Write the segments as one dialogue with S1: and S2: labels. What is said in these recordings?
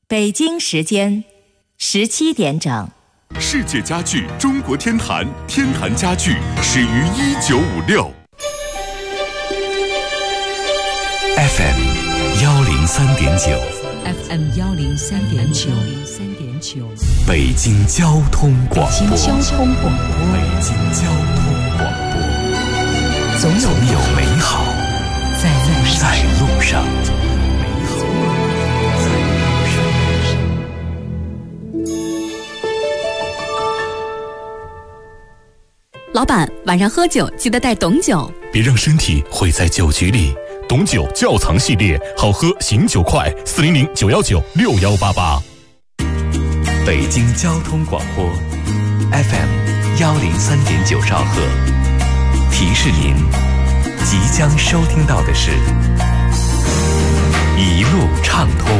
S1: 北京时间17点整。
S2: 世界家具中国天坛，天坛家具始于1956。FM 103.9，FM
S1: 103.9，
S2: 北京交通广播，
S1: 北京交通广播，总有美好在路上。
S3: 老板，晚上喝酒记得带董酒，
S2: 别让身体毁在酒局里。董酒窖藏系列，好喝醒酒快，400-919-6188。
S4: 北京交通广播 FM 103.9兆赫，提示您即将收听到的是一路畅通。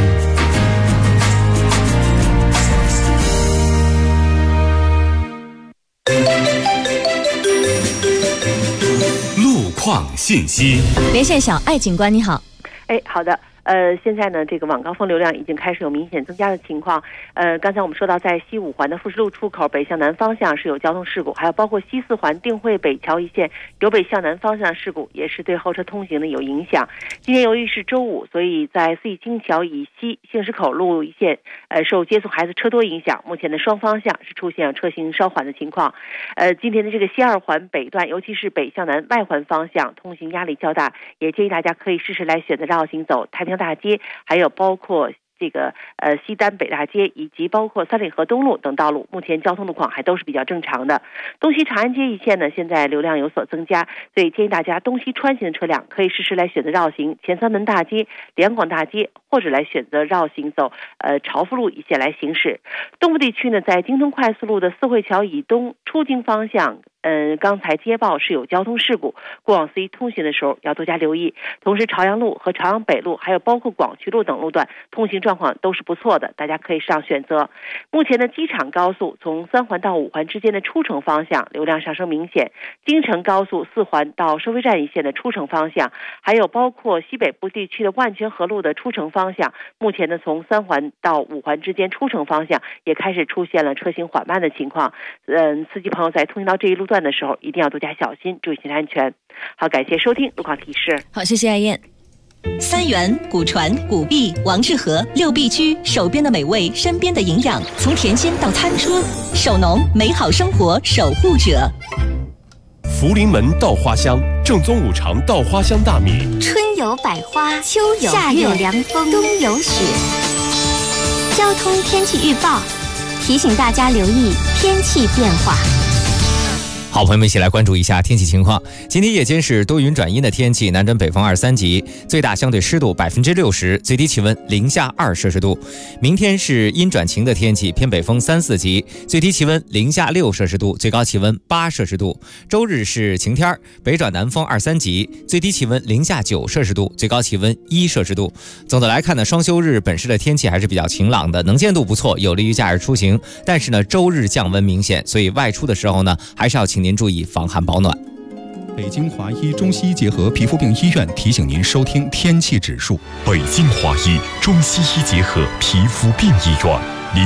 S2: 路况信息，
S3: 连线小爱警官，你好。
S5: 好的。现在呢，这个晚高峰流量已经开始有明显增加的情况。刚才我们说到，在西五环的富士路出口北向南方向是有交通事故，还有包括西四环定慧北桥一线由北向南方向事故，也是对后车通行的有影响。今天由于是周五，所以在四季青桥以西杏石口路一线受接送孩子车多影响，目前的双方向是出现车行稍缓的情况。今天的这个西二环北段，尤其是北向南外环方向通行压力较大，也建议大家可以试试来选择绕行走太平大街，还有包括这个西单北大街以及包括三里河东路等道路，目前交通路况还都是比较正常的。东西长安街一线呢，现在流量有所增加，所以建议大家东西穿行的车辆可以试试来选择绕行前三门大街、两广大街，或者来选择绕行走朝富路一线来行驶。东部地区呢，在京通快速路的四惠桥以东出京方向，刚才接报是有交通事故，过往司机通行的时候要多加留意。同时朝阳路和朝阳北路还有包括广渠路等路段通行状况都是不错的，大家可以上选择。目前的机场高速从3环到5环之间的出城方向流量上升明显，京承高速4环到收费站一线的出城方向，还有包括西北部地区的万泉河路的出城方向，目前呢从3环到5环之间出城方向也开始出现了车行缓慢的情况。司机朋友在通行到这一路段的时候一定要多加小心，注意行车安全。好，感谢收听路况提示。
S3: 好，谢谢爱燕。
S6: 三元、古传、古碧、王致和6必居，手边的美味，身边的营养，从甜心到餐桌，手农美好生活守护者。
S2: 福临门稻花香，正宗五常稻花香大米。
S7: 春有百花，秋有夏有凉风，冬有雪。交通天气预报提醒大家留意天气变化。
S8: 好，朋友们一起来关注一下天气情况。今天夜间是多云转阴的天气，南转北风2、3级，最大相对湿度60%，最低气温零下2摄氏度。明天是阴转晴的天气，偏北风3、4级，最低气温零下6摄氏度，最高气温8摄氏度。周日是晴天，北转南风2、3级，最低气温零下9摄氏度，最高气温1摄氏度。总的来看呢，双休日本市的天气还是比较晴朗的，能见度不错，有利于假日出行。但是呢，周日降温明显，所以外出的时候呢，还是要请您注意防寒保暖。
S9: 北京华医中西医结合皮肤病医院提醒您收听天气指数。
S2: 北京华医中西医结合皮肤病医院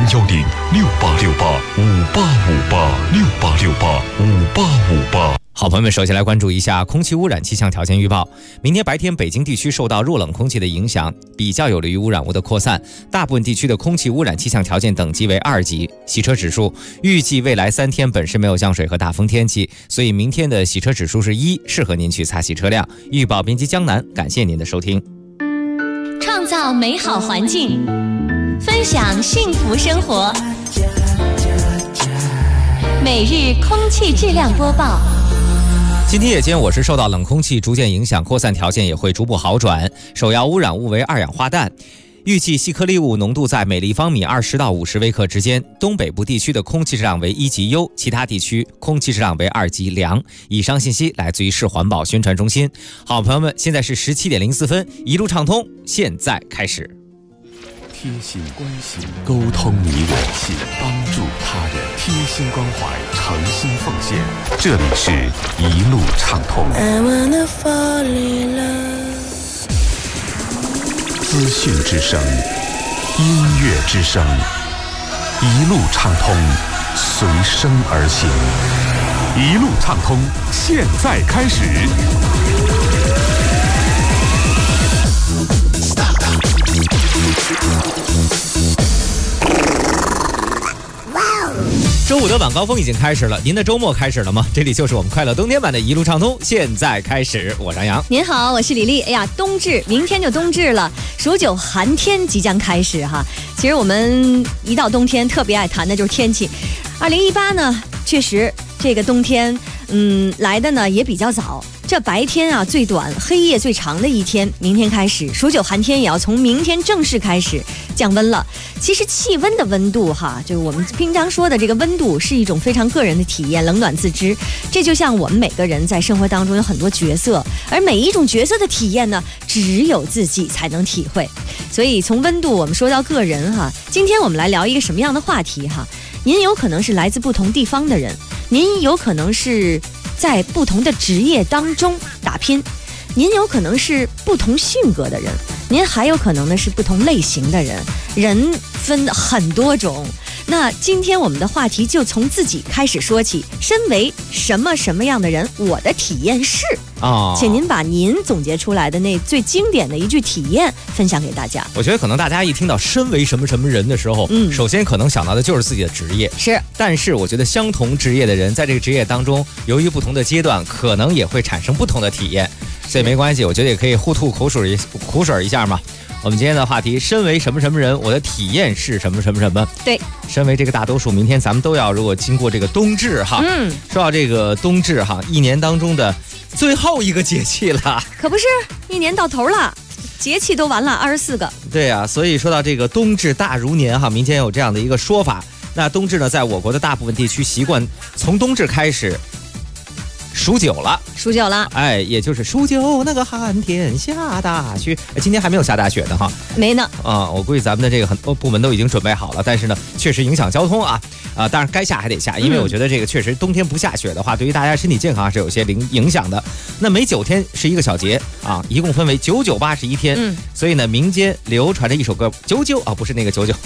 S2: ，010-6868-5858，6858-5858。
S8: 好，朋友们，首先来关注一下空气污染气象条件预报。明天白天，北京地区受到弱冷空气的影响，比较有利于污染物的扩散。大部分地区的空气污染气象条件等级为2级。洗车指数，预计未来3天本市没有降水和大风天气，所以明天的洗车指数是1，适合您去擦洗车辆。预报编辑江南，感谢您的收听。
S6: 创造美好环境，分享幸福生活。每日空气质量播报。
S8: 今天夜间我市受到冷空气逐渐影响，扩散条件也会逐步好转，首要污染物为二氧化氮。预计细颗粒物浓度在每立方米20到50微克之间，东北部地区的空气质量为1级优，其他地区空气质量为2级良。以上信息来自于市环保宣传中心。好，朋友们，现在是17点04分，一路畅通，现在开始。
S2: 贴心关心，沟通你我心，帮助他人，贴心关怀，诚心奉献。这里是一路畅通。资讯之声音乐之声，一路畅通，随声而行。一路畅通，现在开始。
S8: 周五的晚高峰已经开始了，您的周末开始了吗？这里就是我们快乐冬天版的一路畅通，现在开始。我是杨洋，
S6: 您好，我是李丽。哎呀，冬至，明天就冬至了，数九寒天即将开始哈。其实我们一到冬天特别爱谈的就是天气。2018呢，确实这个冬天，来的呢也比较早。这白天啊最短，黑夜最长的一天，明天开始，数九寒天也要从明天正式开始降温了。其实气温的温度哈，就是我们平常说的这个温度，是一种非常个人的体验，冷暖自知。这就像我们每个人在生活当中有很多角色，而每一种角色的体验呢，只有自己才能体会。所以从温度我们说到个人哈，今天我们来聊一个什么样的话题哈？您有可能是来自不同地方的人，您有可能是在不同的职业当中打拼，您有可能是不同性格的人，您还有可能呢是不同类型的人，人分很多种。那今天我们的话题就从自己开始说起，身为什么样的人，我的体验是请您把您总结出来的那最经典的一句体验分享给大家。
S8: 我觉得可能大家一听到身为什么人的时候，首先可能想到的就是自己的职业，
S6: 是。但
S8: 是我觉得相同职业的人在这个职业当中，由于不同的阶段，可能也会产生不同的体验，所以没关系，我觉得也可以互吐苦水一下嘛。我们今天的话题，身为什么人，我的体验是什么。
S6: 对，
S8: 身为这个大多数，明天咱们都要如果经过这个冬至哈，说到这个冬至哈，一年当中的最后一个节气了，
S6: 可不是，一年到头了，节气都完了，24个。
S8: 对啊，所以说到这个冬至大如年哈，民间有这样的一个说法。那冬至呢，在我国的大部分地区习惯从冬至开始数九了，哎，也就是数九那个寒天下大雪。今天还没有下大雪呢哈，
S6: 没呢
S8: 我估计咱们的这个很多部门都已经准备好了，但是呢，确实影响交通啊当然该下还得下，因为我觉得这个确实冬天不下雪的话，对于大家身体健康是有些影响的。那每9天是一个小节一共分为9981天，所以呢，民间流传着一首歌，99不是那个99。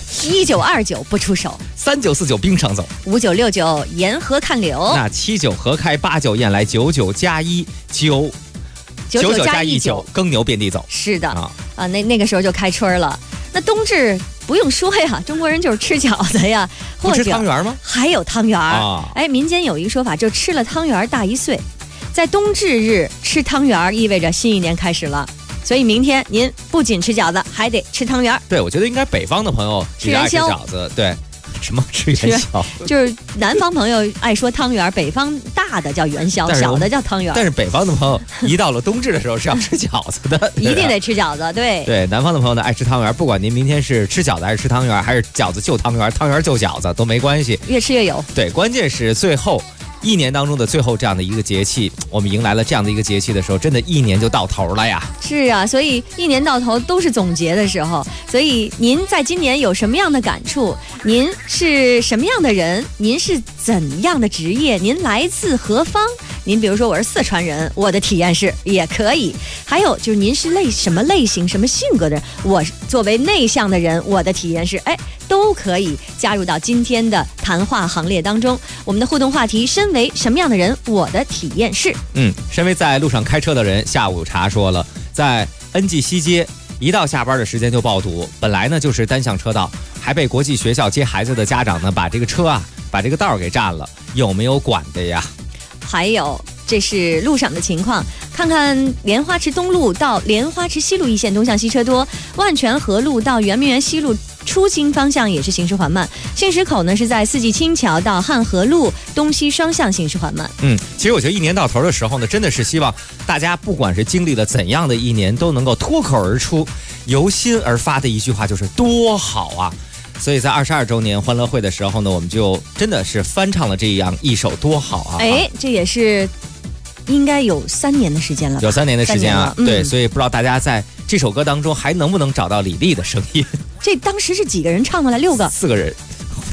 S6: 1929不出手
S8: ，3949冰上走
S6: ，5969沿河看柳，
S8: 那79河开，89雁来，99加1 9，99加1 9，耕牛遍地走。
S6: 是的那个时候就开春了。那冬至不用说呀，中国人就是吃饺子呀，
S8: 或者吃汤圆吗？
S6: 还有汤圆哎，民间有一个说法，就吃了汤圆大1岁。在冬至日吃汤圆意味着新一年开始了。所以明天您不仅吃饺子，还得吃汤圆。
S8: 对，我觉得应该北方的朋友
S6: 吃元宵，
S8: 饺子，对，什么吃元宵？
S6: 就是南方朋友爱说汤圆，北方大的叫元宵，小的叫汤圆。
S8: 但是北方的朋友一到了冬至的时候是要吃饺子的，
S6: 一定得吃饺子。对，
S8: 南方的朋友呢爱吃汤圆，不管您明天是吃饺子还是吃汤圆，还是饺子就汤圆，汤圆就饺子都没关系，
S6: 越吃越有。
S8: 对，关键是最后。一年当中的最后这样的一个节气，我们迎来了这样的一个节气的时候，真的一年就到头了呀。
S6: 是啊，所以一年到头都是总结的时候。所以您在今年有什么样的感触？您是什么样的人？您是怎样的职业？您来自何方？您比如说我是四川人，我的体验是也可以。还有就是您是什么类型、什么性格的人？我作为内向的人，我的体验是都可以加入到今天的谈话行列当中。我们的互动话题：身为什么样的人，我的体验是。
S8: 身为在路上开车的人，下午茶说了，在 NG 西街一到下班的时间就爆堵，本来呢就是单向车道，还被国际学校接孩子的家长呢把这个车把这个道给占了，有没有管的呀？
S6: 还有这是路上的情况，看看莲花池东路到莲花池西路一线东向西车多，万泉河路到圆明园西路出京方向也是行驶缓慢，杏石口呢是在四季青桥到汉河路东西双向行驶缓慢。
S8: 其实我觉得一年到头的时候呢，真的是希望大家不管是经历了怎样的一年，都能够脱口而出由心而发的一句话，就是多好啊。所以在22周年欢乐会的时候呢，我们就真的是翻唱了这样一首多好啊。
S6: 这也是应该有3年的时间了吧，
S8: 有3年的时间啊。对，所以不知道大家在这首歌当中还能不能找到李丽的声音。
S6: 这当时是几个人唱的来？6个
S8: ？4个人。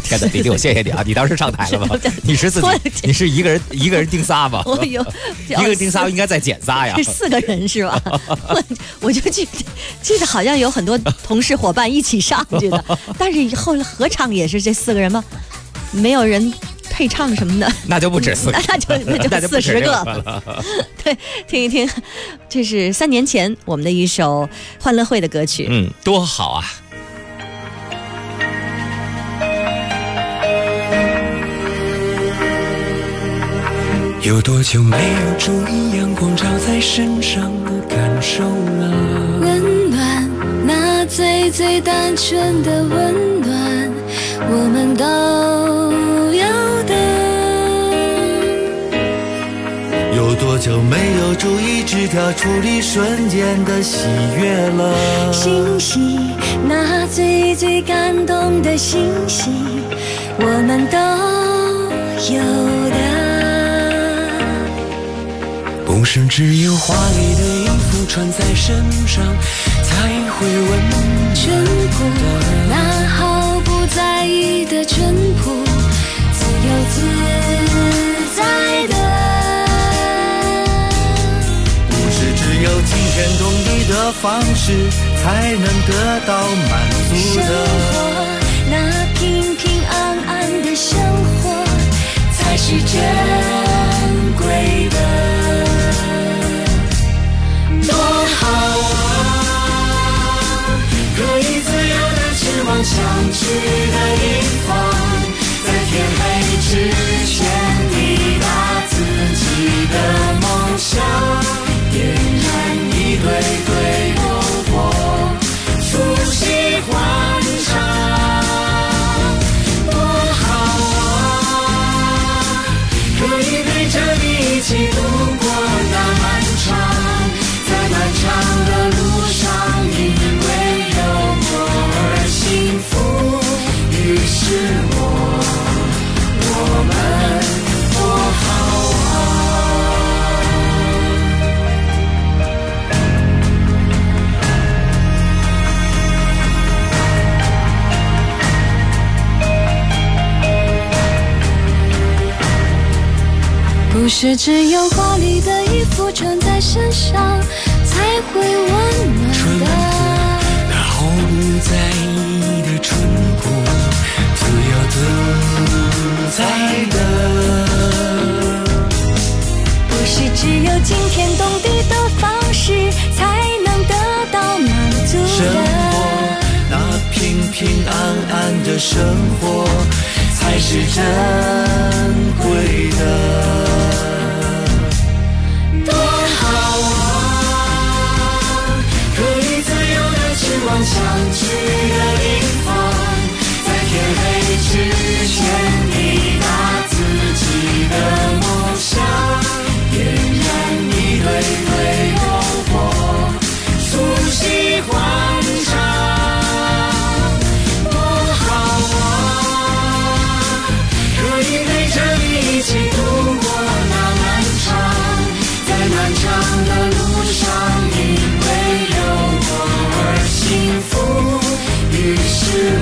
S8: 天哪，弟弟，我谢谢你啊！你当时上台了吗？你是自己，你是一个人盯仨吗？
S6: 我有
S8: 一个人盯仨，应该再减仨呀。
S6: 是4个人是吧？我就记得好像有很多同事伙伴一起上去的，但是后来合唱也是这4个人吗？没有人配唱什么的，
S8: 那就不止4个，
S6: 那就40个了。对，听一听，这是3年前我们的一首欢乐会的歌曲。
S8: 多好啊！
S1: 有多久没有注意阳光照在身上的感受了？
S10: 温暖，那最最单纯的温暖，我们都有的。
S1: 有多久没有注意纸条处理瞬间的喜悦了？
S10: 欣喜，那最最感动的欣喜，我们都有的。
S1: 不是只有华丽的衣服穿在身上才会温暖
S10: 淳朴，那毫不在意的淳朴，自由自在的。
S1: 不是只有惊天动地的方式才能得到满足的。
S10: 生活，那平平安安的生活才是珍贵的。
S1: 多好啊，可以自由地去往想去的地方，在天黑之前抵达自己的梦想，点燃一堆堆篝火，促膝欢唱。多好啊，可以陪着你一起度过那漫长漫长的路上，因为有我而幸福，于是我们多好
S10: 啊！不是只有华丽的衣服穿在身上才会温暖的，
S1: 那毫不在意的淳朴，自由自在的。
S10: 不是只有惊天动地的方式才能得到满足的。
S1: 生活，那平平安安的生活才是珍贵的。多好啊，可以自由地去往想去的地方，在天黑之前抵达自己的梦想，点燃一堆堆篝火，促膝欢唱。多好啊，可以陪着你一起度过那漫长漫长的路上，因为有我而幸福，于是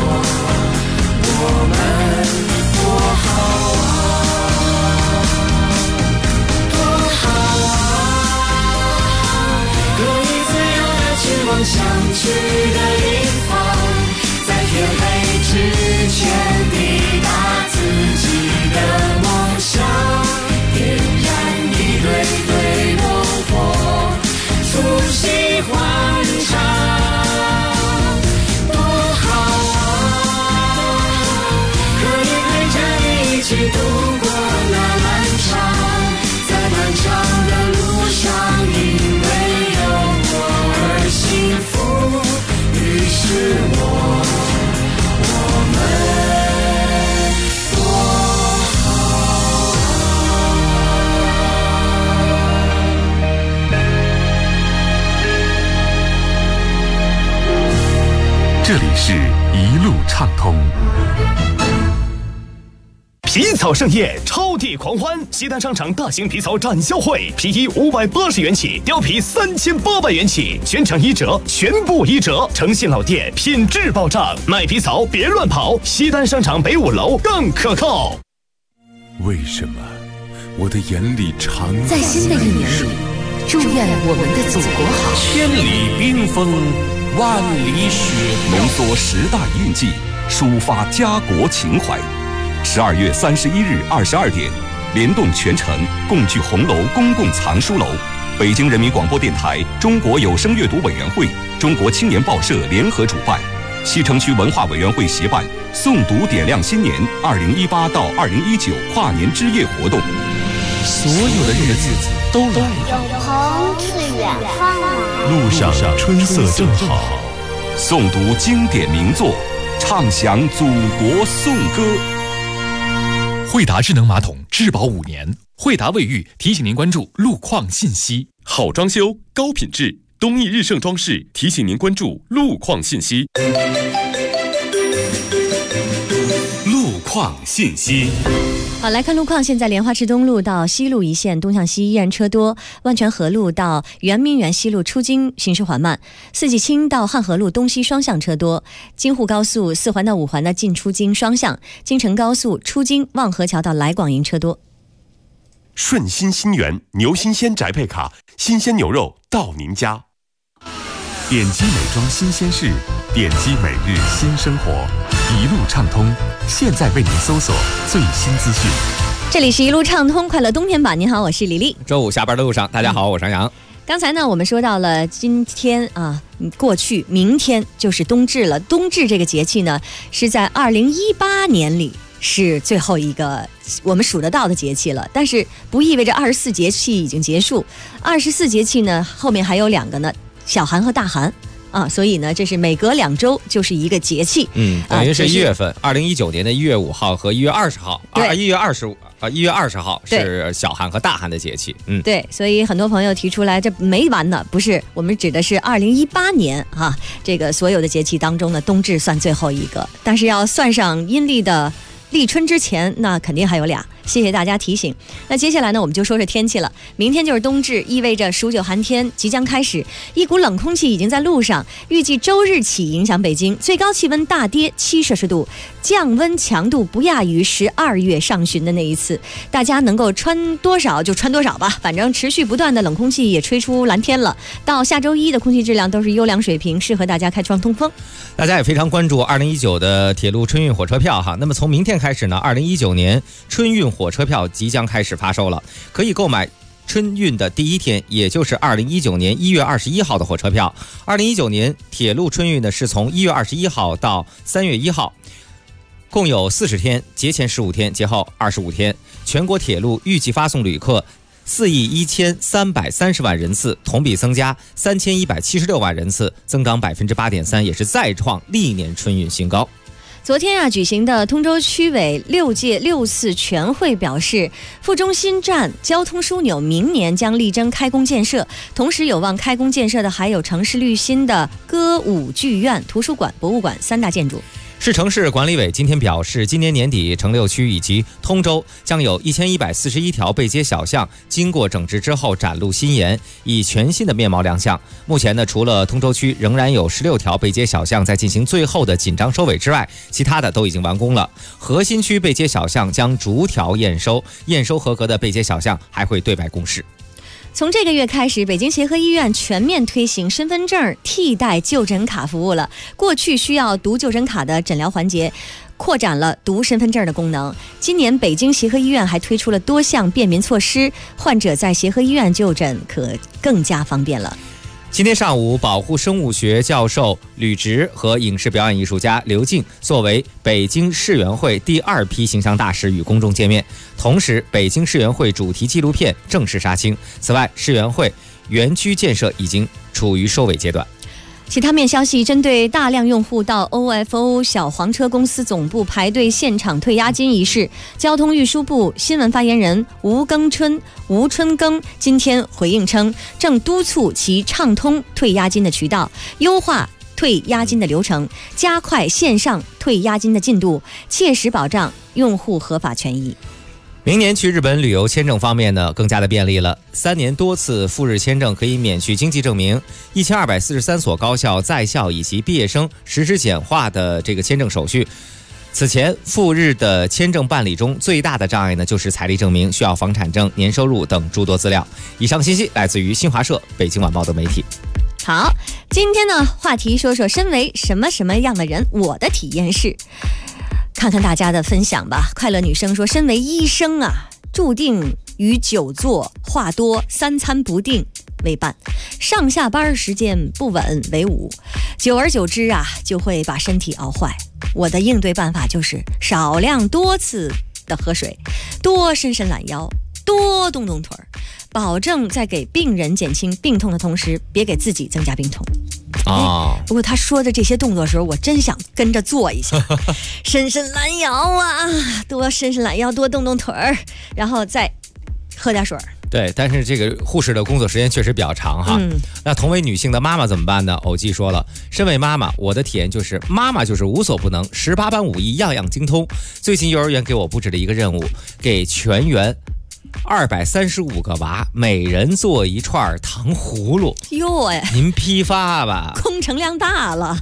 S1: 我们多好啊，多好啊，可以自由地去往想去的地方，在天黑之前抵达自己的梦想，点燃一堆堆篝火，促膝欢唱。多好啊，可以陪着你一起度过那漫长漫长的路上，因为有我而幸福，于是我们多好。
S2: 这里是一路畅通。
S11: 皮草盛宴，超地狂欢！西单商场大型皮草展销会，皮衣580元起，貂皮3800元起，全场1折，全部1折。诚信老店，品质保障，卖皮草别乱跑。西单商场北5楼更可靠。
S2: 为什么我的眼里常
S12: 在新的一年里，祝愿我们的祖国好。
S13: 千里冰封，万里雪
S4: 浓缩10大印记，抒发家国情怀。12月31日22点，联动全城，共聚红楼公共藏书楼，北京人民广播电台、中国有声阅读委员会、中国青年报社联合主办，西城区文化委员会协办诵读点亮新年2018到2019跨年之夜活动。
S2: 所有的日子都来了，
S14: 有朋自远方来，
S2: 路上春色正好，
S4: 诵读经典名作，唱响祖国颂歌。
S15: 惠达智能马桶质保5年，惠达卫浴提醒您关注路况信息。
S16: 好装修，高品质，东义日盛装饰提醒您关注路况信息。
S2: 路况信息。
S6: 好，来看路况。现在莲花池东路到西路一线东向西依然车多，万泉河路到圆明园西路出京行驶缓慢，四季青到汉河路东西双向车多，京沪高速4环到5环的进出京双向，京承高速出京望河桥到来广营车多。
S16: 顺心新源牛新鲜宅配卡，新鲜牛肉到您家。
S2: 点击美妆新鲜事，点击每日新生活，一路畅通。现在为您搜索最新资讯。
S6: 这里是一路畅通快乐冬天版。您好，我是李丽。
S8: 周五下班的路上，大家好，我是杨洋。
S6: 刚才呢，我们说到了今天啊，过去明天就是冬至了。冬至这个节气呢，是在2018年里是最后一个我们数得到的节气了，但是不意味着24节气已经结束。24节气呢，后面还有2个呢，小寒和大寒。所以呢，这是每隔2周就是一个节气。
S8: 等于是1月份，2019年的1月5号和1月20号，1月20号是小寒和大寒的节气。
S6: 对，所以很多朋友提出来，这没完呢，不是，我们指的是2018年这个所有的节气当中呢，冬至算最后一个，但是要算上阴历的立春之前，那肯定还有2。谢谢大家提醒。那接下来呢，我们就说说天气了。明天就是冬至，意味着数9寒天即将开始，一股冷空气已经在路上，预计周日起影响北京，最高气温大跌7摄氏度，降温强度不亚于12月上旬的那一次。大家能够穿多少就穿多少吧，反正持续不断的冷空气也吹出蓝天了。到下周1的空气质量都是优良水平，适合大家开窗通风。
S8: 大家也非常关注2019的铁路春运火车票哈。那么从明天开始呢，2019年春运火车票即将开始发售了，可以购买春运的第一天，也就是2019年1月21号的火车票。2019年铁路春运呢是从1月21号到3月1号，共有40天，节前15天，节后25天。全国铁路预计发送旅客4亿1330万人次，同比增加3176万人次，增长8.3%，也是再创历年春运新高。
S6: 昨天举行的通州区委6届6次全会表示，副中心站交通枢纽明年将力争开工建设，同时有望开工建设的还有城市绿心的歌舞剧院、图书馆、博物馆3大建筑。
S8: 市城市管理委今天表示，今年年底城6区以及通州将有1141条背街小巷经过整治之后展露新颜，以全新的面貌亮相。目前呢，除了通州区仍然有16条背街小巷在进行最后的紧张收尾之外，其他的都已经完工了。核心区背街小巷将逐条验收，验收合格的背街小巷还会对外公示。
S6: 从这个月开始，北京协和医院全面推行身份证替代就诊卡服务了。过去需要读就诊卡的诊疗环节，扩展了读身份证的功能。今年北京协和医院还推出了多项便民措施，患者在协和医院就诊可更加方便了。
S8: 今天上午，保护生物学教授吕植和影视表演艺术家刘静作为北京世园会第2批形象大使与公众见面。同时，北京世园会主题纪录片正式杀青。此外，世园会园区建设已经处于收尾阶段。
S6: 其他面消息，针对大量用户到 OFO 小黄车公司总部排队现场退押金一事，交通运输部新闻发言人吴春耕今天回应称，正督促其畅通退押金的渠道，优化退押金的流程，加快线上退押金的进度，切实保障用户合法权益。
S8: 明年去日本旅游签证方面呢，更加的便利了。3年多次赴日签证可以免去经济证明，1243所高校在校以及毕业生实施简化的这个签证手续。此前赴日的签证办理中，最大的障碍呢就是财力证明，需要房产证、年收入等诸多资料。以上信息来自于新华社、北京晚报等媒体。
S6: 好，今天呢话题说说身为什么样的人，我的体验是。看看大家的分享吧。快乐女生说，身为医生啊，注定与久坐、话多、三餐不定为伴，上下班时间不稳为伍，久而久之啊，就会把身体熬坏。我的应对办法就是少量多次的喝水，多伸伸懒腰，多动动腿儿，保证在给病人减轻病痛的同时，别给自己增加病痛。不过他说的这些动作的时候，我真想跟着做一下，伸伸懒腰啊，多伸伸懒腰，多动动腿儿，然后再喝点水。
S8: 对，但是这个护士的工作时间确实比较长哈。那同为女性的妈妈怎么办呢？偶记说了，身为妈妈，我的体验就是妈妈就是无所不能，18般武艺样样精通。最近幼儿园给我布置了一个任务，给全员235个娃，每人做一串糖葫芦。
S6: 哟哎，
S8: 您批发吧，
S6: 工程量大了。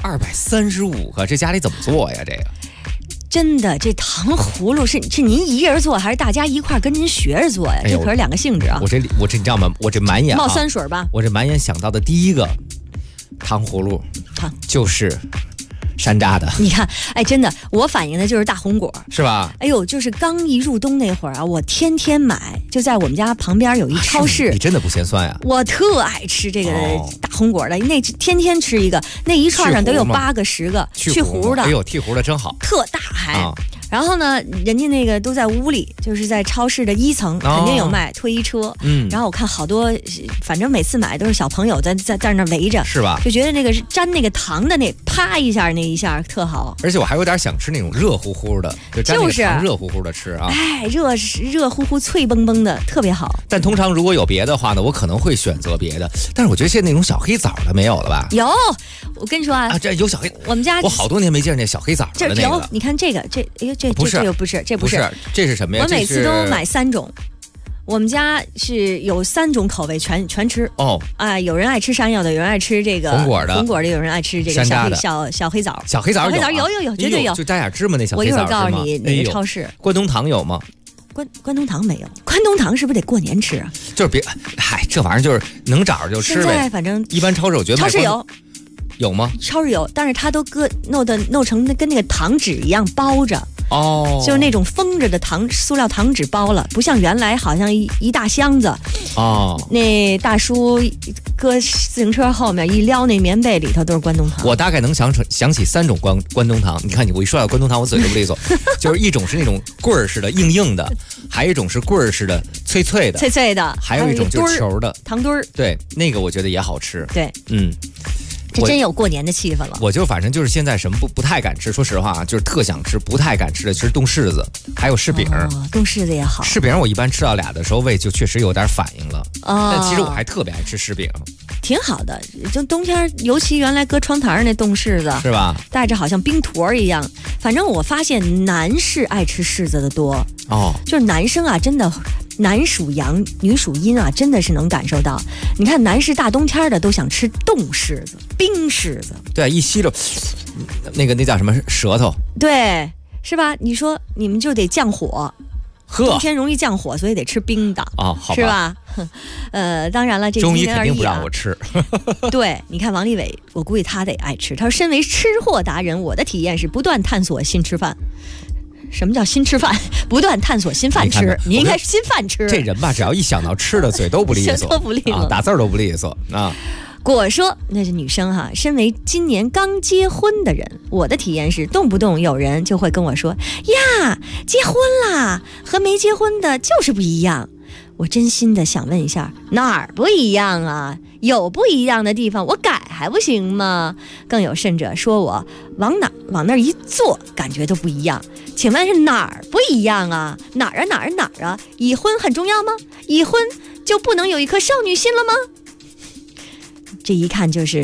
S8: 235个，这家里怎么做呀？这个
S6: 真的，这糖葫芦是您一人做，还是大家一块跟您学着做呀？这可是两个性质啊！
S8: 我这你知道吗？我这满眼
S6: 冒酸水吧？
S8: 我这满眼想到的第一个糖葫芦就是山楂的。
S6: 你看，哎，真的，我反映的就是大红果，
S8: 是吧？
S6: 哎呦，就是刚一入冬那会儿啊，我天天买，就在我们家旁边有一超市。
S8: 你真的不嫌酸呀？
S6: 我特爱吃这个大红果的，那天天吃一个，那一串上都有8个10个，去核的。
S8: 哎呦，剔核的真好，
S6: 特大还。然后呢，人家那个都在屋里，就是在超市的1层，肯定有卖推车。然后我看好多，反正每次买都是小朋友在那围着，
S8: 是吧？
S6: 就觉得那个沾那个糖的那啪一下那一下特好。
S8: 而且我还有点想吃那种热乎乎的，就沾那个糖热乎乎的吃啊。
S6: 哎，热乎乎、脆崩崩的，特别好。
S8: 但通常如果有别的话呢，我可能会选择别的。但是我觉得现在那种小黑枣的没有了吧？
S6: 有，我跟你说啊，
S8: 这有小黑，
S6: 我们家
S8: 我好多年没见那小黑枣的那个。
S6: 有，你看这个，这不是，
S8: 这是什么呀？
S6: 我每次都买3种。我们家是有3种口味，全吃
S8: 哦。
S6: 啊，有人爱吃山药的，有人爱吃这个
S8: 红果的，
S6: 有人爱吃这个小黑枣。
S8: 小黑枣
S6: 有，绝对有。
S8: 就加点芝麻那小黑枣。
S6: 我一会儿告诉你哪个超市。
S8: 关东糖有吗？
S6: 关东糖没有，关东糖是不是得过年吃啊？
S8: 就是别，嗨，这玩意儿就是能找着就吃呗。
S6: 现在反正
S8: 一般超市我觉得
S6: 超市
S8: 有吗？
S6: 超市有，但是它都弄成跟那个糖纸一样包着。就是那种封着的塑料糖纸包了，不像原来好像一大箱子。那大叔搁自行车后面一撩，那棉被里头都是关东糖。
S8: 我大概能想起3种关东糖。你看我一说到关东糖，我嘴都不利索。就是一种是那种棍儿似的硬的，还有一种是棍儿似的脆的，还有一种就是球的
S6: 糖墩儿。
S8: 对，那个我觉得也好吃。
S6: 对，这真有过年的气氛了。
S8: 我就反正就是现在什么不太敢吃，说实话就是特想吃，不太敢吃的其实冻柿子，还有柿饼。
S6: 冻柿子也好。
S8: 柿饼我一般吃到俩的时候胃就确实有点反应了。但其实我还特别爱吃柿饼，
S6: 挺好的。就冬天，尤其原来搁窗台上那冻柿子，
S8: 是吧？
S6: 带着好像冰坨一样。反正我发现男士爱吃柿子的多。就是男生啊，真的。男属阳，女属阴啊，真的是能感受到。你看，男士大冬天的都想吃冻柿子、冰柿子。
S8: 对，一吸着，那叫什么舌头？
S6: 对，是吧？你说你们就得降火，冬天容易降火，所以得吃冰的
S8: 好吧，
S6: 是吧？当然了，这
S8: 中医肯定不让我吃。
S6: 对，你看王立伟，我估计他得爱吃。他说，身为吃货达人，我的体验是不断探索新吃饭。什么叫新吃饭？不断探索新饭吃。你应该是新饭吃。
S8: 这人吧，只要一想到吃的，嘴都不利索，
S6: 都不利索，
S8: 打字都不利索啊。
S6: 果说那是女生哈，身为今年刚结婚的人，我的体验是，动不动有人就会跟我说呀，结婚啦，和没结婚的就是不一样。我真心的想问一下，哪儿不一样啊？有不一样的地方，我改还不行吗？更有甚者说我往那儿一坐，感觉都不一样。请问是哪儿不一样啊？哪儿啊？已婚很重要吗？已婚就不能有一颗少女心了吗？这一看就是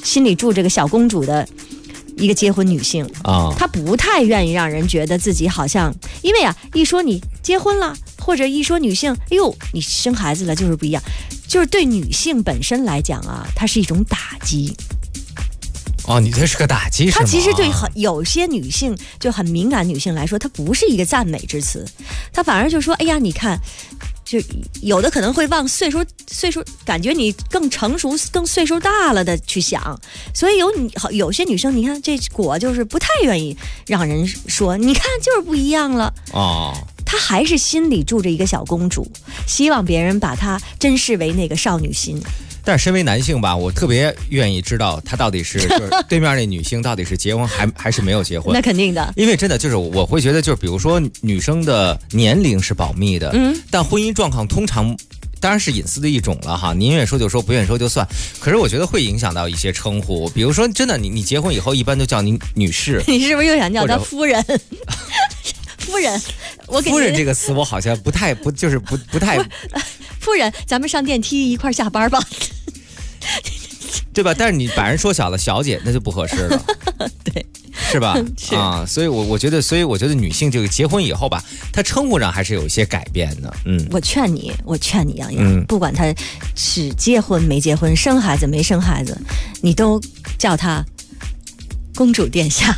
S6: 心里住这个小公主的一个结婚女性
S8: 啊，
S6: 她不太愿意让人觉得自己好像，因为啊，一说你结婚了，或者一说女性，哎呦，你生孩子了，就是不一样，就是对女性本身来讲啊，它是一种打击。
S8: 哦，你这是个打击是吗？
S6: 它其实对有些女性就很敏感女性来说，它不是一个赞美之词，它反而就说，哎呀，你看。就有的可能会往岁数感觉你更成熟更岁数大了的去想，所以有些女生你看这果就是不太愿意让人说，你看就是不一样了
S8: 哦，
S6: 她还是心里住着一个小公主，希望别人把她珍视为那个少女心。
S8: 但是身为男性吧，我特别愿意知道他到底是就是对面那女性到底是结婚还是没有结婚。
S6: 那肯定的，
S8: 因为真的就是我会觉得，就是比如说女生的年龄是保密的，但婚姻状况通常当然是隐私的一种了哈，你愿意说就说，不愿意说就算。可是我觉得会影响到一些称呼，比如说真的你结婚以后一般都叫你女士，
S6: 你是不是又想叫她夫人？夫人，
S8: 夫人这个词我好像不太
S6: 夫人，咱们上电梯一块下班吧，
S8: 对吧？但是你把人说小了，小姐那就不合适了，
S6: 对，
S8: 是吧？
S6: 是
S8: 啊，所以我觉得女性这个结婚以后吧，她称呼上还是有一些改变的。
S6: 我劝你，杨洋，不管她是结婚没结婚，生孩子没生孩子，你都叫她公主殿下。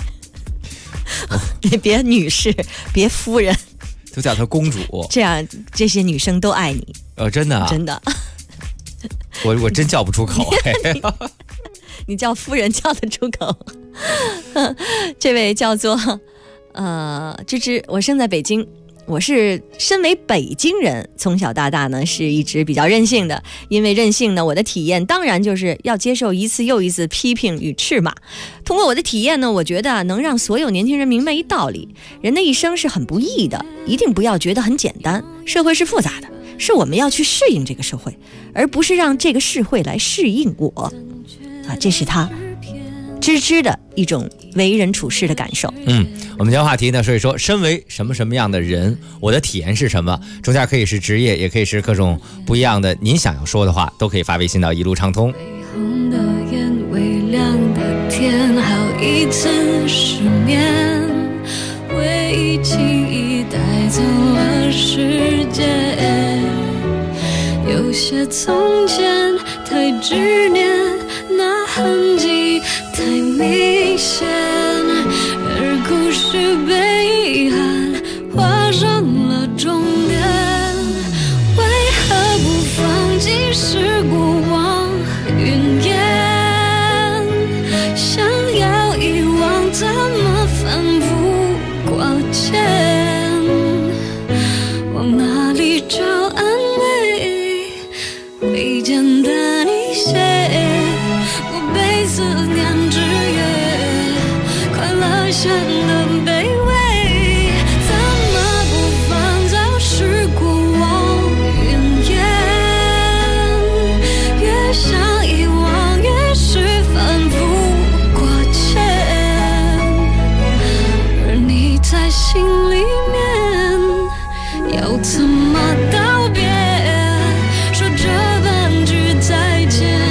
S6: 你别女士，别夫人，
S8: 都叫她公主，
S6: 这样这些女生都爱你。
S8: 真的，
S6: 真的，
S8: 我真叫不出口。
S6: 你叫夫人叫得出口。这位叫做芝芝，我生在北京。我是身为北京人，从小到大呢是一直比较任性的，因为任性呢，我的体验当然就是要接受一次又一次批评与斥骂。通过我的体验呢，我觉得能让所有年轻人明白一道理：人的一生是很不易的，一定不要觉得很简单。社会是复杂的，是我们要去适应这个社会，而不是让这个社会来适应我。这是他芝芝的一种为人处事的感受。
S8: 我们将话题呢说一说，身为什么样的人，我的体验是什么？中间可以是职业，也可以是各种不一样的您想要说的话，都可以发微信到一路畅通。
S10: 红的眼，微亮的天，好一次失眠，回忆轻易带走了时间，有些从前太执念，那痕迹太明显，而故事被遗憾画上了终点。为何不放弃是过往云烟？想要遗忘，怎么反复挂牵？往哪里找安慰？会简单一些。被思念制约，快乐显得卑微，怎么不放早是过往云烟？越想遗忘，越是反复挂牵，而你在心里面要怎么道别？说这半句再见。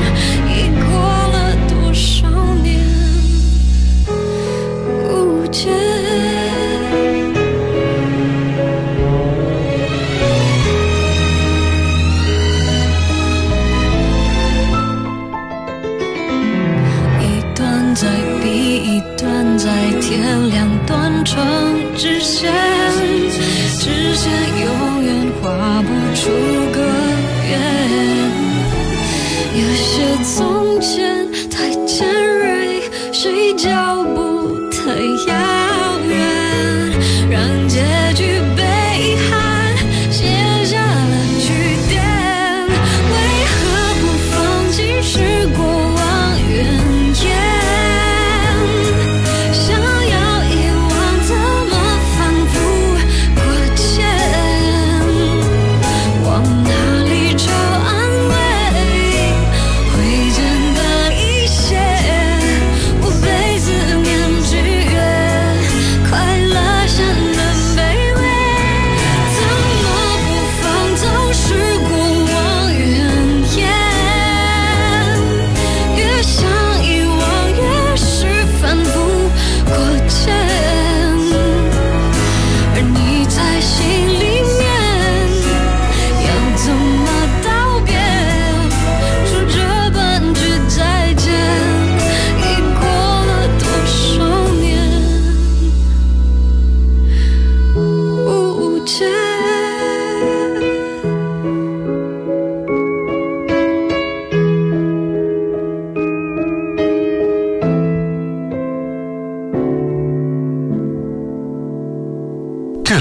S10: 在天两端成直线，直线永远画不出个圆。有些从前太尖锐，谁脚步太遥远，让结局被遗憾写下了句点。为何不放弃是过往云烟？会简单一些，我被思念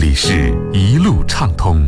S2: 里是一路畅通。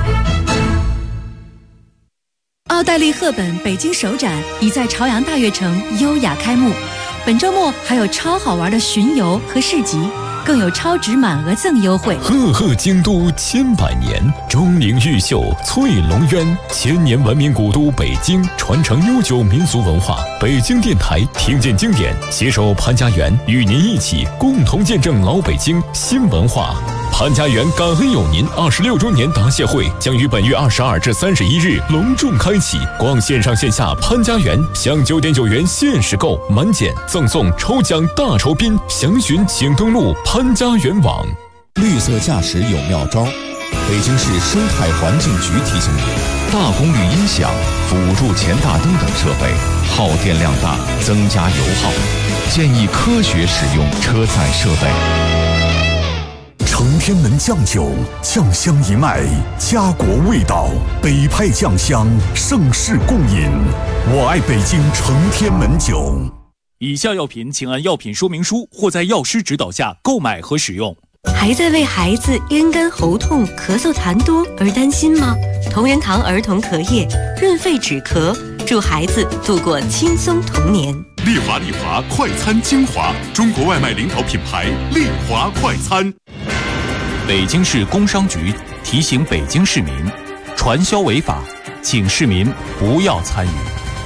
S3: 奥黛丽·赫本北京首展已在朝阳大悦城优雅开幕，本周末还有超好玩的巡游和市集，更有超值满额赠优惠。
S17: 赫赫京都千百年，钟灵毓秀翠龙渊，千年文明古都北京，传承悠久民族文化。北京电台听见经典，携手潘家园，与您一起共同见证老北京新文化。潘家园感恩有您26周年答谢会将于本月22至31日隆重开启，逛线上线下潘家园，享9.9元限时购，满减赠送抽奖大酬宾，详询请登录潘家园网。
S18: 绿色驾驶有妙招，北京市生态环境局提醒您：大功率音响、辅助前大灯等设备耗电量大，增加油耗，建议科学使用车载设备。
S19: 承天门酱酒，酱香一脉，家国味道，北派酱香，盛世共饮。我爱北京承天门酒。
S20: 以下药品请按药品说明书或在药师指导下购买和使用。
S21: 还在为孩子咽干喉痛、咳嗽痰多而担心吗？同仁堂儿童咳液润肺止咳，助孩子度过轻松童年。
S16: 丽华快餐精华，中国外卖领导品牌丽华快餐。
S20: 北京市工商局提醒北京市民，传销违法，请市民不要参与。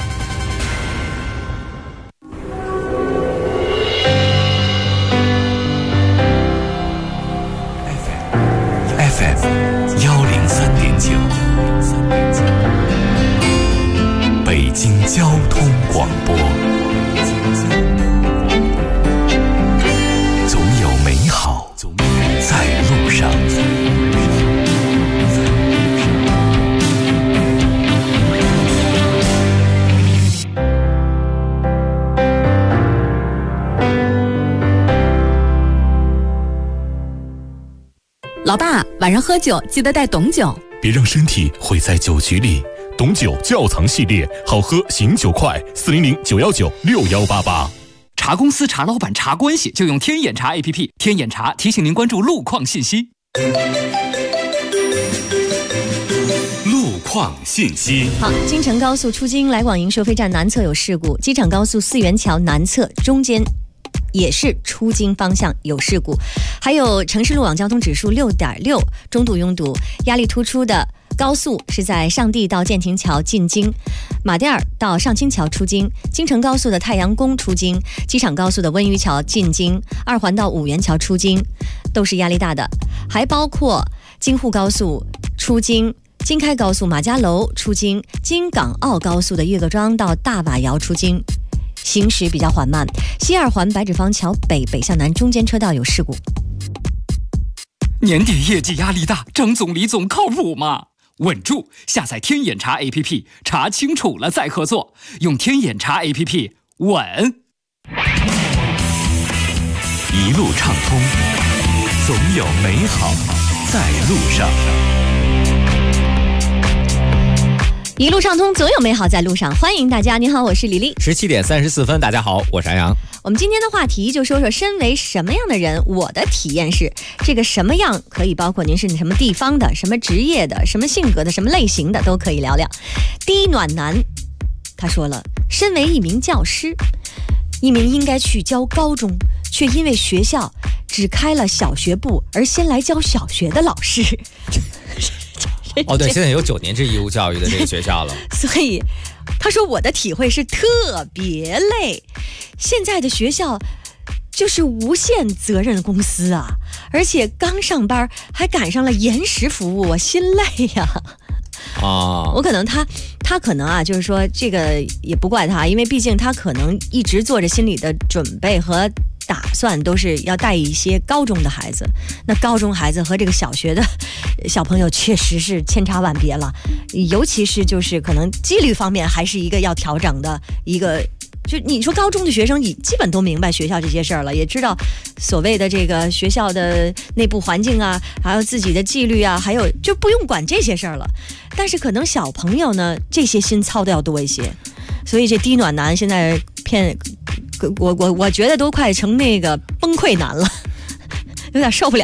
S2: FM 103.9，北京交通广播。总有美好在路上。
S3: 老爸，晚上喝酒记得带董酒，
S16: 别让身体毁在酒局里。董酒窖藏系列，好喝醒酒快，400-919-6188。
S22: 查公司、查老板、查关系，就用天眼查 APP。天眼查提醒您关注路况信息。
S2: 路况信息。
S6: 好，京承高速出京来广营收费站南侧有事故，机场高速四元桥南侧中间也是出京方向有事故，还有城市路网交通指数6.6，中度拥堵，压力突出的高速是在上地到建亭桥进京，马甸儿到上清桥出京，京承高速的太阳宫出京，机场高速的温榆桥进京，二环到五元桥出京，都是压力大的，还包括京沪高速出京，京开高速马家楼出京，京港澳高速的岳各庄到大瓦窑出京，行驶比较缓慢。西二环白纸坊桥北北向南中间车道有事故。
S22: 年底业绩压力大，张总李总靠谱吗？稳住，下载天眼查 APP， 查清楚了再合作，用天眼查 APP 稳。
S2: 一路畅通，总有美好在路上。
S6: 一路畅通，总有美好在路上。欢迎大家，您好，我是李丽。
S8: 17点34分，大家好，我是安阳。
S6: 我们今天的话题就说说，身为什么样的人，我的体验是这个什么样，可以包括您是什么地方的、什么职业的、什么性格的、什么类型的，都可以聊聊。第一暖男，他说了，身为一名教师，一名应该去教高中，却因为学校只开了小学部而先来教小学的老师。
S8: 哦，对，现在有9年制义务教育的这个学校了。
S6: 所以他说我的体会是特别累，现在的学校就是无限责任公司啊，而且刚上班还赶上了延时服务，我心累呀。我可能他可能啊，就是说这个也不怪他，因为毕竟他可能一直做着心理的准备和打算，都是要带一些高中的孩子。那高中孩子和这个小学的小朋友确实是千差万别了，尤其是就是可能纪律方面还是一个要调整的一个。就你说高中的学生，你基本都明白学校这些事儿了，也知道所谓的这个学校的内部环境啊，还有自己的纪律啊，还有就不用管这些事儿了。但是可能小朋友呢，这些心操的要多一些，所以这低暖男现在我觉得都快成那个崩溃男了，有点受不了了。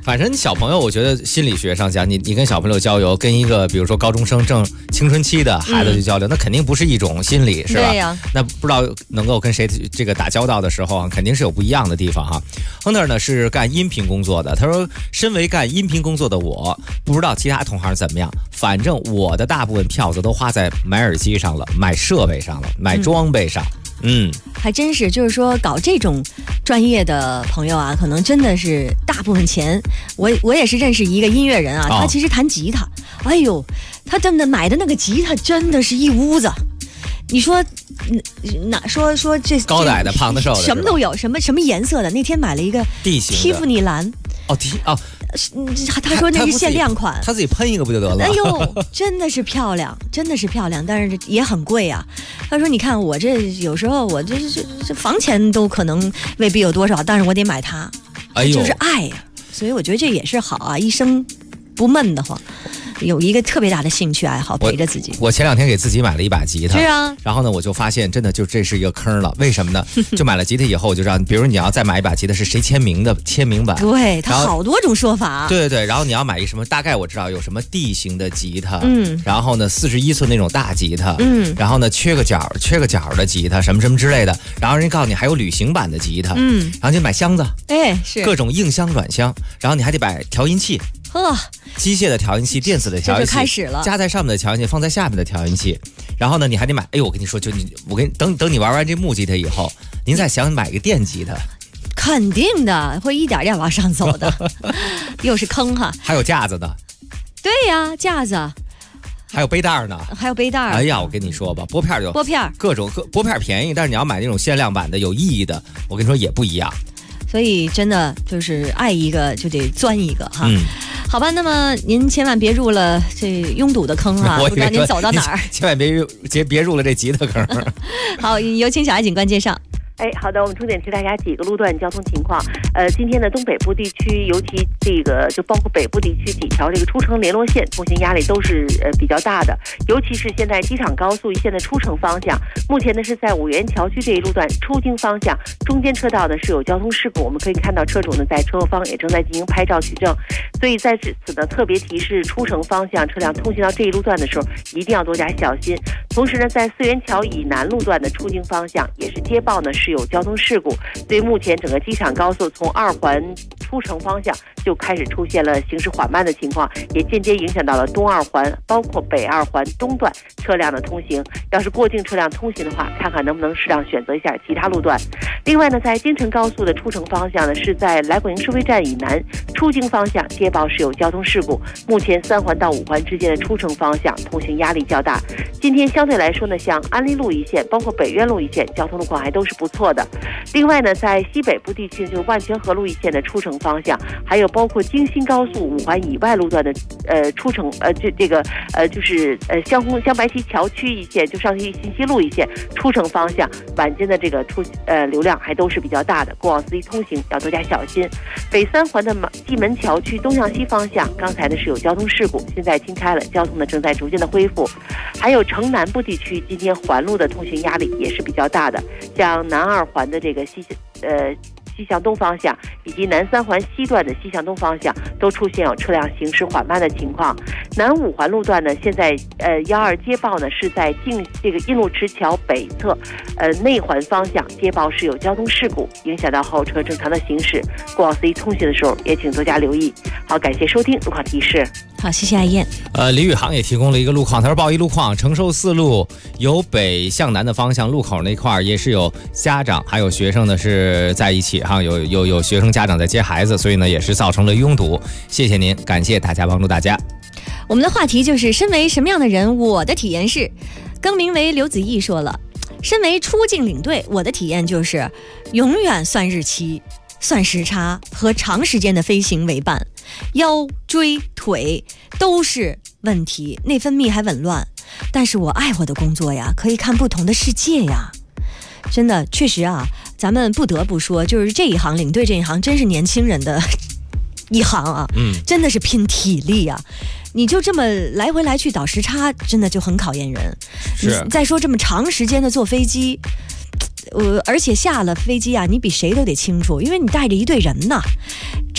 S8: 反正小朋友，我觉得心理学上讲，你跟小朋友交流，跟一个比如说高中生正青春期的孩子去交流，那肯定不是一种心理，是吧？
S6: 对呀。
S8: 那不知道能够跟谁这个打交道的时候啊，肯定是有不一样的地方哈。Hunter 呢是干音频工作的，他说，身为干音频工作的我，不知道其他同行怎么样，反正我的大部分票子都花在买耳机上了，买设备上了，买装备上。
S6: 还真是，就是说搞这种专业的朋友啊，可能真的是大部分钱。我也是认识一个音乐人啊，他其实弹吉他，哎呦，他真的买的那个吉他真的是一屋子。你说说这
S8: 高矮的、胖的、瘦的，
S6: 什么都有，什么颜色的。那天买了一个
S8: 地形
S6: 蒂芙尼蓝。他说那是限量款，
S8: 他自己喷一个不就得了？
S6: 哎呦，真的是漂亮，真的是漂亮，但是也很贵啊。他说：“你看我这有时候我这房钱都可能未必有多少，但是我得买它，就是爱呀。所以我觉得这也是好啊，一生不闷得慌。”有一个特别大的兴趣爱好陪着自己。
S8: 我前2天给自己买了一把吉他，
S6: 是啊。
S8: 然后呢，我就发现真的就这是一个坑了。为什么呢？就买了吉他以后，我就知道，比如你要再买一把吉他是谁签名的签名版，
S6: 对，它好多种说法。
S8: 对，然后你要买一什么，大概我知道有什么 D 型的吉他，然后呢41寸那种大吉他，然后呢缺个角的吉他，什么之类的。然后人家告诉你还有旅行版的吉他，然后你买箱子，
S6: 是
S8: 各种硬箱软箱，然后你还得买调音器。机械的调音器、电子的调音器，
S6: 这就开始了。
S8: 加在上面的调音器，放在下面的调音器。然后呢，你还得买。哎呦，我跟你说，等你玩完这木吉他以后，您再想买个电吉他，
S6: 肯定的会一点点往上走的，又是坑哈。
S8: 还有架子的，
S6: 对呀，架子。
S8: 还有背带呢，
S6: 还有背带。
S8: 哎呀，我跟你说吧，拨片各种拨片便宜，但是你要买那种限量版的有意义的，我跟你说也不一样。
S6: 所以真的就是爱一个就得钻一个哈。好吧，那么您千万别入了这拥堵的坑啊，不知道您走到哪儿。
S8: 千万别入了这吉他坑。
S6: 好，有请小爱警官介绍。
S5: 好的，我们重点提大家几个路段交通情况。今天的东北部地区，尤其这个就包括北部地区几条这个出城联络线，通行压力都是比较大的。尤其是现在机场高速一线的出城方向，目前呢是在五元桥区这一路段出京方向，中间车道呢是有交通事故，我们可以看到车主呢在车后方也正在进行拍照取证。所以在此呢特别提示出城方向车辆通行到这一路段的时候，一定要多加小心。同时呢，在四元桥以南路段的出京方向也是接报呢是有交通事故，所以目前整个机场高速从2环出城方向就开始出现了行驶缓慢的情况，也间接影响到了东2环包括北2环东段车辆的通行。要是过境车辆通行的话，看看能不能适当选择一下其他路段。另外呢，在京承高速的出城方向呢，是在来广营收费站以南出京方向接报是有交通事故，目前3环到5环之间的出城方向通行压力较大。今天相对来说呢，像安利路一线包括北苑路一线交通路况还都是不错的。另外呢，在西北部地区，就是万泉河路一线的出城方向，还有包括京新高速5环以外路段的出城就是湘白溪桥区一线，就上西信息路一线出城方向，晚间的这个流量还都是比较大的，过往司机通行要多加小心。北3环的蓟门桥区东向西方向，刚才呢是有交通事故，现在清拆了，交通呢正在逐渐的恢复。还有城南部地区，今天环路的通行压力也是比较大的，像南2环的这个西向东方向以及南3环西段的西向东方向都出现有车辆行驶缓慢的情况。南5环路段呢，现在12接报呢是在这个印路池桥北侧内环方向接报是有交通事故，影响到后车正常的行驶，过往司机通行的时候也请多加留意。好，感谢收听路况提示。
S6: 好，谢谢爱燕。
S8: 李宇航也提供了一个路况，他说报一路况，承寿4路由北向南的方向路口那块也是有家长还有学生呢是在一起哈，有学生家长在接孩子，所以呢也是造成了拥堵。谢谢您，感谢大家帮助大家。
S6: 我们的话题就是身为什么样的人，我的体验是，更名为刘子毅说了，身为出境领队，我的体验就是永远算日期、算时差和长时间的飞行为伴，腰椎腿都是问题，内分泌还紊乱，但是我爱我的工作呀，可以看不同的世界呀。真的确实啊，咱们不得不说，就是这一行领队这一行真是年轻人的一行啊，真的是拼体力啊。你就这么来回来去倒时差，真的就很考验人。
S8: 是。
S6: 再说这么长时间的坐飞机，而且下了飞机啊，你比谁都得清楚，因为你带着一队人呐，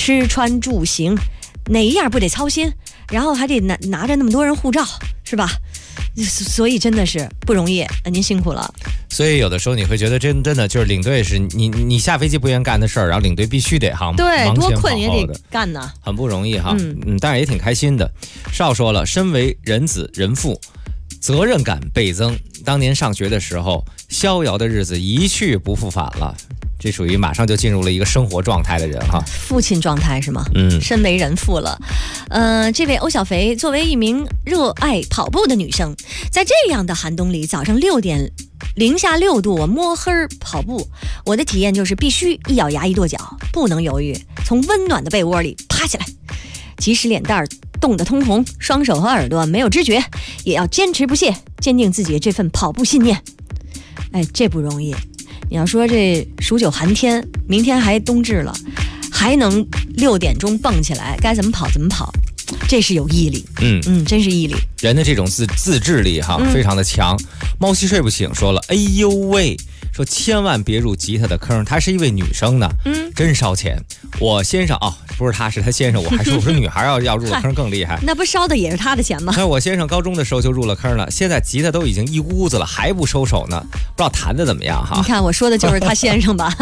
S6: 吃穿住行哪一样不得操心，然后还得拿着那么多人护照，是吧？所以真的是不容易，您辛苦了。
S8: 所以有的时候你会觉得真的就是领队是你下飞机不愿干的事儿，然后领队必须得
S6: 对，多困也得干呢，
S8: 很不容易哈。但是也挺开心的。少说了，身为人子人父，责任感倍增。当年上学的时候，逍遥的日子一去不复返了。这属于马上就进入了一个生活状态的人哈，
S6: 父亲状态是吗？身为人父了。这位欧小肥作为一名热爱跑步的女生，在这样的寒冬里，早上6点零下6度，我摸黑跑步，我的体验就是必须一咬牙一跺脚，不能犹豫，从温暖的被窝里爬起来，即使脸蛋冻得通红，双手和耳朵没有知觉，也要坚持不懈，坚定自己的这份跑步信念。哎，这不容易。你要说这数9寒天，明天还冬至了，还能6点钟蹦起来，该怎么跑怎么跑，这是有毅力。真是毅力。
S8: 人的这种自制力哈，非常的强。猫西睡不醒说了，哎呦喂，说千万别入吉他的坑，她是一位女生呢，真烧钱。我先生不是他，是他先生，我还说我说女孩要入了坑更厉害。
S6: 那不烧的也是他的钱吗？
S8: 那我先生高中的时候就入了坑了，现在吉他都已经一屋子了，还不收手呢，不知道弹的怎么样哈。
S6: 你看我说的就是他先生吧。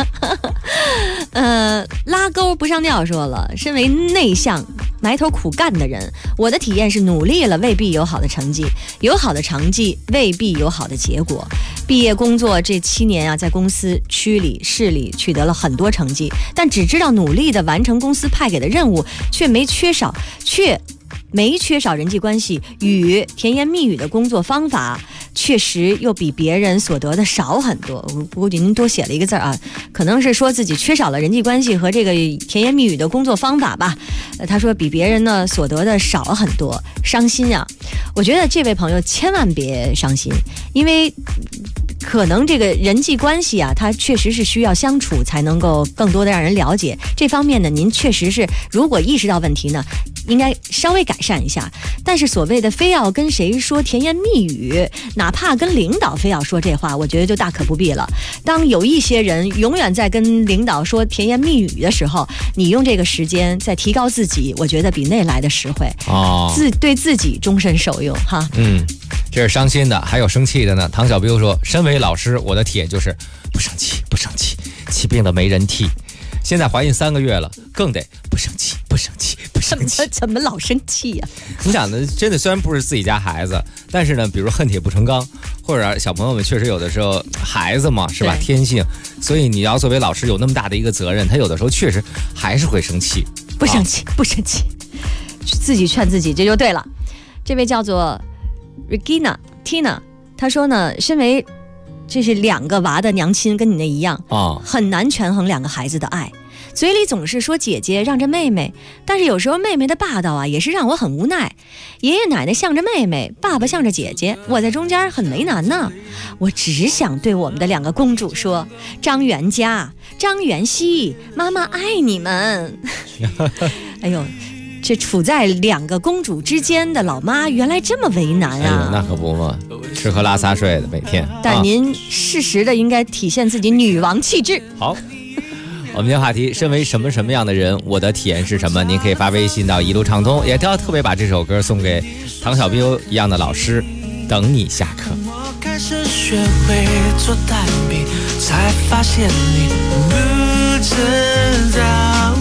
S6: 拉钩不上吊说了，身为内向埋头苦干的人，我的体验是努力了未必有好的成绩，有好的成绩未必有好的结果。毕业工作这7年啊，在公司、区里、市里取得了很多成绩，但只知道努力的完成公司派给的任务，却没缺少人际关系与甜言蜜语的工作方法，确实又比别人所得的少很多。我估计您多写了一个字啊，可能是说自己缺少了人际关系和这个甜言蜜语的工作方法吧。他说比别人呢所得的少很多，伤心啊！我觉得这位朋友千万别伤心，因为可能这个人际关系啊，它确实是需要相处才能够更多的让人了解。这方面呢，您确实是如果意识到问题呢，应该稍微改善一下。但是所谓的非要跟谁说甜言蜜语，哪怕跟领导非要说这话，我觉得就大可不必了。当有一些人永远在跟领导说甜言蜜语的时候，你用这个时间在提高自己，我觉得比那来的实惠对自己终身受用哈。
S8: 这是伤心的，还有生气的呢。唐小彪说，身为老师，我的体验就是不生气，气病的没人替。现在怀孕3个月了，更得不生气。
S6: 怎么老生气呀？
S8: 你想的真的，虽然不是自己家孩子，但是呢，比如恨铁不成钢，或者小朋友们确实有的时候孩子嘛，是吧？天性，所以你要作为老师有那么大的一个责任，他有的时候确实还是会生气。
S6: 不生气，自己劝自己，这就对了。这位叫做 Regina Tina， 她说呢，身为这是2个娃的娘亲，跟你那一样很难权衡2个孩子的爱。嘴里总是说姐姐让着妹妹，但是有时候妹妹的霸道啊，也是让我很无奈。爷爷奶奶向着妹妹，爸爸向着姐姐，我在中间很为难呢。我只想对我们的2个公主说：张元嘉、张元熙，妈妈爱你们。哎呦，这处在2个公主之间的老妈原来这么为难啊！
S8: 那可不嘛，吃喝拉撒睡的每天。
S6: 但您适时的应该体现自己女王气质。
S8: 好。我们今天话题，身为什么样的人，我的体验是什么？您可以发微信到一路畅通，也特别把这首歌送给唐小彪一样的老师，等你下课。
S1: 我开始学会做蛋饼，才发现你不知道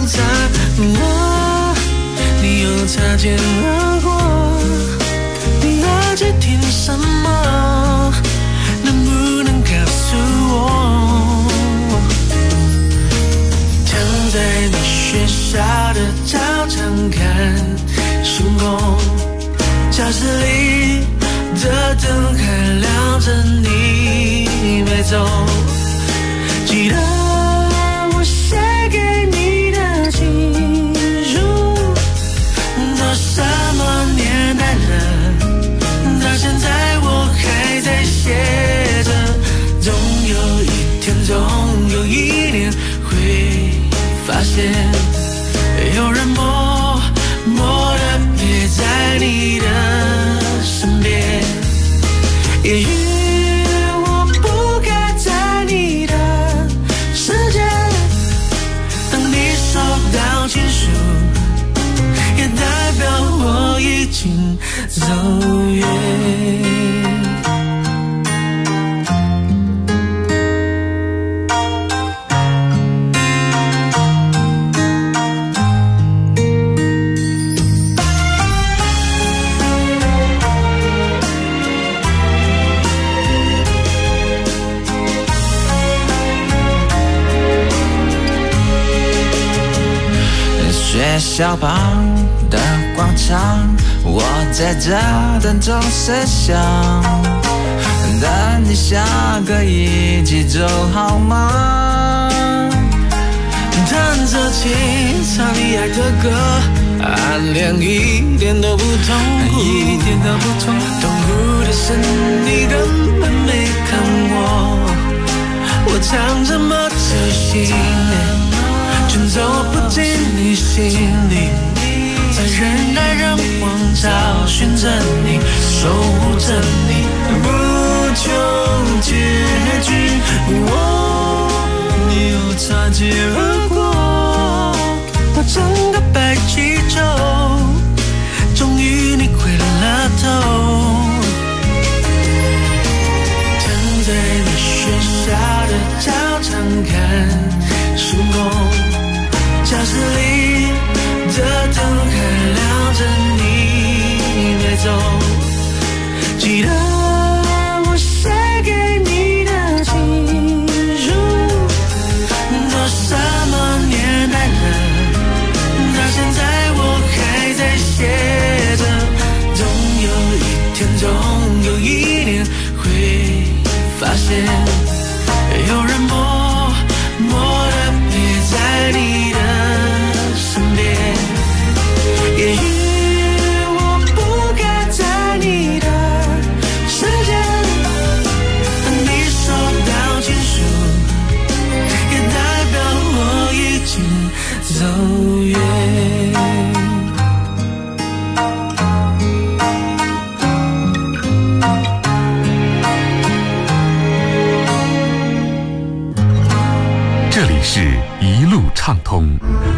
S1: 你又擦肩而过，你爱着听什么？能不能告诉我？在你学校的操场看星空，教室里的灯还亮着，你没走。记得我写给你的情书，都什么年代了，到现在我还在写着。总有一天，总有一年会发现有人默地陪在你的身边，也许我不该在你的世界。当你收到情书， 远。学校旁的广场，我在这等钟声响，等你下课一起走好吗？弹着琴，唱你爱的歌，暗恋一点都不痛苦，一点都不痛苦。痛苦的是你根本没看我唱这么走心，却走不进你心里，在人来人往找寻着你，守护着你，不求结局。你又擦肩而过，我整个白气球，终于你回了头。躺在你学校的操场看星空，教室里的灯还亮着，你没走。记得我写给你的情书，都什么年代了，到现在我还在写着。总有一天，总有一年会发现，有人默地陪在你的身边。也许我不该在你的身边，你收到情书，也代表我已经走远。
S2: 这里是一路畅通。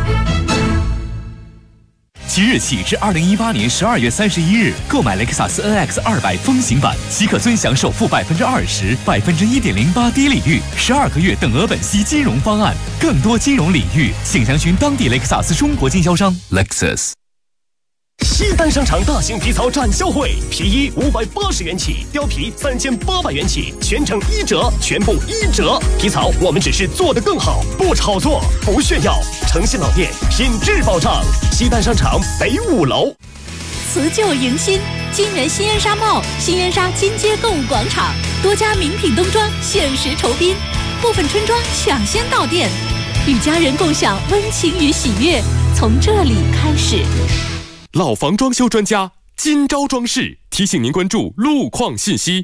S20: 即日起至2018年12月31日，购买雷克萨斯 NX 200风行版即可尊享首付20%、1.08%低利率、12个月等额本息金融方案。更多金融领域，请详询当地雷克萨斯中国经销商 Lexus。
S11: 西单商场大型皮草展销会，皮衣580元起，貂皮3800元起，全程1折，全部1折。皮草我们只是做得更好，不炒作，不炫耀。诚信老店，品质保障。西单商场北5楼。
S3: 辞旧迎新，金源新源纱帽、新源纱金街购物广场，多家名品冬装限时酬宾，部分春装抢先到店，与家人共享温情与喜悦，从这里开始。
S16: 老房装修专家金朝装饰提醒您关注路况信息。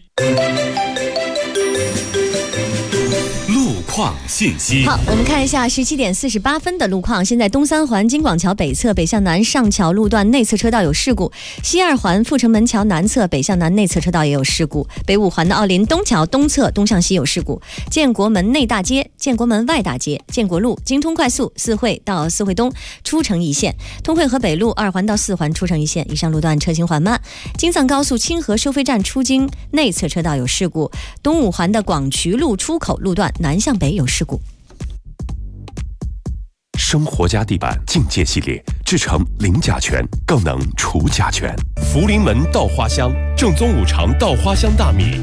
S2: 路况信息。
S6: 好，我们看一下17点48分的路况。现在东三环京广桥北侧北向南上桥路段内侧车道有事故，西二环阜成门桥南侧北向南内侧车道也有事故，北五环的奥林东桥东侧东向西有事故，建国门内大街、建国门外大街、建国路、京通快速四惠到四惠东出城一线，通惠河北路2环到4环出城一线，以上路段车行缓慢。京藏高速清河收费站出京内侧车道有事故，东五环的广渠路出口路段南向北有事故。
S16: 生活家地板境界系列制成零甲醛，更能除甲醛。福临门稻花香正宗五常稻花香大米。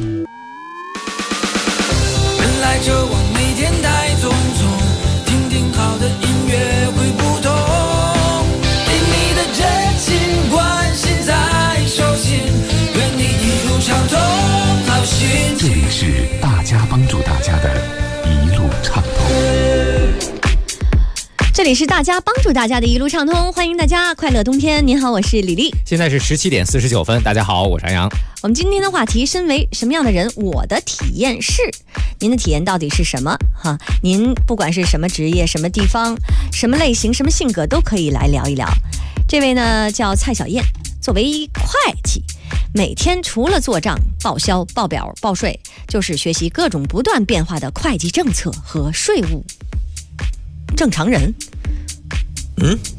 S1: 人来者往，每天带匆匆，听听好的音乐会不同。对你的真情关心在手心，愿你一路畅通，好心情。
S2: 这里是大家帮助大家的一路畅通。
S6: 这里是大家帮助大家的一路畅通，欢迎大家快乐冬天。您好，我是李丽。
S8: 现在是17点49分，大家好，我是安阳。
S6: 我们今天的话题，身为什么样的人，我的体验是，您的体验到底是什么？哈，您不管是什么职业、什么地方、什么类型、什么性格，都可以来聊一聊。这位呢叫蔡小燕，作为会计，每天除了做账、报销、报表、报税，就是学习各种不断变化的会计政策和税务。正常人，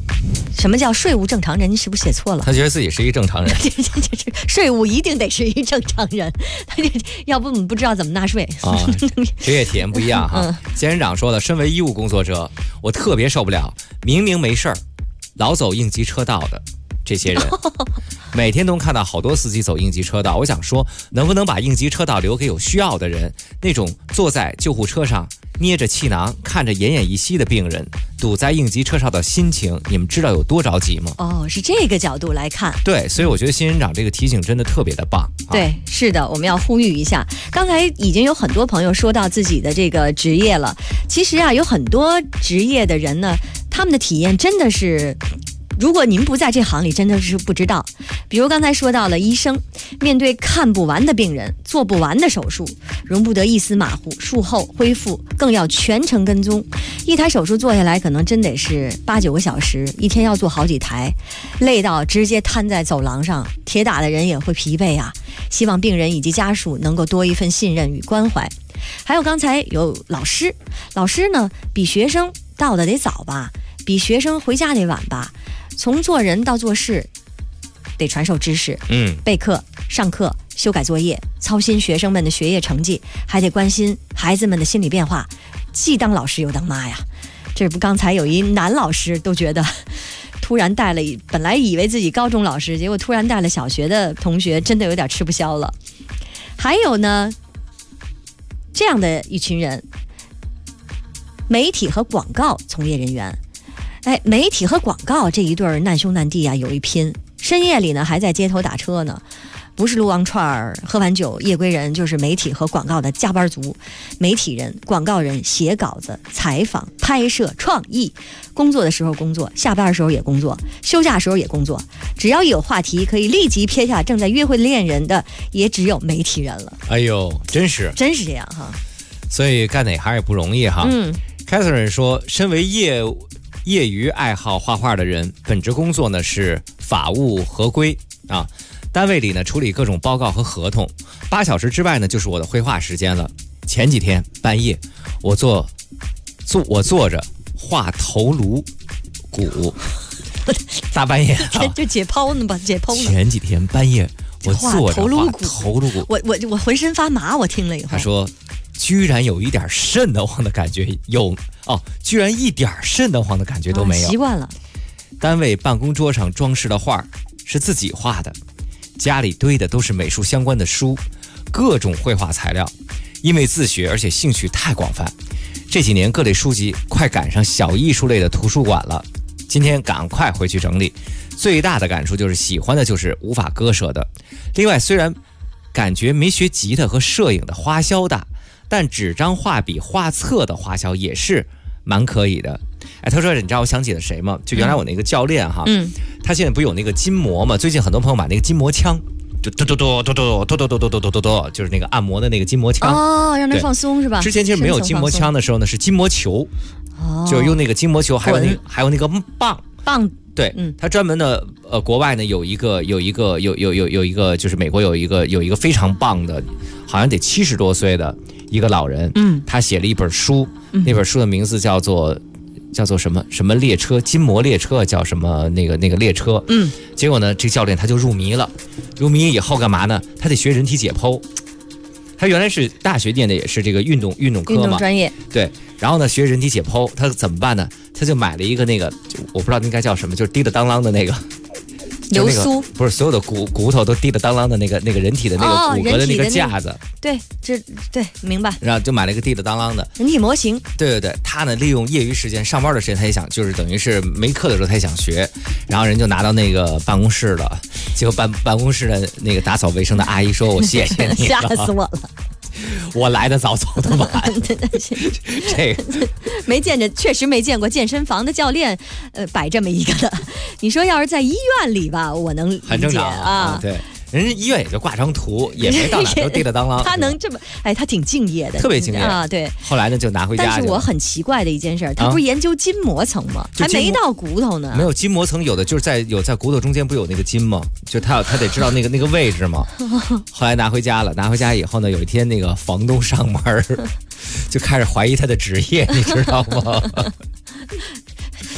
S6: 什么叫税务正常人？你是不是写错了？
S8: 他觉得自己是一正常人，
S6: 税务一定得是一正常人，要不我们不知道怎么纳税
S8: 啊。职业体验不一样哈。仙人掌说了，身为医务工作者，我特别受不了明明没事儿，老走应急车道的这些人。每天都看到好多司机走应急车道，我想说，能不能把应急车道留给有需要的人？那种坐在救护车上捏着气囊看着奄奄一息的病人堵在应急车上的心情，你们知道有多着急吗？
S6: 哦，是这个角度来看。
S8: 对，所以我觉得仙人掌这个提醒真的特别的棒。
S6: 对，是的，我们要呼吁一下。刚才已经有很多朋友说到自己的这个职业了，其实啊，有很多职业的人呢，他们的体验真的是，如果您不在这行里，真的是不知道。比如刚才说到了医生，面对看不完的病人，做不完的手术，容不得一丝马虎，术后恢复更要全程跟踪。一台手术做下来，可能真得是8、9个小时，一天要做好几台，累到直接瘫在走廊上，铁打的人也会疲惫啊。希望病人以及家属能够多一份信任与关怀。还有刚才有老师，老师呢比学生到的得早吧，比学生回家得晚吧。从做人到做事，得传授知识，备课、上课、修改作业，操心学生们的学业成绩，还得关心孩子们的心理变化，既当老师又当妈呀。这不，刚才有一男老师都觉得，突然带了本来以为自己高中老师，结果突然带了小学的同学，真的有点吃不消了。还有呢，这样的一群人，媒体和广告从业人员。媒体和广告这一对难兄难弟啊，有一拼。深夜里呢，还在街头打车呢，不是撸王串喝完酒夜归人，就是媒体和广告的加班族。媒体人、广告人写稿子、采访、拍摄、创意，工作的时候工作，下班的时候也工作，休假的时候也工作。只要一有话题可以立即撇下正在约会的恋人的，也只有媒体人了。
S8: 哎呦，真是这
S6: 样哈。
S8: 所以干哪行也不容易哈。Catherine 说，身为业余爱好画画的人，本职工作呢是法务合规啊，单位里呢处理各种报告和合同，8小时之外呢就是我的绘画时间了。前几天半夜，我坐着画头颅骨，大半夜
S6: 就解剖呢吧，解剖呢。
S8: 前几天半夜我坐着画头颅骨，
S6: 我浑身发麻，我听了以后。
S8: 他说，居然有一点瘆得慌的感觉，居然一点瘆得慌的感觉都没有。
S6: 习惯了。
S8: 单位办公桌上装饰的画是自己画的，家里堆的都是美术相关的书，各种绘画材料。因为自学，而且兴趣太广泛，这几年各类书籍快赶上小艺术类的图书馆了。今天赶快回去整理。最大的感触就是喜欢的就是无法割舍的。另外，虽然感觉没学吉他和摄影的花销大，但纸张画笔画册的花销也是蛮可以的。他说，你知道我想起了谁吗？就原来我那个教练哈，他现在不有那个筋膜吗？最近很多朋友买那个筋膜枪，就嘟，就是那个按摩的那个筋膜枪
S6: 让人放松是吧？
S8: 之前其实没有筋膜枪的时候呢，是筋膜球，就是用那个筋膜球，还有那个棒。对，他专门的国外呢有一个，就是美国有一个非常棒的，好像得70多岁的一个老人，他写了一本书，那本书的名字叫做什么列车，筋膜列车，叫什么那个列车，结果呢，这教练他就入迷了，入迷以后干嘛呢？他得学人体解剖。他原来是大学念的也是这个运动科嘛，
S6: 运动专业。
S8: 对，然后呢学人体解剖，他怎么办呢？他就买了一个那个，我不知道应该叫什么，就是滴了当啷的那个
S6: 流苏，
S8: 不是所有的骨头都滴了当啷的那个人体的那个骨骼的那个架子。
S6: 对，对，明白。
S8: 然后就买了一个滴了当啷的
S6: 人体模型。
S8: 对，他呢利用业余时间上班的时间，他也想，就是等于是没课的时候他也想学，然后人就拿到那个办公室了，结果办公室的那个打扫卫生的阿姨说：“我谢谢你。”
S6: 吓死我了。
S8: 我来的早，走的晚。这个
S6: 确实没见过健身房的教练，摆这么一个的。你说要是在医院里吧，我能理解，
S8: 很正常啊。对，人家医院也就挂张图，也没到哪都滴了当啷。
S6: 他能这么，他挺敬业的，
S8: 特别敬业
S6: 啊。对。
S8: 后来呢，就拿回家。
S6: 但是我很奇怪的一件事，他不是研究筋膜层吗？还没到骨头呢。
S8: 没有筋膜层，有的就是在骨头中间不有那个筋吗？就他得知道那个位置嘛。后来拿回家了，拿回家以后呢，有一天那个房东上门就开始怀疑他的职业，你知道吗？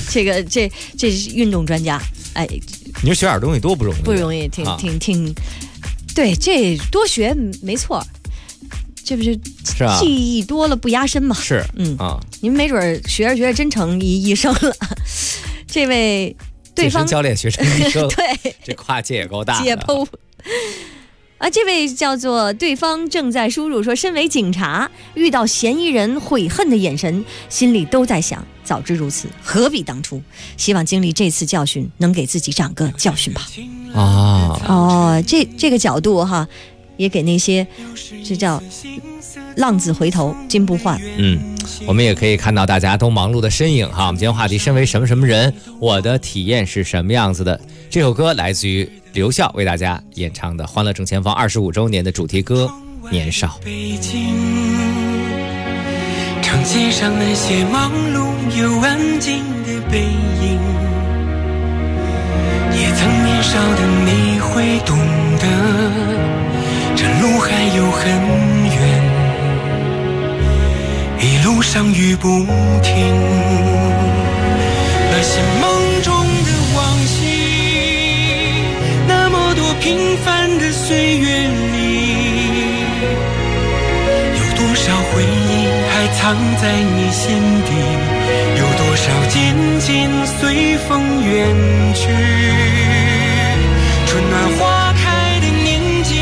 S6: 这是运动专家，哎，
S8: 你说学点东西多不容易？
S6: 不容易，挺，对，这多学没错，这不是记忆多了不压身嘛？
S8: 是，
S6: 您没准学着学着真成医生了。这位对方
S8: 教练学成医生，
S6: 对，这
S8: 跨界也够大的。
S6: 解剖。这位叫做对方正在输入说，身为警察，遇到嫌疑人悔恨的眼神，心里都在想，早知如此，何必当初？希望经历这次教训，能给自己长个教训吧。这个角度哈，也给那些这叫浪子回头金不换。
S8: 我们也可以看到大家都忙碌的身影哈。我们今天话题，身为什么什么人，我的体验是什么样子的？这首歌来自于刘笑为大家演唱的《欢乐正前方》25周年的主题歌《年少》。
S1: 北京长街上那些忙碌又安静的背影，也曾年少的你会懂得，这路还有很远，一路上雨不停，那些梦中的往昔，那么多平凡的岁月里，有多少回忆还藏在你心底，有多少渐渐随风远去，春暖花开的年纪，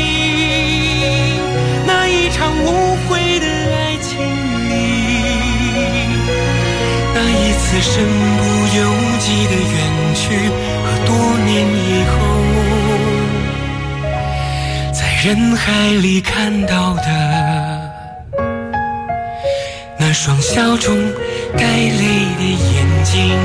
S1: 那一场无悔的爱情里，那一次身不由己的远去，和多年以后在人海里看到的那双笑中带泪的眼睛。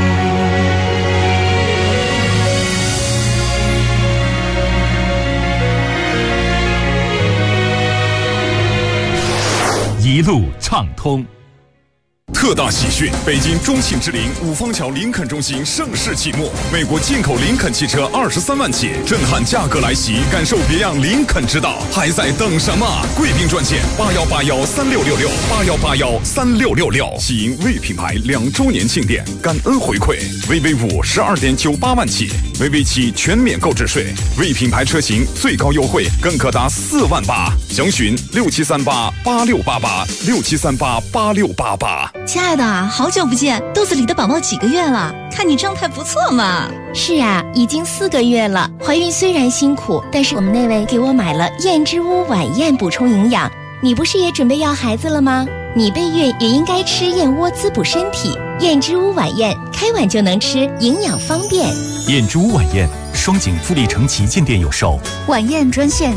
S16: 一路畅通。特大喜讯！北京中信之林五方桥林肯中心盛世启幕，美国进口林肯汽车23万起，震撼价格来袭，感受别样林肯之道，还在等什么？贵宾专线81813666，81813666，喜迎魏品牌2周年庆典，感恩回馈。VV5 12.98万起，VV7全免购置税，魏品牌车型最高优惠更可达4万8，详询67388688，67388688。
S3: 亲爱的，好久不见，肚子里的宝宝几个月了？看你状态不错嘛。
S7: 是啊，已经4个月了。怀孕虽然辛苦，但是我们那位给我买了燕之屋晚宴补充营养。你不是也准备要孩子了吗？你备孕也应该吃燕窝滋补身体。燕之屋晚宴开碗就能吃，营养方便。
S9: 燕之屋晚宴，双井富力城旗舰店有售。
S3: 晚宴专线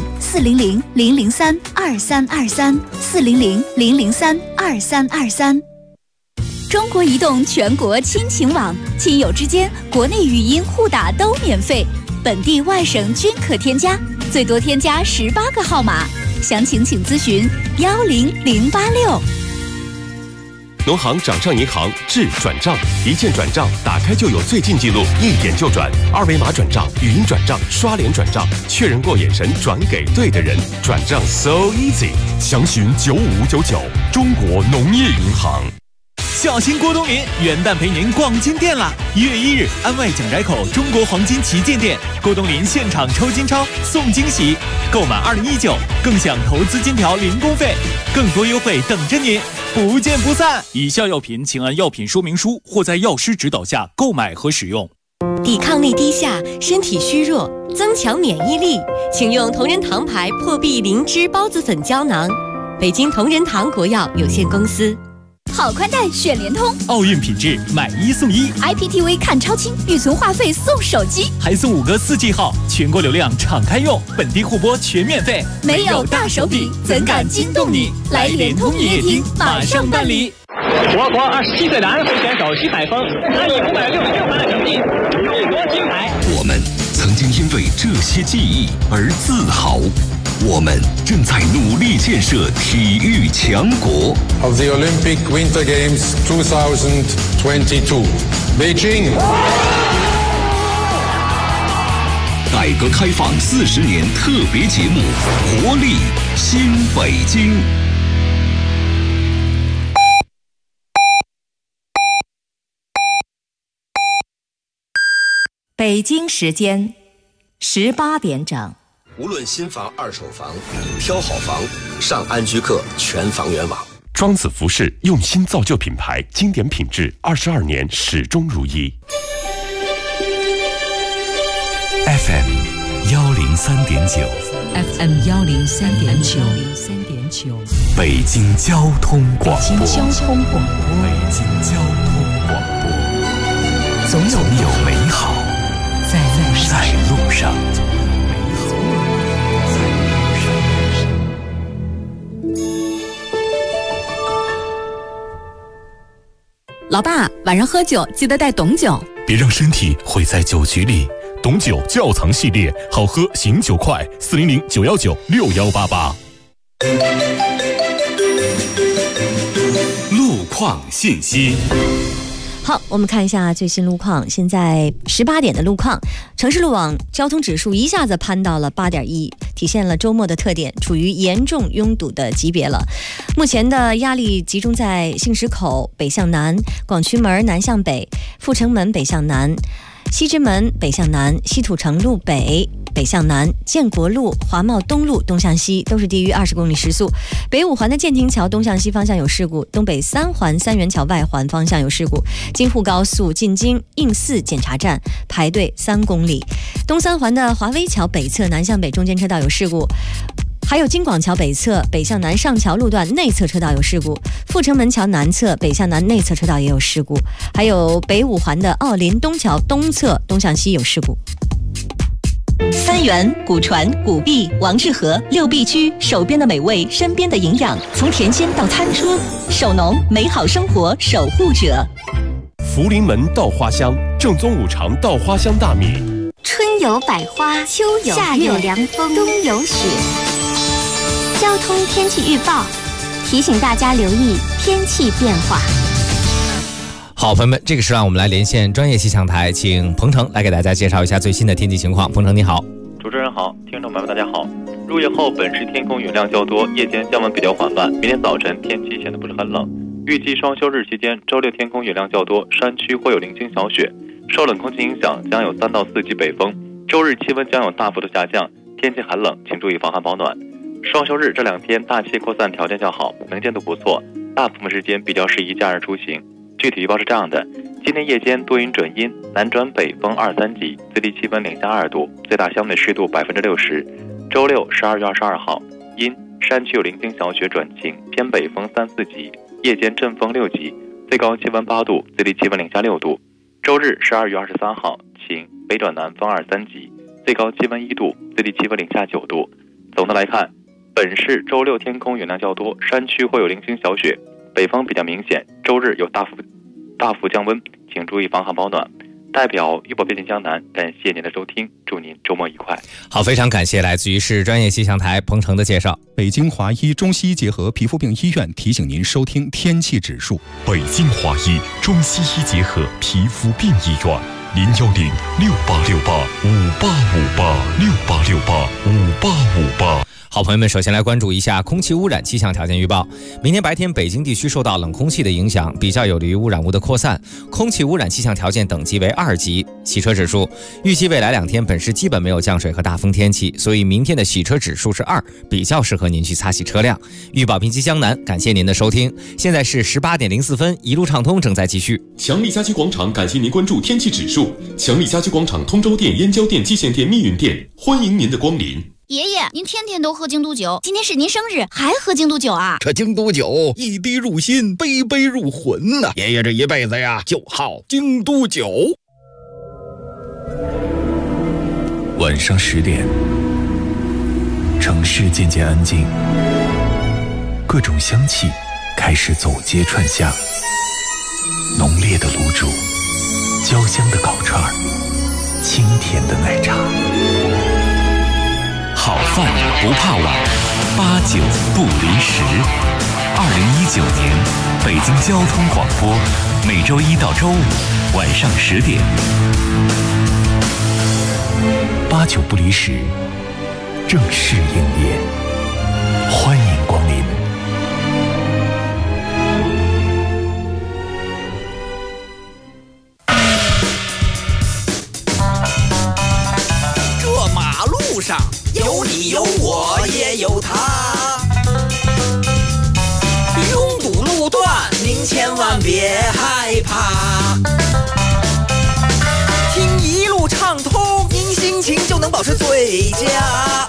S3: 400-003-2323，400-003-2323。中国移动全国亲情网，亲友之间国内语音互打都免费，本地外省均可添加，最多添加18个号码，详情请咨询10086。
S16: 农行掌账银行智转账，一键转账，打开就有最近记录，一点就转，二维码转账、语音转账、刷脸转账，确认过眼神转给对的人，转账 so easy。详询9599，中国农业银行。
S20: 小心郭冬临，元旦陪您逛金店啦！1月1日，安外蒋宅口中国黄金旗舰店，郭冬临现场抽金钞送惊喜，购满2019更享投资金条零工费，更多优惠等着您，不见不散。以下药品请按药品说明书或在药师指导下购买和使用。
S21: 抵抗力低下，身体虚弱，增强免疫力，请用同仁堂牌破壁灵芝孢子粉胶囊。北京同仁堂国药有限公司。
S3: 好宽带选联通，
S20: 奥运品质买1送1
S3: ，IPTV 看超清，预存话费送手机，
S20: 还送5个4G 号，全国流量敞开用，本地互播全免费。
S3: 没有大手笔，怎敢惊动你？来联通营业厅马上办理。
S23: 我国27岁男会选手徐海峰，他以566分的成绩勇夺金牌。
S2: 我们曾经因为这些记忆而自豪。我们正在努力建设体育强国。
S24: Of the Olympic Winter Games 2022, Beijing.
S2: 改革开放40年特别节目，活力新北京。
S4: 北京时间18点整。
S12: 无论新房、二手房，挑好房，上安居客全房源网。
S16: 庄子服饰用心造就品牌，经典品质，22年始终如一。
S2: FM 103.9
S4: FM 103.9
S2: 北京交通广播。
S4: 北京交通广播。
S2: 北京交通广播。总有美好在路上。
S3: 老爸，晚上喝酒记得带董酒，
S9: 别让身体毁在酒局里。董酒窖藏系列，好喝醒酒快，400-919-6188。
S2: 路况信息。
S6: 好，我们看一下最新路况。现在18点的路况，城市路网交通指数一下子攀到了8.1，体现了周末的特点，处于严重拥堵的级别了。目前的压力集中在杏石口北向南、广渠门南向北、阜成门北向南、西直门北向南、西土城路北向南、建国路、华贸东路东向西都是低于20公里时速。北五环的建亭桥东向西方向有事故，东北三环三元桥外环方向有事故，京沪高速进京应四检查站排队3公里，东三环的华威桥北侧南向北中间车道有事故，还有京广桥北侧北向南上桥路段内侧车道有事故，阜成门桥南侧北向南内侧车道也有事故，还有北五环的奥林东桥东侧东向西有事故。
S3: 三元、古传、古币、王致和6必居，手边的美味，身边的营养，从甜心到餐桌，手农美好生活守护者。
S16: 福临门稻花香，正宗5常稻花香大米。
S13: 春有百花，秋有夏有凉风，冬有雪。交通天气预报提醒大家留意天气变化。
S8: 好，朋友们，这个时段我们来连线专业气象台，请彭程来给大家介绍一下最新的天气情况。彭程你好。
S14: 主持人好，听众朋友们大家好。入夜后本市天空云量较多，夜间降温比较缓慢，明天早晨天气显得不是很冷。预计双休日期间，周六天空云量较多，山区会有零星小雪，受冷空气影响将有3到4级北风。周日气温将有大幅度下降，天气寒冷，请注意防寒保暖。双休日这2天大气扩散条件较好，能见度不错，大部分时间比较适宜假日出行。具体预报是这样的：今天夜间多云转阴，南转北风2、3级，最低气温零下2度，最大相对湿度60%。周六12月22号，阴，山区有零星小雪转晴，偏北风3、4级，夜间阵风6级，最高气温8度，最低气温零下6度。周日12月23号，晴，北转南风2、3级，最高气温1度，最低气温零下9度。总的来看，本市周六天空云量较多，山区会有零星小雪，北风比较明显，周日有大幅降温，请注意防寒保暖。代表预报北京江南，感谢您的收听，祝您周末愉快。
S8: 好，非常感谢来自于市专业气象台彭程的介绍。
S9: 北京华医中西医结合皮肤病医院提醒您收听天气指数。
S2: 北京华医中西医结合皮肤病医院，010-6868-5858，6868-5858。
S8: 好，朋友们，首先来关注一下空气污染气象条件预报。明天白天，北京地区受到冷空气的影响，比较有利于污染物的扩散，空气污染气象条件等级为2级。洗车指数，预计未来2天本市基本没有降水和大风天气，所以明天的洗车指数是2，比较适合您去擦洗车辆。预报评级江南，感谢您的收听。现在是18点04分，一路畅通正在继续。
S16: 强力家居广场感谢您关注天气指数。强力家居广场通州店、燕郊店、蓟县店、密云店，欢迎您的光临。
S25: 爷爷，您天天都喝京都酒，今天是您生日，还喝京都酒啊？
S26: 这京都酒一滴入心，杯杯入魂呐！爷爷这一辈子呀，就好京都酒。
S2: 晚上10点，城市渐渐安静，各种香气开始走街串巷，浓烈的卤煮，焦香的烤串，清甜的奶茶。好饭不怕晚，89不离10。2019年北京交通广播，每周1到周5晚上10点。89不离10，正式营业，欢迎光临。
S1: 上有你有我也有他，拥堵路段您千万别害怕，听一路畅通，您心情就能保持最佳。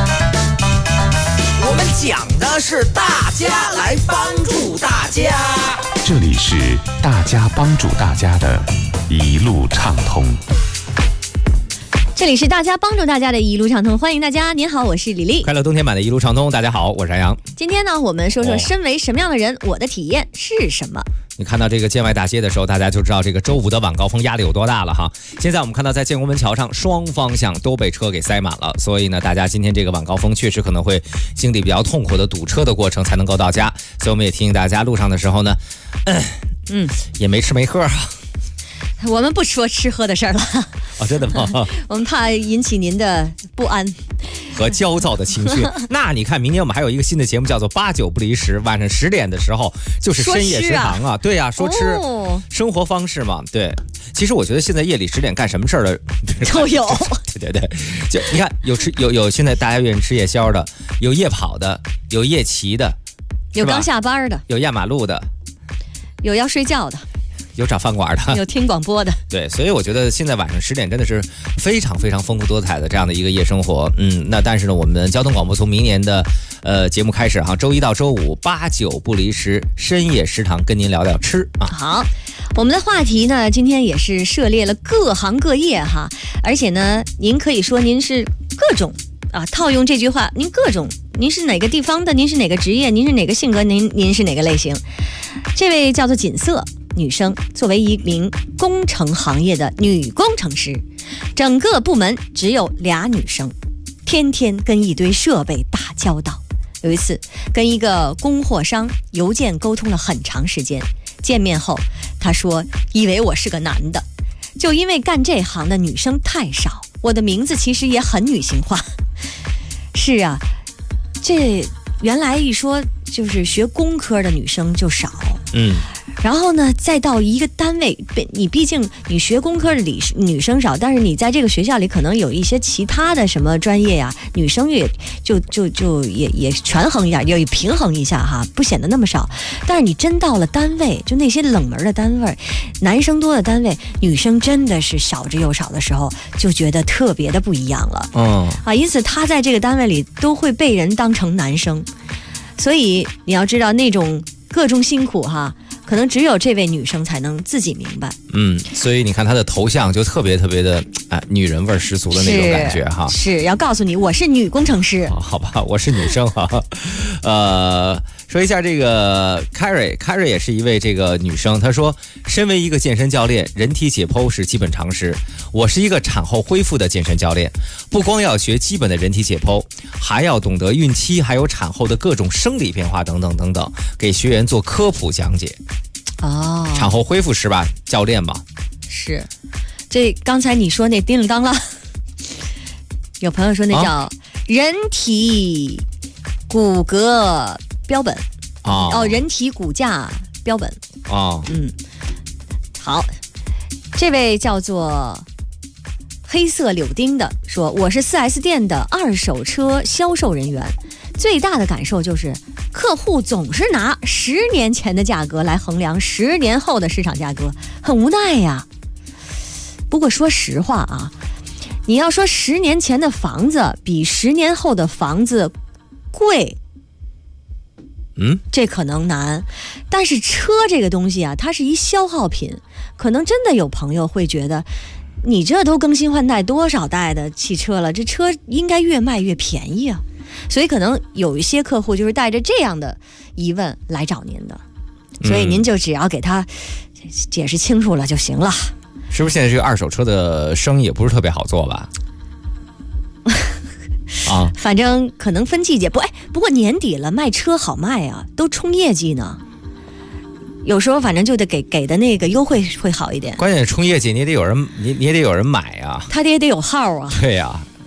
S1: 我们讲的是大家来帮助大家，
S9: 这里是大家帮助大家的一路畅通。
S6: 这里是大家帮助大家的一路畅通，欢迎大家。您好，我是李丽。
S8: 快乐冬天版的一路畅通，大家好，我是安阳。
S6: 今天呢，我们说说身为什么样的人，我的体验是什么。
S8: 你看到这个建外大街的时候，大家就知道这个周五的晚高峰压力有多大了哈。现在我们看到在建国门桥上，双方向都被车给塞满了，所以呢，大家今天这个晚高峰确实可能会经历比较痛苦的堵车的过程才能够到家。所以我们也提醒大家，路上的时候呢，也没吃没喝啊。
S6: 我们不说吃喝的事儿了。
S8: 哦，真的吗？
S6: 我们怕引起您的不安
S8: 和焦躁的情绪。那你看，明年我们还有一个新的节目，叫做8、9不离10，晚上10点的时候就是深夜食堂啊。对呀，说吃，生活方式嘛。对，其实我觉得现在夜里10点干什么事儿的
S6: 都有。
S8: 对，就你看，有现在大家愿意吃夜宵的，有夜跑的，有夜骑的，
S6: 有刚下班的，
S8: 有压马路的，
S6: 有要睡觉的。
S8: 有找饭馆的，
S6: 有听广播的，
S8: 对，所以我觉得现在晚上10点真的是非常非常丰富多彩的这样的一个夜生活。那但是呢，我们交通广播从明年的节目开始哈，周一到周五8、9不离10，深夜食堂跟您聊聊吃啊。
S6: 好，我们的话题呢，今天也是涉猎了各行各业哈，而且呢，您可以说您是各种啊，套用这句话，您各种，您是哪个地方的，您是哪个职业，您是哪个性格，您是哪个类型。这位叫做锦瑟。女生作为一名工程行业的女工程师，整个部门只有2女生，天天跟一堆设备打交道。有一次跟一个供货商邮件沟通了很长时间，见面后她说以为我是个男的，就因为干这行的女生太少，我的名字其实也很女性化。是啊，这原来一说就是学工科的女生就少，然后呢，再到一个单位，你毕竟你学工科的女生少，但是你在这个学校里可能有一些其他的什么专业呀，女生也就也权衡一下，也平衡一下哈，不显得那么少。但是你真到了单位，就那些冷门的单位，男生多的单位，女生真的是少之又少的时候，就觉得特别的不一样了。因此他在这个单位里都会被人当成男生，所以你要知道那种各种辛苦哈。可能只有这位女生才能自己明白。
S8: 所以你看她的头像就特别特别的女人味十足的那种感觉哈。
S6: 是要告诉你，我是女工程师。
S8: 好吧，我是女生哈。说一下这个 Carrie 也是一位这个女生，她说，身为一个健身教练，人体解剖是基本常识。我是一个产后恢复的健身教练，不光要学基本的人体解剖，还要懂得孕期还有产后的各种生理变化等等等等，给学员做科普讲解。产后恢复是吧？教练嘛。是，
S6: 这刚才你说那叮铃当啷，有朋友说那叫人体骨骼标本。人体骨架标本。好，这位叫做黑色柳丁的说，我是 4S 店的二手车销售人员，最大的感受就是客户总是拿10年前的价格来衡量10年后的市场价格，很无奈呀。不过说实话啊，你要说10年前的房子比10年后的房子贵，这可能难。但是车这个东西啊，它是一消耗品，可能真的有朋友会觉得，你这都更新换代多少代的汽车了，这车应该越卖越便宜啊。所以可能有一些客户就是带着这样的疑问来找您的，所以您就只要给他解释清楚了就行了。
S8: 是不是现在这个二手车的生意也不是特别好做吧？
S6: 反正可能分季节。不过年底了，卖车好卖啊，都冲业绩呢。有时候反正就得给的那个优惠会好一点。
S8: 关键冲业绩，你也得有人买啊，
S6: 他也得有号啊。
S8: 对呀。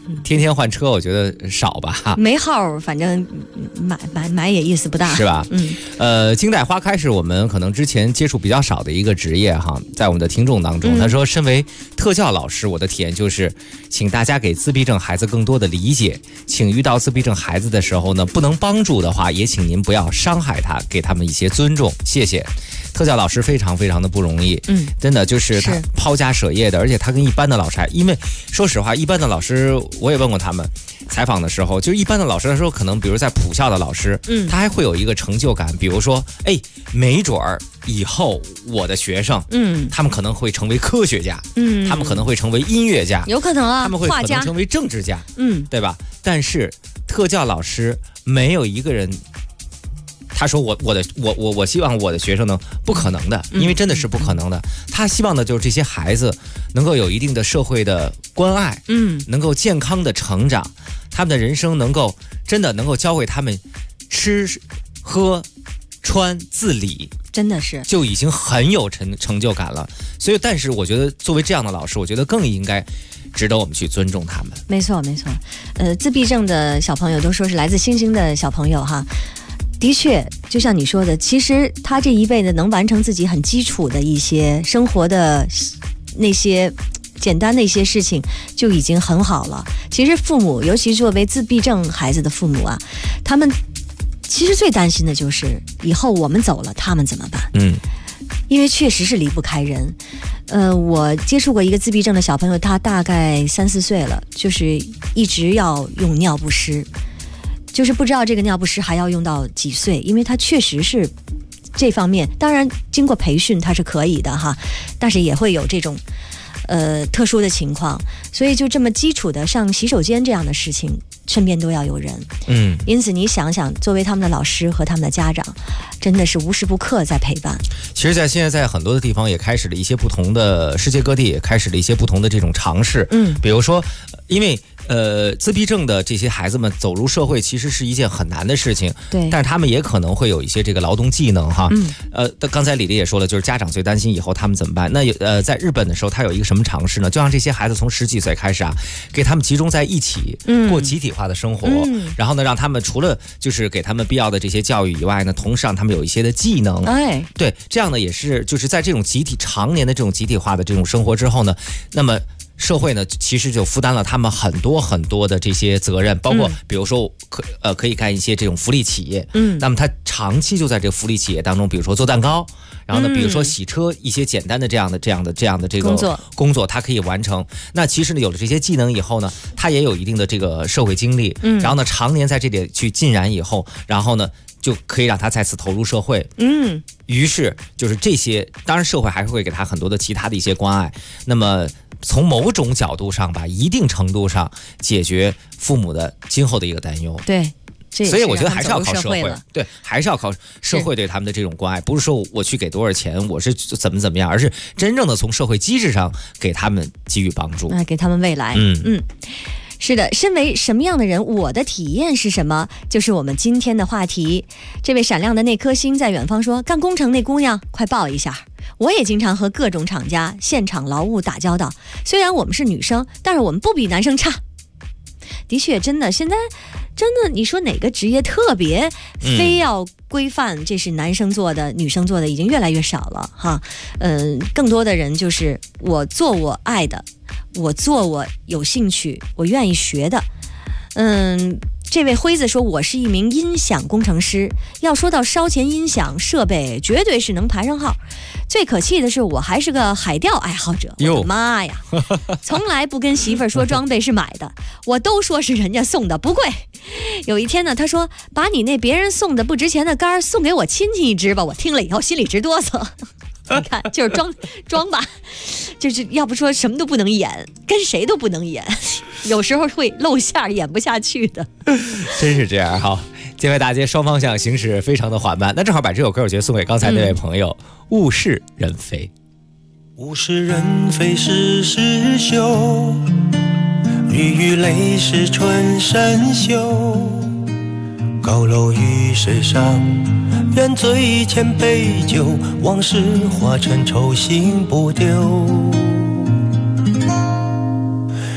S8: 天天换车，我觉得少吧。
S6: 没号，反正买也意思不大，
S8: 是吧？金代花开是我们可能之前接触比较少的一个职业哈，在我们的听众当中，他说，身为特教老师，我的体验就是，请大家给自闭症孩子更多的理解，请遇到自闭症孩子的时候呢，不能帮助的话，也请您不要伤害他，给他们一些尊重，谢谢。特教老师非常非常的不容易，真的就是他抛家舍业的，而且他跟一般的老师，因为说实话，一般的老师我也问过他们，采访的时候，就一般的老师来说，可能比如在普校的老师，他还会有一个成就感，比如说，没准儿以后我的学生，他们可能会成为科学家，他们可能会成为音乐家，
S6: 有可能啊，
S8: 他们会可能成为政治家，对吧？但是特教老师没有一个人。他说我希望我的学生呢，不可能的，因为真的是不可能的。他希望的就是这些孩子能够有一定的社会的关爱，能够健康的成长，他们的人生能够真的能够教会他们吃喝穿自理，
S6: 真的是
S8: 就已经很有成就感了。所以，但是我觉得作为这样的老师，我觉得更应该值得我们去尊重他们。
S6: 没错，自闭症的小朋友都说是来自星星的小朋友哈。的确，就像你说的，其实他这一辈子能完成自己很基础的一些生活的那些简单的一些事情，就已经很好了。其实父母，尤其作为自闭症孩子的父母啊，他们其实最担心的就是以后我们走了，他们怎么办？因为确实是离不开人。我接触过一个自闭症的小朋友，他大概3、4岁了，就是一直要用尿不湿。就是不知道这个尿不湿还要用到几岁，因为他确实是这方面，当然经过培训他是可以的哈，但是也会有这种特殊的情况，所以就这么基础的上洗手间这样的事情，身边都要有人。因此你想想，作为他们的老师和他们的家长，真的是无时不刻在陪伴。
S8: 其实现在在很多的地方也开始了一些不同的，世界各地也开始了一些不同的这种尝试。比如说，因为自闭症的这些孩子们走入社会其实是一件很难的事情，
S6: 对，
S8: 但是他们也可能会有一些这个劳动技能哈。刚才李丽也说了，就是家长最担心以后他们怎么办。那在日本的时候，他有一个什么尝试呢？就让这些孩子从10几岁开始啊，给他们集中在一起，过集体化的生活，然后呢，让他们除了就是给他们必要的这些教育以外呢，同时让他们有一些的技能。对，这样呢也是就是在这种常年的这种集体化的这种生活之后呢，那么社会呢，其实就负担了他们很多很多的这些责任，包括比如说可以干一些这种福利企业，那么他长期就在这个福利企业当中，比如说做蛋糕，然后呢，比如说洗车，一些简单的这样的这个工作，他可以完成。那其实呢，有了这些技能以后呢，他也有一定的这个社会经历，然后呢，常年在这里去浸染以后，然后呢，就可以让他再次投入社会。于是就是这些，当然社会还是会给他很多的其他的一些关爱。那么从某种角度上吧，一定程度上解决父母的今后的一个担忧。
S6: 对，
S8: 所以我觉得还是要靠社会，对，还是要靠社会对他们的这种关爱，不是说我去给多少钱，我是怎么样，而是真正的从社会机制上给他们给予帮助，
S6: 给他们未来。是的，身为什么样的人，我的体验是什么，就是我们今天的话题。这位闪亮的那颗星在远方说，干工程那姑娘快抱一下。我也经常和各种厂家现场劳务打交道，虽然我们是女生，但是我们不比男生差。的确，真的，现在真的，你说哪个职业特别非要规范这是男生做的女生做的，已经越来越少了哈。更多的人就是我做我爱的，我做我有兴趣我愿意学的。这位辉子说，我是一名音响工程师，要说到烧钱音响设备绝对是能排上号。最可气的是我还是个海钓爱好者，我的妈呀，从来不跟媳妇儿说装备是买的，我都说是人家送的，不贵。有一天呢，他说把你那别人送的不值钱的杆送给我亲戚一支吧，我听了以后心里直哆嗦。你看，就是装吧，就是要不说什么都不能演，跟谁都不能演，有时候会露馅演不下去的。
S8: 真是这样哈。建外大街双方向行驶非常的缓慢，那正好把这首歌我觉得送给刚才那位朋友。物是人非，
S1: 物是人非事事休，雨雨泪是春深秋。高楼与水上，愿醉千杯酒，往事化成愁心不丢。古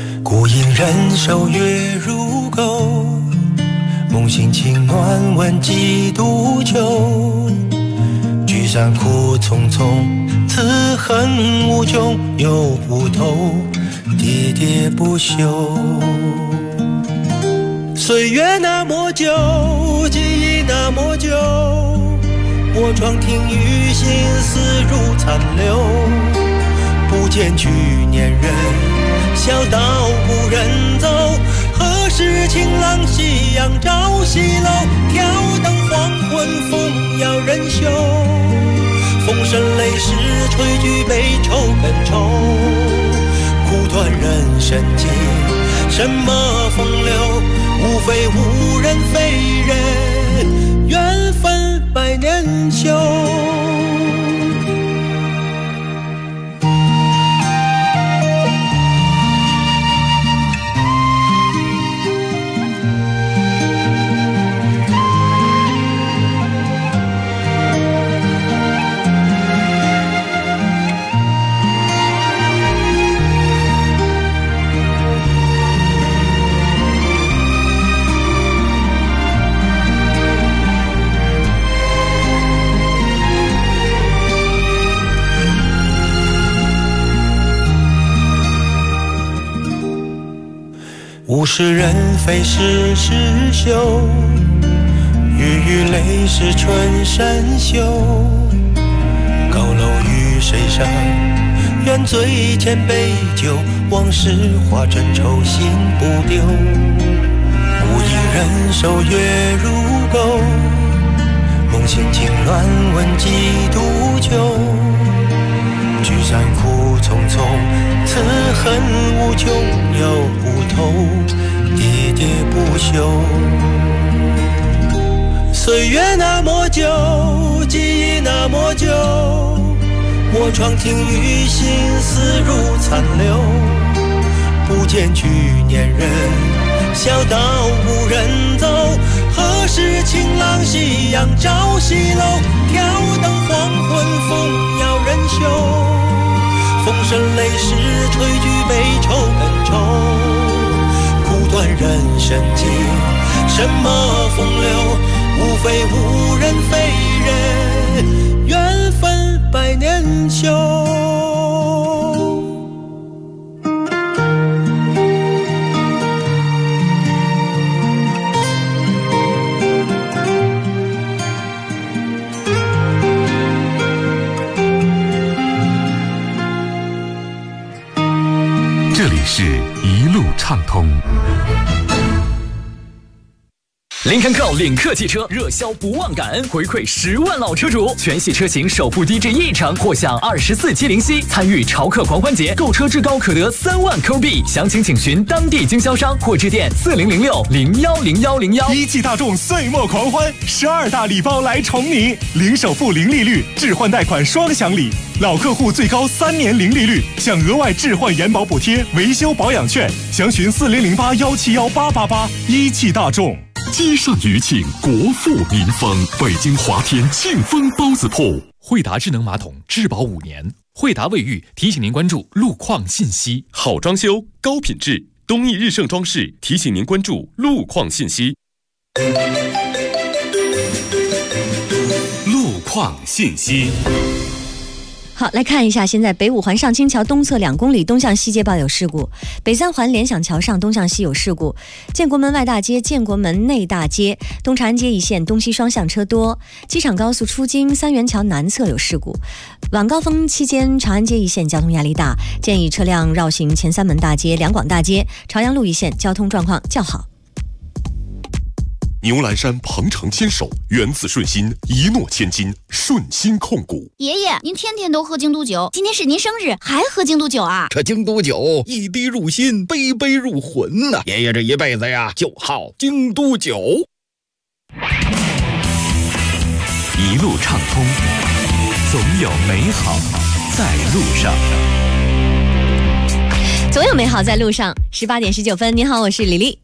S1: 无影人手月如钩，梦醒情暖问几度秋。聚散苦匆匆，此恨无穷又无头，喋喋不休。岁月那么久，记忆那么久，我窗听雨心思如残留。不见去年人，小道无人走。何时晴朗夕阳照西楼？挑灯黄昏风摇人袖。风声泪湿吹举悲愁更愁。苦短人生境，什么风流？无非无人非人，缘分百年修。物是人非事事休，雨雨泪是春山秀。高楼与水上，愿醉千杯酒，往事化成愁心不丢。无影人手月如钩，梦醒情乱问几度秋。聚散苦匆匆，此恨无穷又无头，喋喋不休。岁月那么久，记忆那么久，我窗听雨心思如残留。不见去年人，小道无人走。何时晴朗夕阳照西楼？挑灯黄昏风摇人袖。风声泪湿吹举悲愁更愁。苦短人生境，什么风流？无非无人非人，缘分百年修。
S9: 这里是一路畅通。
S20: 林肯 Go 领克汽车热销不忘感恩，回馈10万老车主，全系车型首付低至1成，或享24期零息。参与潮客狂欢节，购车至高可得3万扣币。详情请询当地经销商或致电4006010101。
S9: 一汽大众岁末狂欢，12大礼包来宠你，零首付、零利率，置换贷款双享礼。老客户最高3年零利率，享额外置换延保补贴、维修保养券。详询4008171888。一汽大众。
S16: 积善余庆，国富民丰。北京华天庆丰包子铺，
S20: 惠达智能马桶质保5年。惠达卫浴提醒您关注路况信息。
S16: 好装修，高品质，东义日盛装饰提醒您关注路况信息。
S9: 路况信息。
S6: 好，来看一下，现在北五环上清桥东侧2公里东向西街报有事故，北三环联想桥上东向西有事故，建国门外大街、建国门内大街、东长安街一线东西双向车多，机场高速出京三元桥南侧有事故，晚高峰期间长安街一线交通压力大，建议车辆绕行前三门大街、两广大街、朝阳路一线交通状况较好。
S16: 牛栏山鹏程牵手，源自顺心，一诺千金，顺心控股。
S25: 爷爷，您天天都喝京都酒，今天是您生日，还喝京都酒啊？
S26: 这京都酒一滴入心，杯杯入魂呐！爷爷这一辈子呀，就好京都酒。
S20: 一路畅通，总有美好在路上。
S6: 总有美好在路上。18点19分，您好，我是李丽。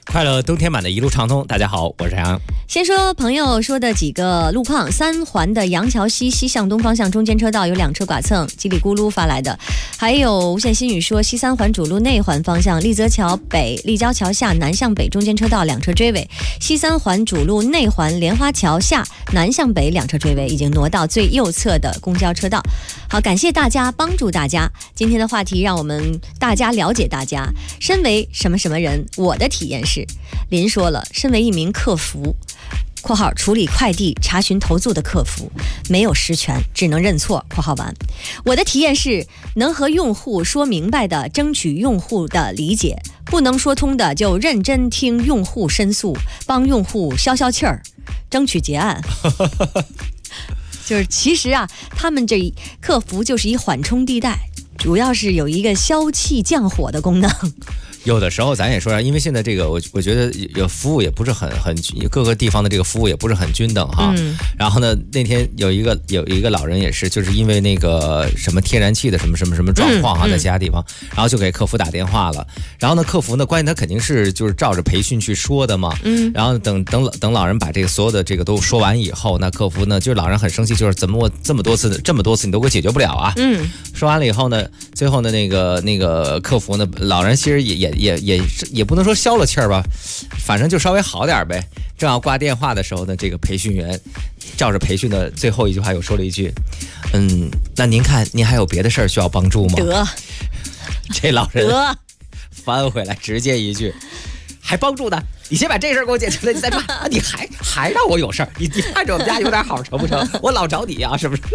S8: 快乐冬天版的一路畅通，大家好，我是杨。
S6: 先说朋友说的几个路况，三环的杨桥西西向东方向中间车道有2车剐蹭，叽里咕噜发来的。还有无限心语说，西三环主路内环方向立泽桥北立交桥下南向北中间车道2车追尾，西三环主路内环莲花桥下南向北2车追尾，已经挪到最右侧的公交车道。好，感谢大家，帮助大家。今天的话题让我们大家了解大家。身为什么什么人，我的体验是，林说了，身为一名客服（括号处理快递、查询投诉的客服），没有实权，只能认错（括号完）。我的体验是，能和用户说明白的，争取用户的理解；不能说通的，就认真听用户申诉，帮用户消消气儿，争取结案。就是其实啊，他们这客服就是一缓冲地带，主要是有一个消气降火的功能。
S8: 有的时候咱也说，因为现在这个我觉得有服务也不是很各个地方的这个服务也不是很均等哈。然后呢，那天有一个老人也是，就是因为那个什么天然气的什么状况哈，在其他地方，然后就给客服打电话了。然后呢，客服呢，关键他肯定是就是照着培训去说的嘛。然后等老人把这个所有的这个都说完以后，那客服呢，就是老人很生气，就是怎么我这么多次你都给我解决不了啊？说完了以后呢，最后呢那个客服呢，老人其实也不能说消了气儿吧，反正就稍微好点呗。正要挂电话的时候呢，这个培训员照着培训的最后一句话又说了一句：“那您看，您还有别的事儿需要帮助吗？”得，这老人翻回来直接一句：“还帮助呢？你先把这事儿给我解决了，你再说。你还让我有事儿？你看着我们家有点好成不成？我老找你啊，是不是？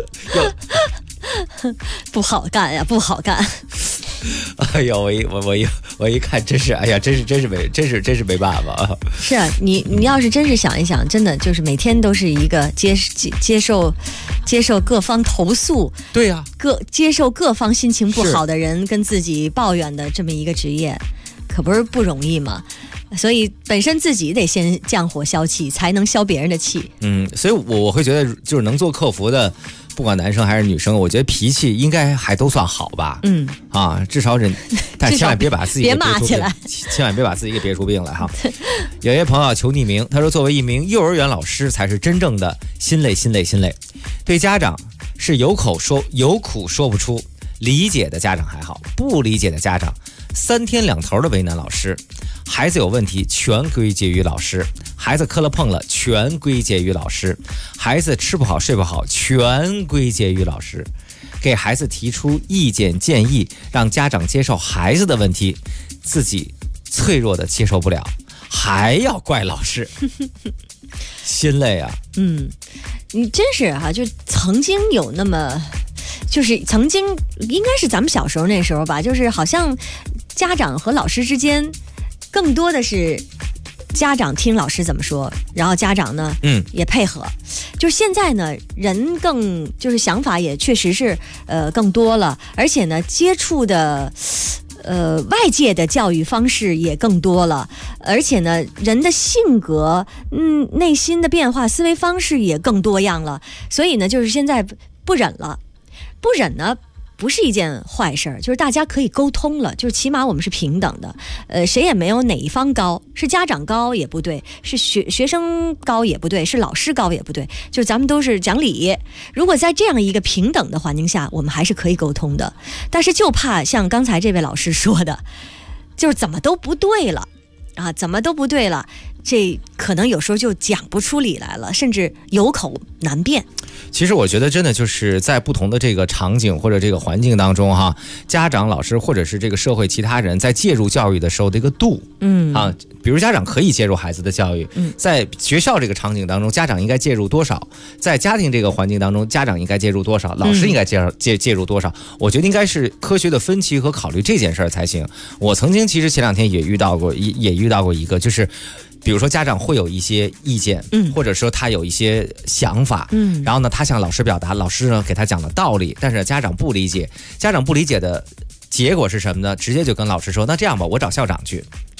S6: 不好干呀，不好干。”
S8: 哎呦，我一看，真是，哎呀，真是没办法啊！
S6: 是啊，你要是真是想一想，真的就是每天都是一个接受各方投诉，
S8: 对呀，
S6: 接受各方心情不好的人跟自己抱怨的这么一个职业，可不是不容易嘛。所以本身自己得先降火消气，才能消别人的气。
S8: 所以我会觉得，就是能做客服的，不管男生还是女生，我觉得脾气应该还都算好吧。至少但千万别把自己
S6: 别骂起来，
S8: 千万别把自己给憋出病来哈。有些朋友求匿名，他说，作为一名幼儿园老师，才是真正的心累。对家长是有苦说不出，理解的家长还好，不理解的家长3天2头的为难老师。孩子有问题全归结于老师，孩子磕了碰了全归结于老师，孩子吃不好睡不好全归结于老师。给孩子提出意见建议，让家长接受孩子的问题，自己脆弱的接受不了，还要怪老师。心累啊。
S6: 你真是哈，就曾经有那么，就是曾经应该是咱们小时候那时候吧，就是好像家长和老师之间更多的是家长听老师怎么说，然后家长呢也配合。就是现在呢，人更就是想法也确实是更多了，而且呢接触的外界的教育方式也更多了，而且呢人的性格内心的变化思维方式也更多样了。所以呢就是现在不忍了，不忍呢不是一件坏事，就是大家可以沟通了，就是起码我们是平等的，谁也没有哪一方高，是家长高也不对，是学生高也不对，是老师高也不对，就是咱们都是讲理。如果在这样一个平等的环境下，我们还是可以沟通的，但是就怕像刚才这位老师说的，就是怎么都不对了啊，怎么都不对了，这可能有时候就讲不出理来了，甚至有口难辩。
S8: 其实我觉得真的就是在不同的这个场景或者这个环境当中哈，家长、老师或者是这个社会其他人在介入教育的时候的一个度，比如家长可以介入孩子的教育，在学校这个场景当中，家长应该介入多少？在家庭这个环境当中，家长应该介入多少？老师应该介入多少？我觉得应该是科学的分析和考虑这件事儿才行。我曾经其实前2天也遇到过一个，就是比如说家长会有一些意见，或者说他有一些想法，然后呢他向老师表达，老师呢给他讲了道理，但是家长不理解的结果是什么呢？直接就跟老师说，那这样吧，我找校长去。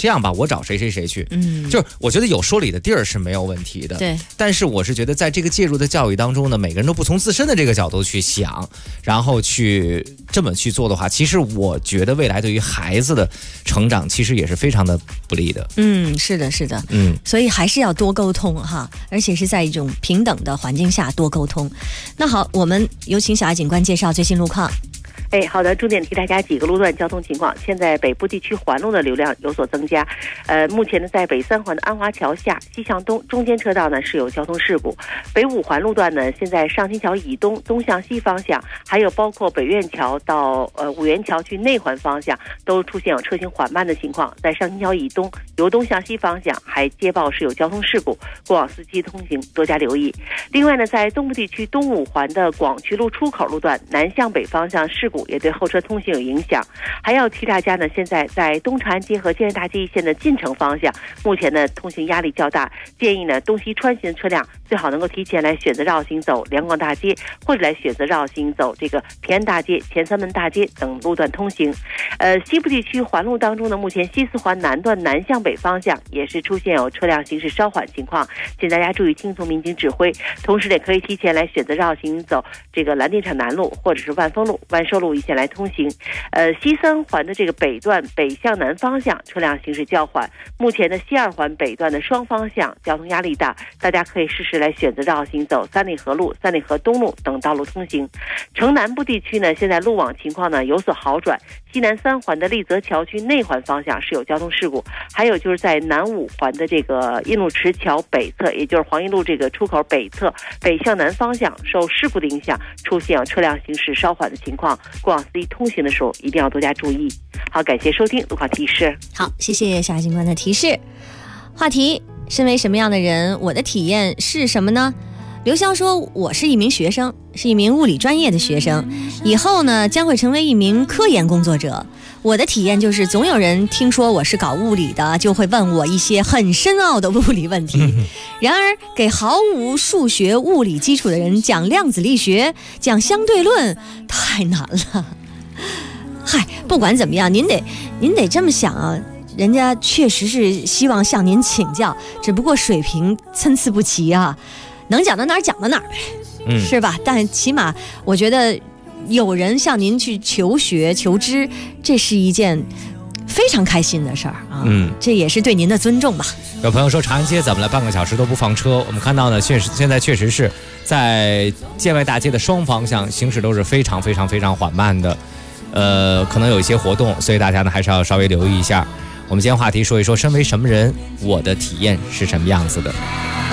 S8: 这样吧，我找谁谁谁去。就是我觉得有说理的地儿是没有问题的。
S6: 对。
S8: 但是我是觉得在这个介入的教育当中呢，每个人都不从自身的这个角度去想，然后去这么去做的话，其实我觉得未来对于孩子的成长其实也是非常的不利的。
S6: 是的，是的。所以还是要多沟通哈，而且是在一种平等的环境下多沟通。那好，我们有请小艾警官介绍最新路况。
S5: 好的，重点提大家几个路段交通情况。现在北部地区环路的流量有所增加，目前呢，在北三环的安华桥下西向东中间车道呢是有交通事故。北五环路段呢，现在上新桥以东东向西方向，还有包括北苑桥到五元桥去内环方向，都出现有车行缓慢的情况。在上新桥以东由东向西方向还接报是有交通事故，过往司机通行多加留意。另外呢，在东部地区东五环的广渠路出口路段南向北方向事故也对后车通行有影响。还要提大家呢，现在在东长安街和建设大街一线的进城方向，目前呢通行压力较大，建议呢东西穿行的车辆最好能够提前来选择绕行走两广大街，或者来选择绕行走这个平安大街、前三门大街等路段通行。西部地区环路当中呢，目前西四环南段南向北方向也是出现有车辆行驶稍缓情况，请大家注意听从民警指挥，同时也可以提前来选择绕行走这个蓝电厂南路或者是万丰路、万寿路一线来通行。西三环的这个北段北向南方向车辆行驶较缓，目前的西二环北段的双方向交通压力大，大家可以适时来选择绕行走三里河路、三里河东路等道路通行。城南部地区呢，现在路网情况呢有所好转，西南三环的丽泽桥区内环方向是有交通事故，还有就是在南五环的这个印路池桥北侧，也就是黄义路这个出口北侧北向南方向受事故的影响，出现有车辆行驶稍缓的情况，过往司机通行的时候一定要多加注意。好，感谢收听路况提示。
S6: 好，谢谢小警官的提示。话题：身为什么样的人，我的体验是什么呢？刘潇说，我是一名学生，是一名物理专业的学生，以后呢将会成为一名科研工作者。我的体验就是，总有人听说我是搞物理的，就会问我一些很深奥的物理问题。然而，给毫无数学、物理基础的人讲量子力学、讲相对论，太难了。嗨，不管怎么样，您得这么想啊，人家确实是希望向您请教，只不过水平参差不齐啊，能讲到哪儿讲到哪儿呗，是吧？但起码我觉得有人向您去求学求知，这是一件非常开心的事儿啊。这也是对您的尊重吧。
S8: 有朋友说长安街怎么了，半个小时都不放车？我们看到呢，现在确实是在建外大街的双方向行驶都是非常非常非常缓慢的。可能有一些活动，所以大家呢还是要稍微留意一下。我们今天话题说一说，身为什么人，我的体验是什么样子的。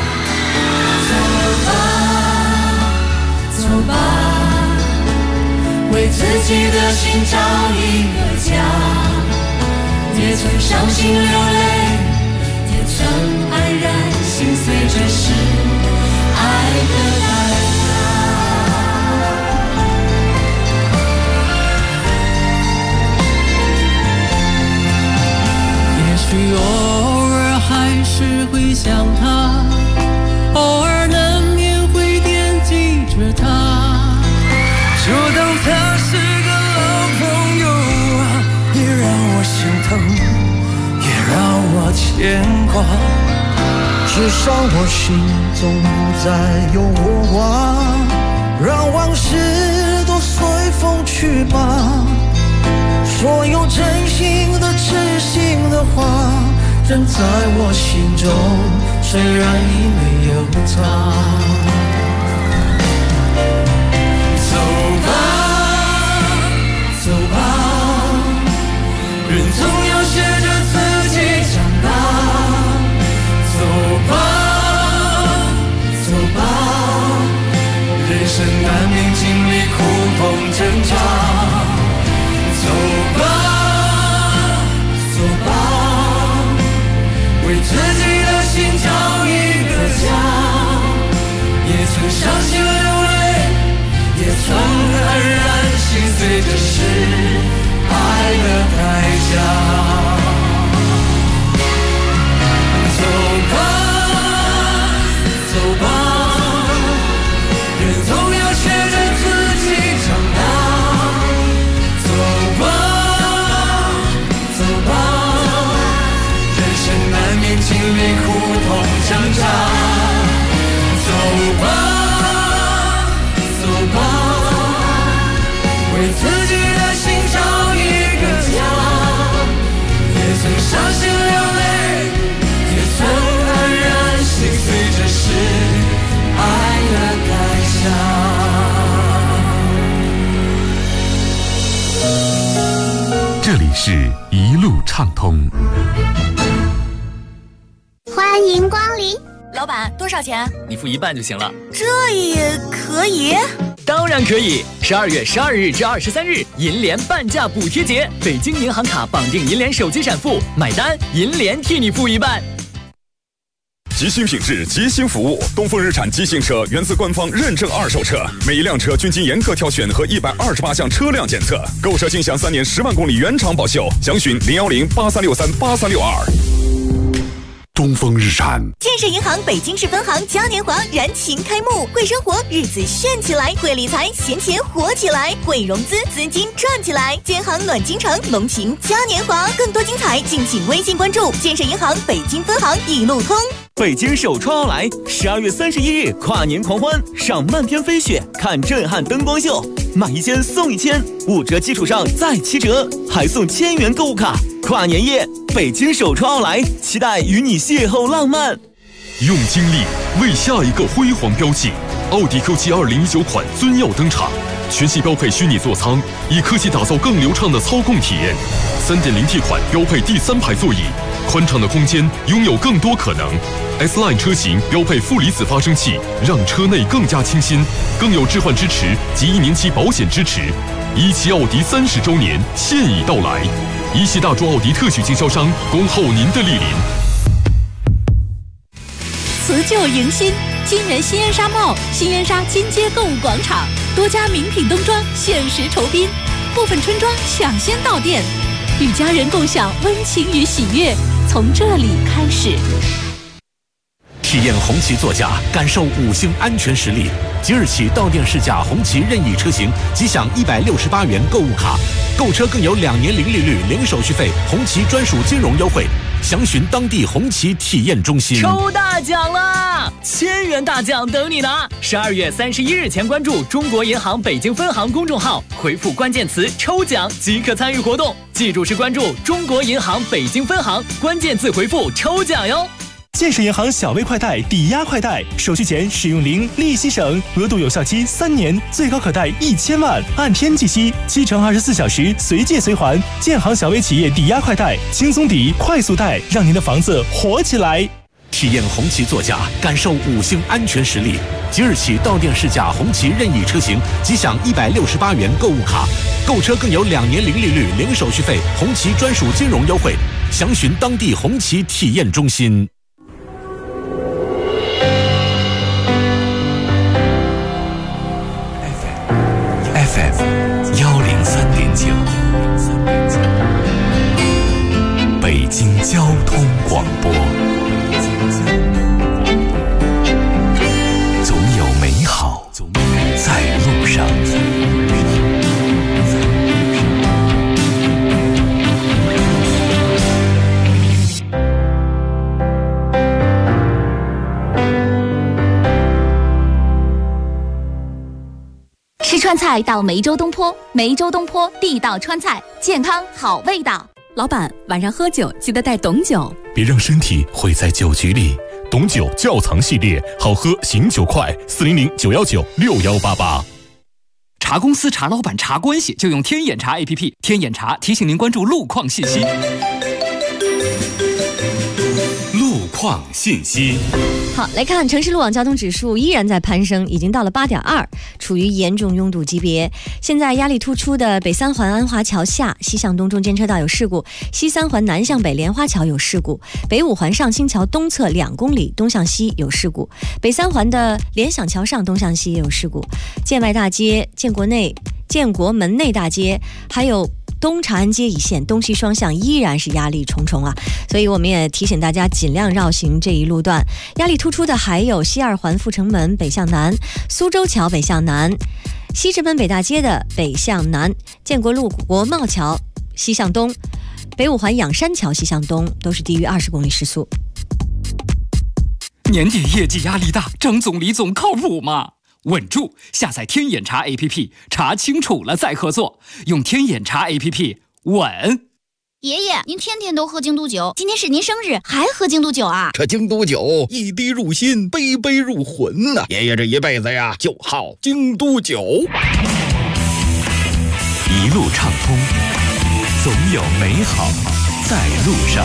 S1: 走吧，为自己的心找一个家，也曾伤心流泪，也曾黯然心碎，这是爱的代价。也许偶尔还是会想他，偶尔难免会惦记着他，就当他是个老朋友，也让我心疼，也让我牵挂，至少我心中不再有我挂，让往事都随风去吧，所有真心的痴心的话，仍在我心中，虽然已没有他。走吧，走吧，人总要学着自己长大。走吧，走吧，人生难免经历苦痛挣扎。走吧，走吧，为自己的心找一个家，
S16: 这里是一路畅通。
S25: 欢迎光临。
S10: 老板，多少钱？
S23: 你付1半就行了。
S10: 这也可以？
S23: 当然可以。12月12日至23日，银联半价补贴节，北京银行卡绑定银联手机闪付，买单银联替你付1半。
S15: 极星品质，极星服务。东风日产极星车源自官方认证二手车，每一辆车均经严格挑选和128项车辆检测，购车尽享3年10万公里原厂保修。详询01083638362。
S16: 东风日产。
S21: 建设银行北京市分行嘉年华燃情开幕，会生活日子炫起来，会理财闲钱活起来，会融资资金赚起来。建行暖京城龙情嘉年华，更多精彩敬请微信关注建设银行北京分行一路通。
S17: 北京首创奥莱12月31日跨年狂欢，赏漫天飞雪，看震撼灯光秀，买1000送1000，5折基础上再7折，还送1000元购物卡。跨年夜，北京首创奥莱，期待与你邂逅浪漫。
S16: 用精力为下一个辉煌标记，奥迪 Q7 2019款尊耀登场，全系标配虚拟座舱，以科技打造更流畅的操控体验。3.0T 款标配第3排座椅，宽敞的空间拥有更多可能。S-Line 车型标配负离子发生器，让车内更加清新，更有置换支持及1年期保险支持。17奥迪30周年现已到来，17大众奥迪特许经销商恭候您的莅临。
S3: 辞旧迎新，金源新烟纱帽新烟纱金街购物广场，多家名品冬装限时酬宾，部分春装抢先到店，与家人共享温情与喜悦，从这里开始。
S18: 体验红旗座驾，感受5星安全实力。即日起到店试驾红旗任意车型，即享168元购物卡，购车更有2年零利率、零手续费，红旗专属金融优惠。详询当地红旗体验中心。
S23: 抽大奖啦！1000元大奖等你拿！12月31日前关注中国银行北京分行公众号，回复关键词“抽奖”即可参与活动。记住是关注中国银行北京分行，关键字回复“抽奖”哟。
S9: 建设银行小微快贷抵押快贷，手续钱使用零，利息省，额度有效期3年，最高可贷1000万，按天计息，7乘24小时随借随还。建行小微企业抵押快贷，轻松抵，快速贷，让您的房子活起来。
S18: 体验红旗座驾，感受5星安全实力。即日起到店试驾红旗任意车型，即享168元购物卡，购车更有2年零利率、零手续费，红旗专属金融优惠。详询当地红旗体验中心。
S2: 103.9，北京交通广播，总有美好在路上。
S25: 吃川菜到梅州东坡，梅州东坡地道川菜，健康好味道。
S3: 老板，晚上喝酒记得带董酒，
S16: 别让身体毁在酒局里。董酒窖藏系列，好喝醒酒快，400-919-6188。
S20: 查公司、查老板、查关系，就用天眼查 APP。天眼查提醒您关注路况信息。
S2: 路况信息。
S6: 好，来看城市路网交通指数依然在攀升，已经到了8.2，处于严重拥堵级别。现在压力突出的北三环安华桥下西向东中间车道有事故，西三环南向北莲花桥有事故，北五环上清桥东侧2公里东向西有事故，北三环的联想桥上东向西也有事故，建外大街、建国门内大街还有东长安街一线东西双向依然是压力重重啊，所以我们也提醒大家尽量绕行这一路段。压力突出的还有西二环阜成门北向南、苏州桥北向南、西直门北大街的北向南、建国路国贸桥西向东、北五环仰山桥西向东都是低于20公里时速。
S20: 年底业绩压力大，张总李总靠谱吗？稳住！下载天眼查 APP， 查清楚了再合作。用天眼查 APP， 稳。
S25: 爷爷，您天天都喝京都酒，今天是您生日，还喝京都酒啊？
S26: 这京都酒一滴入心，杯杯入魂呐！爷爷这一辈子呀，就好京都酒。
S2: 一路畅通，
S20: 总有美好在路上。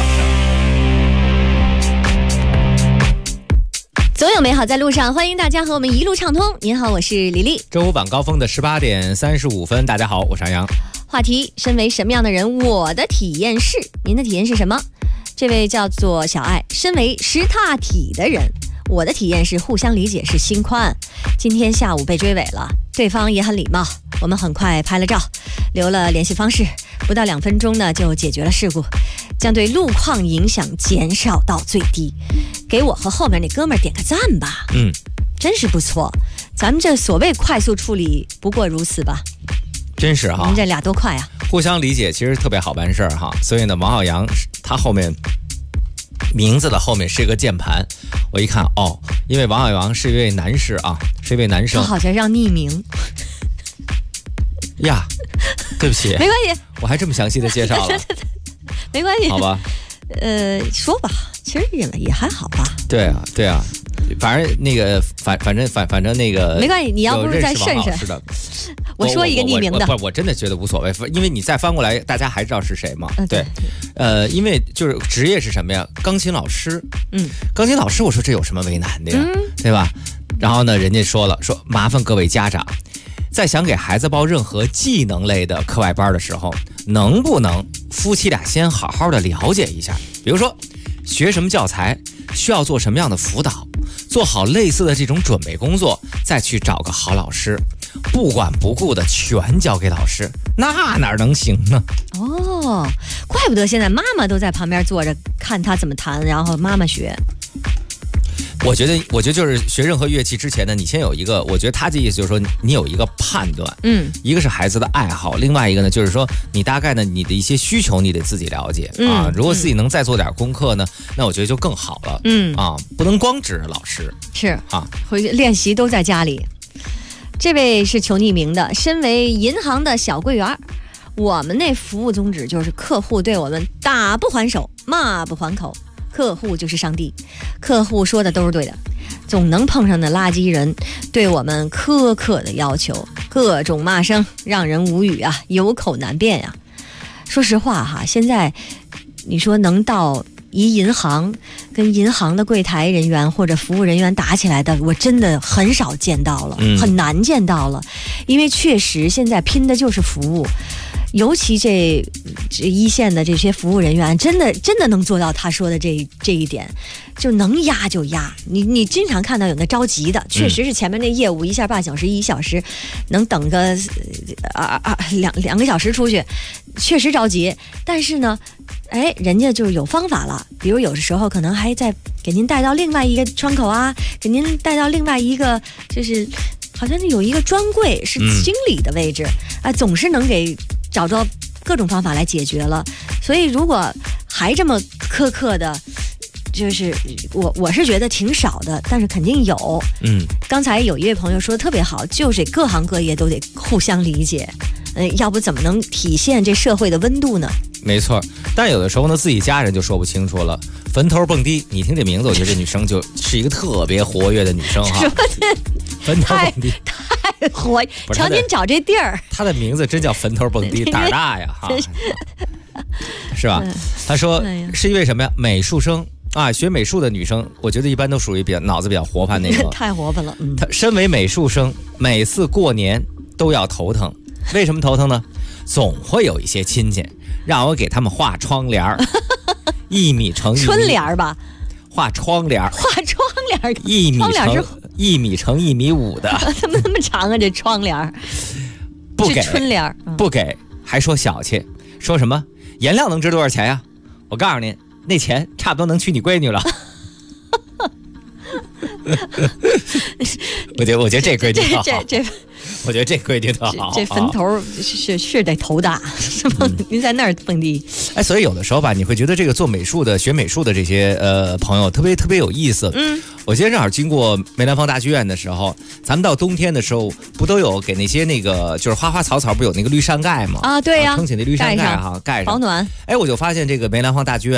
S6: 总有美好在路上，欢迎大家和我们一路畅通。您好，我是李丽。
S8: 周五晚高峰的18点35分，大家好，我是杨洋。
S6: 话题：身为什么样的人？我的体验是，您的体验是什么？这位叫做小爱，身为识大体的人，我的体验是互相理解是心宽。今天下午被追尾了，对方也很礼貌，我们很快拍了照，留了联系方式，不到2分钟呢就解决了事故，将对路况影响减少到最低。给我和后面那哥们儿点个赞吧，真是不错。咱们这所谓快速处理不过如此吧，
S8: 真是哈，
S6: 我们这俩多快啊！
S8: 互相理解其实特别好办事儿哈，所以呢，王小阳他后面名字的后面是一个键盘，我一看哦，因为王小阳是一位男士啊，是一位男生，
S6: 他好像让匿名
S8: 呀，对不起，
S6: 没关系，
S8: 我还这么详细的介绍了，
S6: 没关系，
S8: 好吧，
S6: 说吧，其实也还好吧，
S8: 对啊，反正那个反正那个
S6: 没关系，你要不是再慎慎。我说一个匿名的，
S8: 我真的觉得无所谓，因为你再翻过来，大家还知道是谁吗？对，因为就是职业是什么呀？钢琴老师，钢琴老师，我说这有什么为难的呀？对吧？然后呢，人家说麻烦各位家长，在想给孩子报任何技能类的课外班的时候，能不能夫妻俩先好好的了解一下？比如说，学什么教材，需要做什么样的辅导，做好类似的这种准备工作，再去找个好老师。不管不顾的全交给老师，那哪能行呢？
S6: 哦，怪不得现在妈妈都在旁边坐着看他怎么弹，然后妈妈学。
S8: 我觉得就是学任何乐器之前呢，你先有一个，我觉得他这意思就是说你有一个判断，一个是孩子的爱好，另外一个呢就是说你大概呢你的一些需求你得自己了解啊。如果自己能再做点功课呢，那我觉得就更好了。不能光指着老师
S6: 是啊，回去练习都在家里。这位是求匿名的，身为银行的小柜员，我们那服务宗旨就是客户对我们打不还手，骂不还口，客户就是上帝，客户说的都是对的，总能碰上那垃圾人对我们苛刻的要求，各种骂声让人无语啊，有口难辩呀。说实话哈，现在你说能到一银行跟银行的柜台人员或者服务人员打起来的，我真的很少见到了，很难见到了，因为确实现在拼的就是服务，尤其这一线的这些服务人员，真的能做到他说的这一点，就能压就压。你经常看到有那着急的，确实是前面那业务一下半小时1小时，能等个2个小时出去，确实着急。但是呢，人家就有方法了，比如有的时候可能还在给您带到另外一个窗口啊，给您带到另外一个，就是好像有一个专柜是经理的位置啊，总是能给找到各种方法来解决了。所以如果还这么苛刻的，就是我是觉得挺少的，但是肯定有。刚才有一位朋友说的特别好，就是各行各业都得互相理解，要不怎么能体现这社会的温度呢？
S8: 没错，但有的时候呢，自己家人就说不清楚了。坟头蹦迪，你听这名字，我觉得这女生就是一个特别活跃的女生哈。坟头蹦迪
S6: 太活，瞧您找这地儿，
S8: 她的名字真叫坟头蹦迪，胆儿大呀哈，是吧？她说是因为什么呀？美术生啊，学美术的女生，我觉得一般都属于脑子比较活泛那个。
S6: 太活泛了。
S8: 她身为美术生，每次过年都要头疼，为什么头疼呢？总会有一些亲戚让我给他们画窗帘，1米乘1米，
S6: 春联吧，
S8: 画窗帘，1米乘1.5米的，
S6: 怎么那么长啊？这窗帘
S8: 不给
S6: 春联，
S8: 不给，还说小气，说什么颜料能值多少钱呀？我告诉你，那钱差不多能娶你闺女了。我觉得这规定特好，我觉得这规定特好。
S6: 这坟头是得头大，是吗？您在那儿蹦迪。
S8: 所以有的时候吧，你会觉得这个做美术的、学美术的这些朋友特别有意思。我今天正好经过梅兰芳大剧院的时候，咱们到冬天的时候，不都有给那些那个就是花花草草不有那个绿扇盖吗？
S6: 啊，对呀，
S8: 撑起那绿扇盖哈，盖上
S6: 保暖。
S8: 我就发现这个梅兰芳大剧院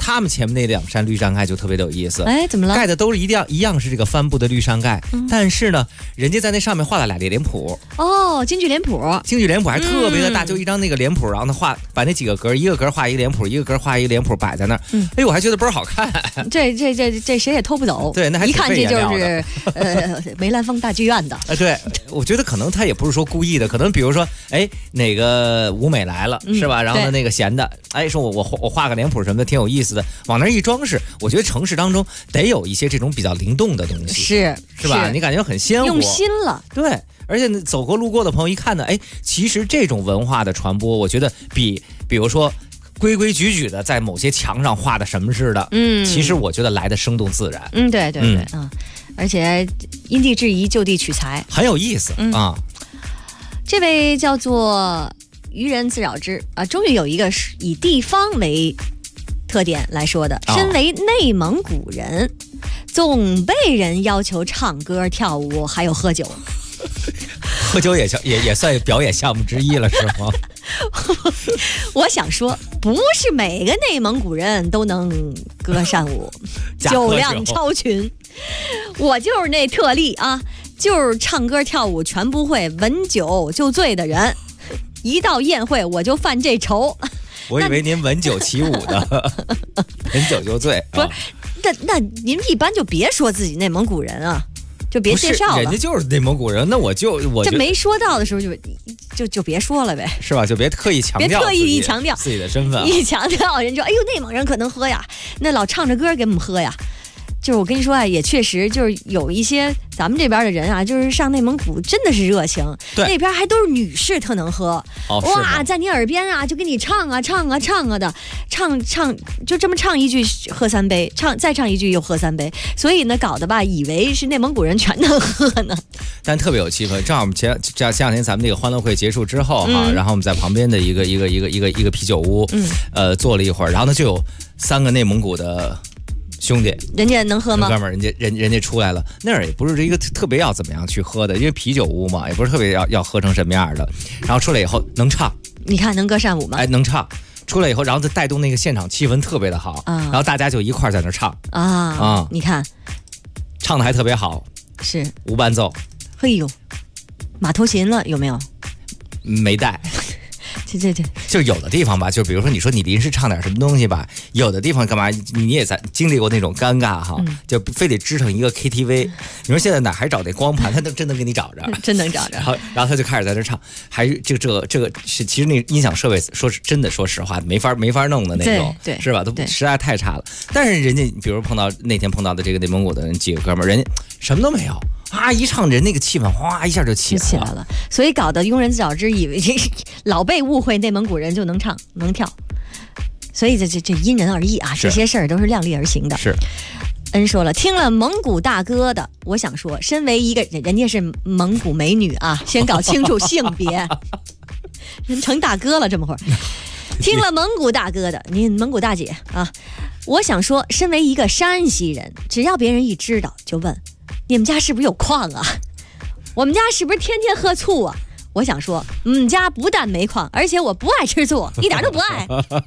S8: 他们前面那2扇绿扇盖就特别的有意思。
S6: 哎，怎么了？
S8: 盖的都是一样是这个帆布的绿扇盖，但是呢，人家在那上面画了俩脸谱。
S6: 哦，京剧脸谱。
S8: 京剧脸谱还特别的大，就一张那个脸谱，然后他把那几个格，一个格画一个脸谱，一个格画一个脸谱摆在那儿。哎，我还觉得倍儿好看。
S6: 这谁也偷不走。
S8: 对，那还
S6: 一看这就是梅兰芳大剧院的。
S8: 对，我觉得可能他也不是说故意的，可能比如说，哎，哪个舞美来了，是吧？然后呢，那个闲的，哎，说我画个脸谱什么的，挺有意思的，往那一装饰。我觉得城市当中得有一些这种比较灵动的东西，是吧？你感觉很鲜活，
S6: 用心了。
S8: 对，而且走过路过的朋友一看呢，哎，其实这种文化的传播，我觉得比如说规规矩矩的在某些墙上画的什么似的，其实我觉得来的生动自然。
S6: 对，而且因地制宜，就地取材，
S8: 很有意思啊。
S6: 这位叫做愚人自扰之啊，终于有一个是以地方为特点来说的。身为内蒙古人，总被人要求唱歌、跳舞，还有喝酒。
S8: 喝酒也算表演项目之一了，是吗？
S6: 我想说，不是每个内蒙古人都能歌善舞，酒量超群。我就是那特例啊，就是唱歌跳舞全不会，闻酒就醉的人。一到宴会我就犯这愁。
S8: 我以为您闻酒起舞的，闻酒就醉。
S6: 不是，那您一般就别说自己内蒙古人啊。就别介绍了，
S8: 人家就是内蒙古人，那我
S6: 这没说到的时候就别说了呗，
S8: 是吧？就别特意强调，
S6: 别特意一强调
S8: 自己的身份，
S6: 一强调人就哎呦内蒙人可能喝呀，那老唱着歌给我们喝呀。就是我跟你说啊，也确实就是有一些咱们这边的人啊，就是上内蒙古真的是热情，那边还都是女士特能喝，哇，在你耳边啊就给你唱啊唱啊唱啊的，唱就这么唱一句喝3杯，再唱一句又喝3杯，所以呢搞得吧以为是内蒙古人全能喝呢。
S8: 但特别有气氛，正好我们前2天咱们那个欢乐会结束之后哈，然后我们在旁边的一个啤酒屋，坐了一会儿，然后呢就有3个内蒙古的兄弟，
S6: 人家能喝吗？
S8: 哥们儿，人家出来了，那儿也不是一个特别要怎么样去喝的，因为啤酒屋嘛，也不是特别要喝成什么样的。然后出来以后能唱，
S6: 你看能歌善舞吗？
S8: 哎，能唱。出来以后，然后再带动那个现场气氛特别的好，然后大家就一块在那唱
S6: 啊，你看，
S8: 唱的还特别好，
S6: 是
S8: 无伴奏。
S6: 嘿呦，马头琴了有没有？
S8: 没带。
S6: 这
S8: 就有的地方吧，就比如说你说你临时唱点什么东西吧，有的地方干嘛你也在经历过那种尴尬哈，就非得支撑一个 KTV。你说现在哪还找那光盘，他真能给你找着，
S6: 真能找着。
S8: 然后他就开始在这唱，还这个是其实那音响设备说实话没法弄的那种，
S6: 对，
S8: 是吧？都实在太差了。但是人家比如那天碰到的这个内蒙古的几个哥们儿，人家什么都没有。一唱人那个气氛哗一下就起来了，
S6: 所以搞得庸人自扰之，以为老被误会内蒙古人就能唱能跳，所以这因人而异啊，这些事儿都是量力而行的。
S8: 是，
S6: 恩说了，听了蒙古大哥的，我想说，身为一个人家是蒙古美女啊，先搞清楚性别，人成大哥了这么会儿。听了蒙古大哥的，您蒙古大姐啊，我想说，身为一个山西人，只要别人一知道就问。你们家是不是有矿啊？我们家是不是天天喝醋啊？我想说，我们家不但没矿，而且我不爱吃醋，一点都不爱。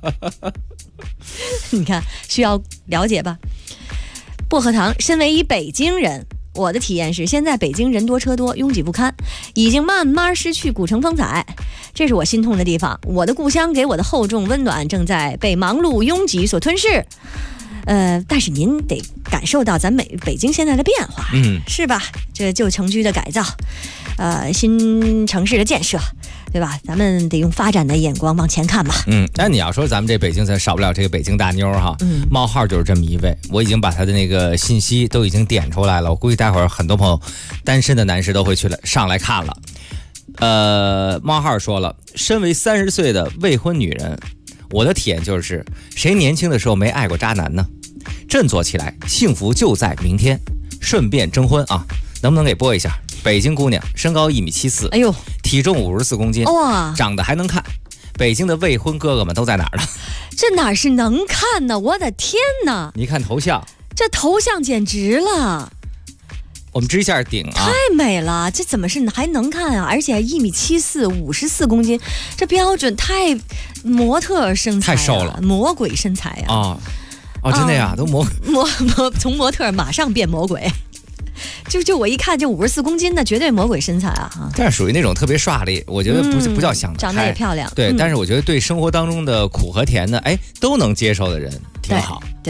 S6: 你看，需要了解吧？薄荷糖，身为一北京人，我的体验是，现在北京人多车多，拥挤不堪，已经慢慢失去古城风采，这是我心痛的地方。我的故乡给我的厚重温暖正在被忙碌拥挤所吞噬。但是您得感受到咱北京现在的变化，是吧？这旧城区的改造，新城市的建设，对吧？咱们得用发展的眼光往前看吧。
S8: 但你要说咱们这北京咱少不了这个北京大妞哈，冒号就是这么一位，我已经把他的那个信息都已经点出来了，我估计待会儿很多朋友单身的男士都会上来看了。冒号说了，身为30岁的未婚女人，我的体验就是，谁年轻的时候没爱过渣男呢？振作起来，幸福就在明天。顺便征婚啊，能不能给播一下？北京姑娘，身高1.74米，
S6: 哎呦，
S8: 体重54公斤，
S6: 哇，
S8: 长得还能看。北京的未婚哥哥们都在哪儿呢？
S6: 这哪是能看呢？我的天哪！
S8: 你看头像，
S6: 这头像简直了。
S8: 我们支一下顶啊！
S6: 太美了，这怎么是还能看啊？而且1.74米，54公斤，这标准太模特身材，
S8: 太瘦了，
S6: 魔鬼身材啊！
S8: 哦，真的呀，都
S6: 从模特马上变魔鬼。就我一看就54公斤的绝对魔鬼身材啊！
S8: 但是属于那种特别帅丽，我觉得不叫想得开，
S6: 长得也漂亮。
S8: 对，但是我觉得对生活当中的苦和甜的，都能接受的人挺好。
S6: 对。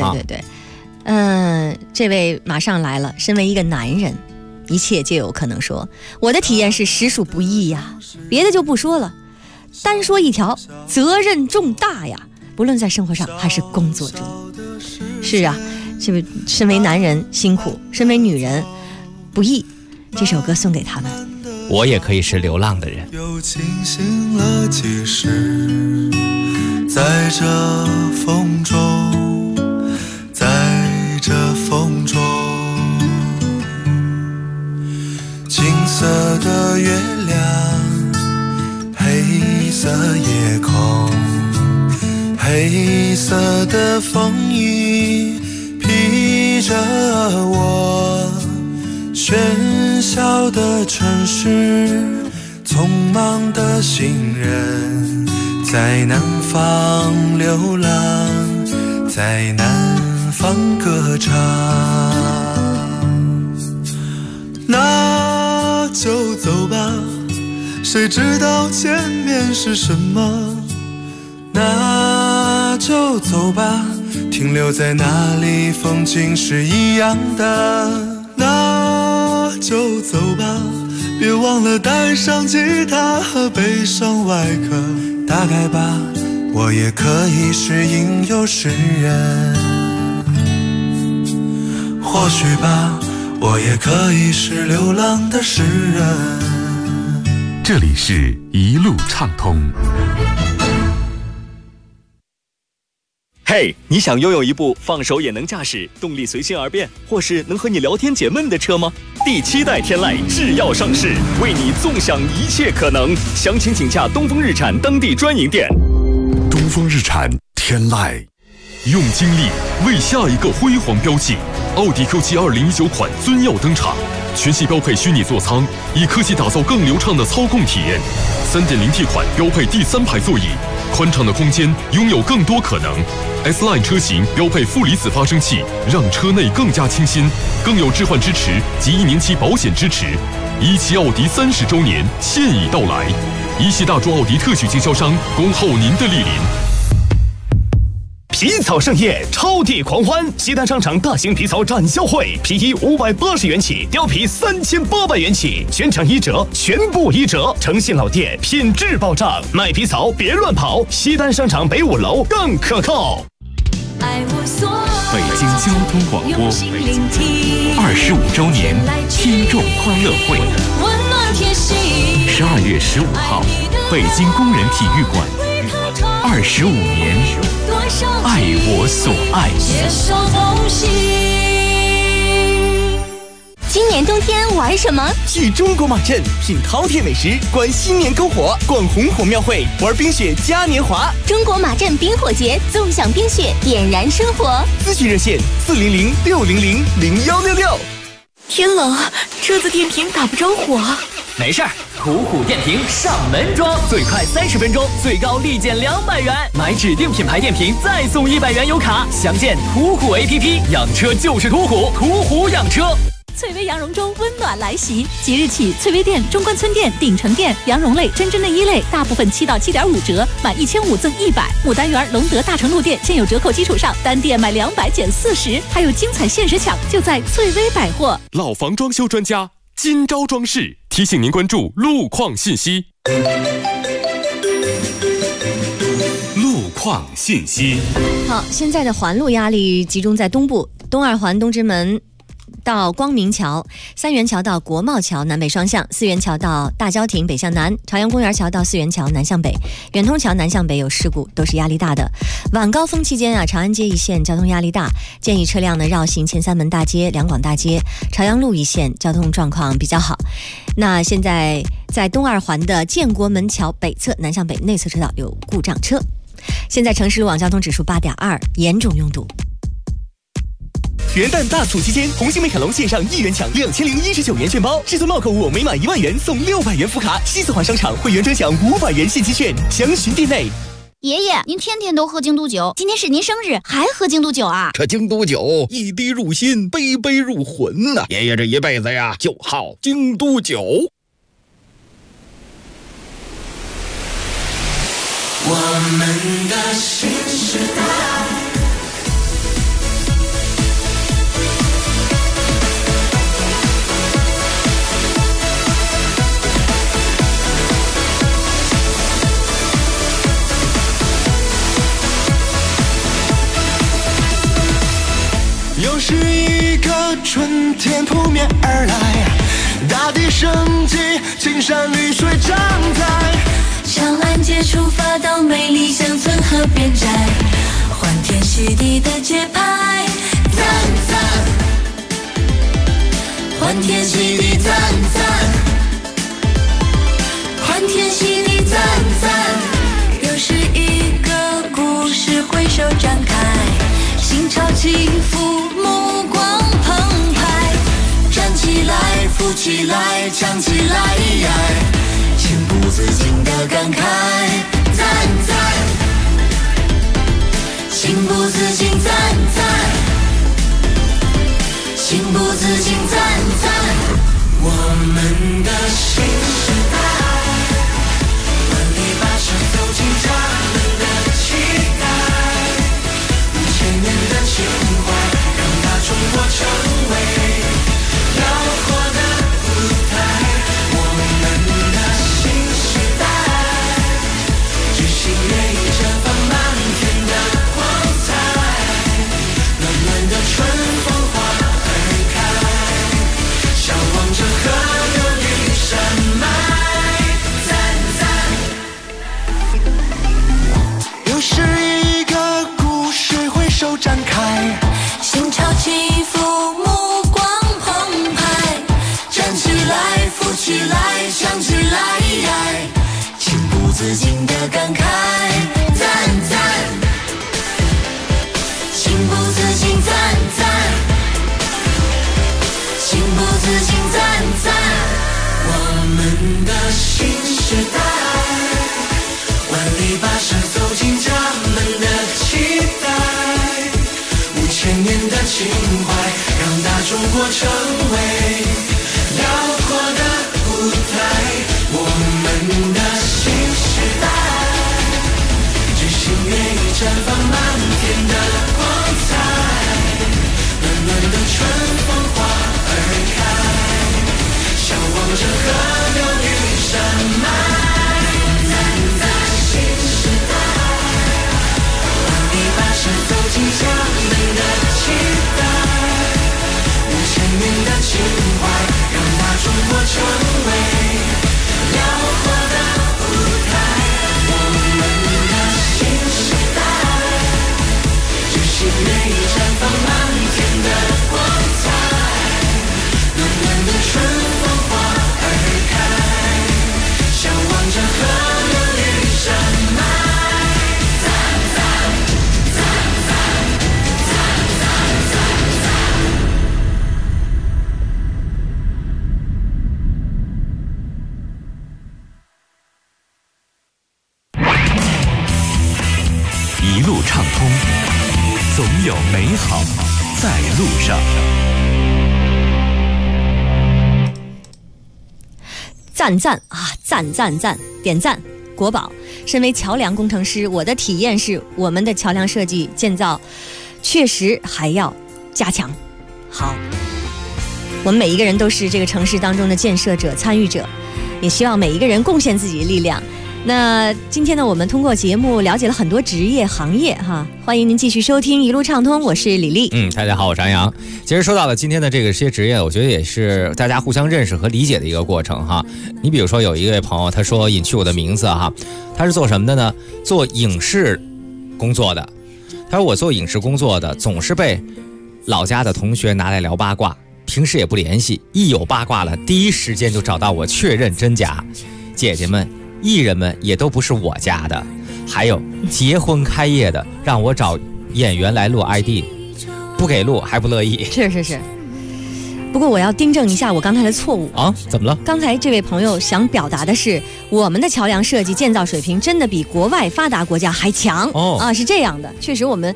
S6: 这位马上来了，身为一个男人，一切皆有可能说。我的体验是实属不易呀，别的就不说了，单说一条，责任重大呀，不论在生活上还是工作中。是啊，这位身为男人辛苦，身为女人不易，这首歌送给他们。
S8: 我也可以是流浪的人。
S1: 又清醒了几时，在这风中，在这风中，金色的月亮，黑色夜空，黑色的风衣披着我，喧嚣的城市，匆忙的行人，在南方流浪，在南方歌唱。那就走吧，谁知道前面是什么？那就走吧，停留在那里风景是一样的。那就走吧，别忘了带上吉他和悲伤外壳。大概吧，我也可以是吟游诗人。或许吧，我也可以是流浪的诗人。
S16: 这里是一路畅通。
S17: 嘿，你想拥有一部放手也能驾驶、动力随心而变，或是能和你聊天解闷的车吗？第7代天籁制药上市，为你纵享一切可能。详情请洽东风日产当地专营店。
S16: 东风日产天籁，用精力为下一个辉煌标记。奥迪 Q7 2019款尊耀登场，全系标配虚拟座舱，以科技打造更流畅的操控体验。3.0T 款标配第3排座椅，宽敞的空间拥有更多可能。S-Line 车型标配负离子发生器，让车内更加清新，更有置换支持及1年期保险支持。17奥迪30周年现已到来，一汽大众奥迪特许经销商恭候您的莅临。
S7: 皮草盛宴，超地狂欢！西单商场大型皮草展销会，皮衣580元起，貂皮3800元起，全场1折，全部1折。诚信老店，品质保障，买皮草别乱跑。西单商场北5楼更可靠。
S20: 北京交通广播25周年听众欢乐会，12月15号，北京工人体育馆，25年，爱我所爱。
S21: 今年冬天玩什么？
S17: 去中国马镇品饕餮美食，观新年篝火，逛红火庙会，玩冰雪嘉年华。
S21: 中国马镇冰火节，纵享冰雪，点燃生活。
S17: 咨询热线400-600-0166。
S21: 天冷，车子电瓶打不着火。
S23: 没事儿，途虎电瓶上门装，最快30分钟，最高立减200元。买指定品牌电瓶再送100元油卡。详见途虎 APP， 养车就是途虎，途虎养车。
S3: 翠微羊绒周温暖来袭，即日起，翠微店、中关村店、鼎城店羊绒类、针织内衣类大部分7到7.5折，满1500赠100。牡丹园、隆德大成路店现有折扣基础上，单店买200减40，还有精彩限时抢，就在翠微百货。
S16: 老房装修专家金招装饰提醒您关注路况信息。
S20: 路况信息。
S6: 好，现在的环路压力集中在东部，东二环东直门到光明桥，三元桥到国贸桥南北双向，四元桥到大郊亭北向南，朝阳公园桥到四元桥南向北，远通桥南向北有事故，都是压力大的。晚高峰期间啊，长安街一线交通压力大，建议车辆呢绕行前三门大街、两广大街，朝阳路一线交通状况比较好。那现在在东二环的建国门桥北侧南向北内侧车道有故障车。现在城市路网交通指数8.2，严重拥堵。
S17: 元旦大促期间，红星美凯龙线上1元抢2019元券包，至尊帽购物每满1万元送600元福卡，西四环商场会员专享500元现金券，详询店内。
S25: 爷爷，您天天都喝京都酒，今天是您生日，还喝京都酒啊？
S26: 这京都酒一滴入心，杯杯入魂呐！爷爷这一辈子呀，就好京都酒。
S1: 我们的新时代。
S4: 又是一个春天扑面而来，大地生机，青山绿水长在。
S11: 长安街出发到美丽乡村河边寨，欢天喜地的节拍，赞赞！欢天喜地赞赞！欢天喜地赞赞！又是一个故事挥手展开，心潮起伏，目光澎湃，站起来，扶起来，唱起来，情不自禁的感慨，赞赞，情不自禁赞赞，情不自禁赞赞，我们的新时代，万里跋涉走进他们的期待，5000年的情怀，让大中国成为辽阔的舞台。我们的新时代，举行乐意绽放满天的光彩，暖暖的春风花儿开，向往着河流与山脉，赞赞。又是一个故事挥手展开，心潮起伏，目光澎湃，站起来，扶起来，唱起来，情不自禁的感慨，赞赞，情不自禁赞赞，情不自禁赞赞，我们的新时代，万里跋涉走进他们的期待，5000年的情怀，让大中国成为辽阔的舞台。我们的新时代，举行乐意绽放满天的光彩，暖暖的春风花儿开，向往着河流与山脉，赞赞新时代，万里跋涉走进他们的期待，5000年的情怀，让大中国成为辽阔的舞台。我们的新时代，举行乐意绽放满天的光彩，暖暖的春风花儿开，向往着河流与山脉，赞赞赞赞赞赞赞赞。
S20: 一路畅通，总有美好在路上。
S6: 赞赞啊，赞赞赞，点赞！国宝，身为桥梁工程师，我的体验是，我们的桥梁设计建造确实还要加强。好，我们每一个人都是这个城市当中的建设者、参与者，也希望每一个人贡献自己的力量。那今天呢，我们通过节目了解了很多职业行业哈，欢迎您继续收听一路畅通，我是李丽。
S8: 大家好，我是安阳。其实说到了今天的这些职业，我觉得也是大家互相认识和理解的一个过程哈。你比如说有一位朋友，他说隐去我的名字哈，他是做什么的呢？做影视工作的。他说我做影视工作的，总是被老家的同学拿来聊八卦，平时也不联系，一有八卦了，第一时间就找到我确认真假。姐姐们、艺人们也都不是我家的，还有结婚开业的，让我找演员来录 ID， 不给录还不乐意。
S6: 是是是， 不过我要订正一下我刚才的错误
S8: 啊，怎么了？
S6: 刚才这位朋友想表达的是，我们的桥梁设计建造水平真的比国外发达国家还强是这样的。确实我们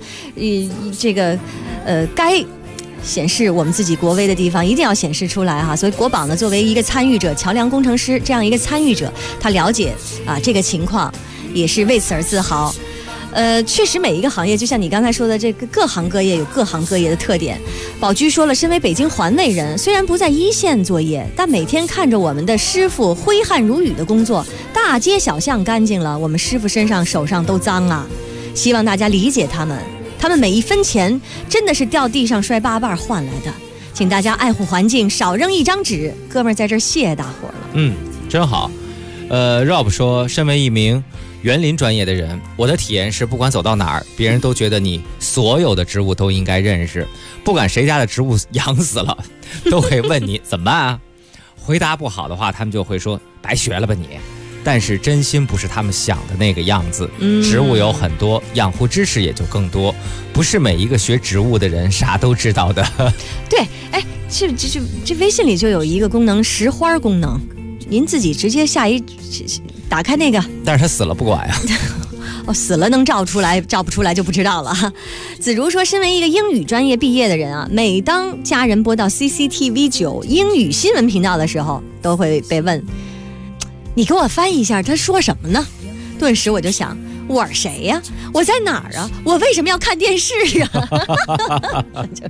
S6: 该显示我们自己国威的地方一定要显示出来哈。所以国宝呢作为一个参与者，桥梁工程师这样一个参与者，他了解这个情况，也是为此而自豪。确实每一个行业就像你刚才说的，这个各行各业有各行各业的特点。宝驹说了，身为北京环卫人，虽然不在一线作业，但每天看着我们的师傅挥汗如雨的工作，大街小巷干净了，我们师傅身上手上都脏啊。希望大家理解他们每一分钱真的是掉地上摔8瓣换来的。请大家爱护环境，少扔一张纸。哥们儿在这儿谢谢大伙了。
S8: 真好。Rob 说，身为一名园林专业的人，我的体验是，不管走到哪儿，别人都觉得你所有的植物都应该认识，不管谁家的植物养死了，都会问你怎么办啊？回答不好的话，他们就会说白学了吧你。但是真心不是他们想的那个样子。植物有很多，养护知识也就更多，不是每一个学植物的人啥都知道的。
S6: 对，这微信里就有一个功能，识花功能。您自己直接打开那个，
S8: 但是他死了不管呀。
S6: 死了能照出来，照不出来就不知道了。子如说，身为一个英语专业毕业的人啊，每当家人播到 CCTV9 英语新闻频道的时候，都会被问，你给我翻译一下他说什么呢？顿时我就想，我是谁呀？我在哪儿啊？我为什么要看电视啊？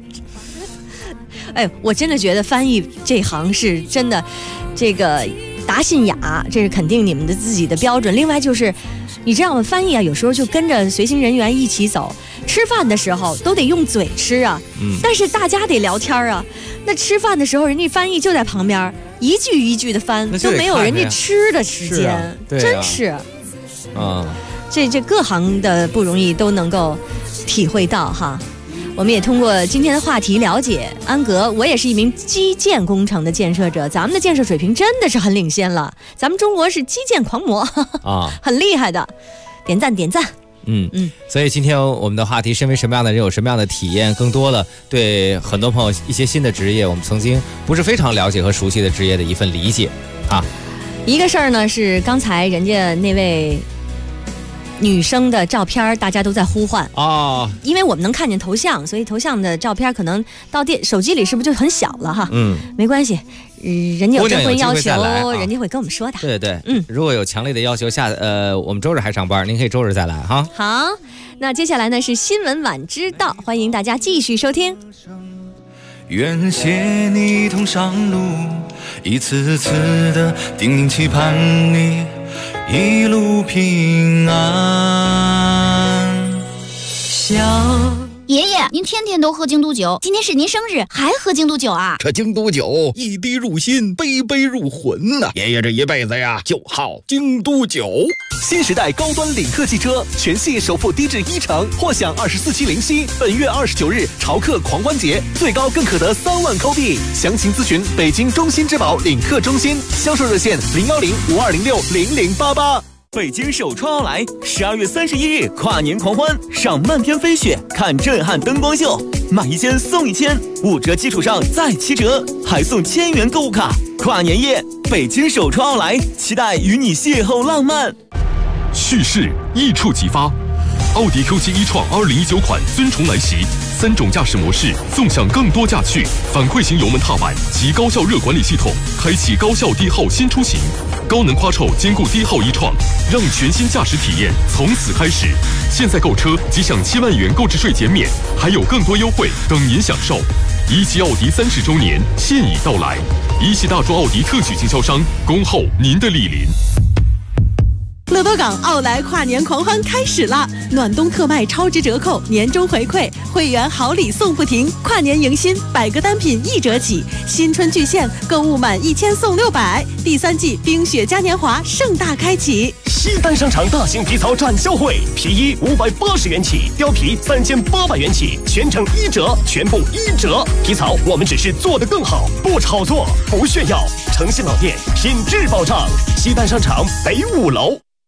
S6: 我真的觉得翻译这行是真的，这个达信雅，这是肯定你们的自己的标准。另外就是，你知道吗？翻译有时候就跟着随行人员一起走，吃饭的时候都得用嘴吃啊，但是大家得聊天啊。那吃饭的时候，人家翻译就在旁边，一句一句的翻，都没有人家吃的时间，真是。这各行的不容易都能够体会到哈。我们也通过今天的话题了解，安格，我也是一名基建工程的建设者，咱们的建设水平真的是很领先了，咱们中国是基建狂魔很厉害的，点赞。
S8: 所以今天我们的话题，身为什么样的人有什么样的体验，更多了对很多朋友一些新的职业，我们曾经不是非常了解和熟悉的职业的一份理解啊。
S6: 一个事儿呢是刚才人家那位女生的照片大家都在呼唤因为我们能看见头像，所以头像的照片可能到手机里是不是就很小了哈？没关系，人家有征婚要求，人家会跟我们说的。
S8: 对，如果有强烈的要求，我们周日还上班，您可以周日再来哈。
S6: 好，那接下来呢是新闻晚知道，欢迎大家继续收听。
S4: 愿携你同上路，一次次的叮咛期盼你一路平安。
S25: 爷爷，您天天都喝京都酒，今天是您生日，还喝京都酒啊？
S26: 这京都酒一滴入心，杯杯入魂呐！爷爷这一辈子呀，就好京都酒。
S17: 新时代高端领克汽车，全系首付低至1%，或享24期零息。本月29日潮客狂欢节，最高更可得3万扣币。详情咨询北京中心之宝领克中心，销售热线010-5206-0088。北京首创奥莱12月31日跨年狂欢，赏漫天飞雪，看震撼灯光秀，买1件送1千，5折基础上再7折，还送1000元购物卡。跨年夜，北京首创奥莱，期待与你邂逅浪漫。
S16: 蓄势一触即发，奥迪 Q7 e-tron 2019款尊崇来袭，3种驾驶模式纵享更多驾趣，反馈型油门踏板及高效热管理系统，开启高效低耗新出行，高能夸臭兼顾低耗e-tron，让全新驾驶体验从此开始。现在购车即享7万元购置税减免，还有更多优惠等您享受。一汽奥迪30周年现已到来，一汽大众奥迪特许经销商，恭候您的莅临。
S12: 乐多港奥莱跨年狂欢开始啦！暖冬特卖超值折扣，年终回馈，会员好礼送不停，跨年迎新，100个单品1折起，新春巨献，购物满1000送600，第3季冰雪嘉年华盛大开启。
S7: 西单商场大型皮草展销会，皮衣580元起，貂皮3800元起，全程1折，全部1折。皮草我们只是做得更好，不炒作，不炫耀。诚信老店，品质保障。西单商场北5楼。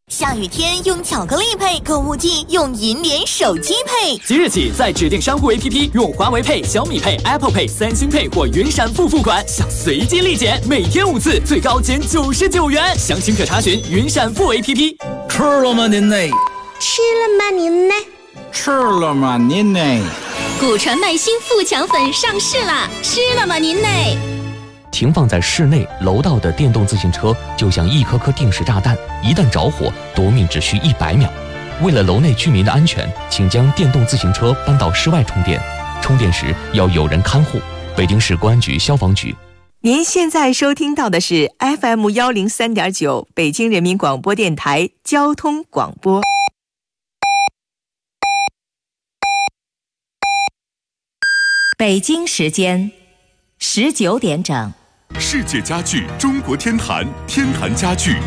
S21: 下雨天用巧克力配，购物季用银联手机配。
S23: 即日起，在指定商户 APP 用华为配、小米配、Apple Pay、三星配或云闪付付款，享随机立减，每天5次，最高减99元。详情可查询云闪付 APP。
S26: 吃了吗您呢？
S21: 吃了吗您呢？
S26: 吃了吗您呢？
S3: 古传麦新富强粉上市啦！吃了吗您呢？
S5: 停放在室内楼道的电动自行车就像一颗颗定时炸弹，一旦着火，夺命只需100秒。为了楼内居民的安全，请将电动自行车搬到室外充电，充电时要有人看护。北京市公安局消防局。
S13: 您现在收听到的是 FM103.9 北京人民广播电台交通广播。
S14: 北京时间19点整。
S15: 世界家具中国天坛，天坛家具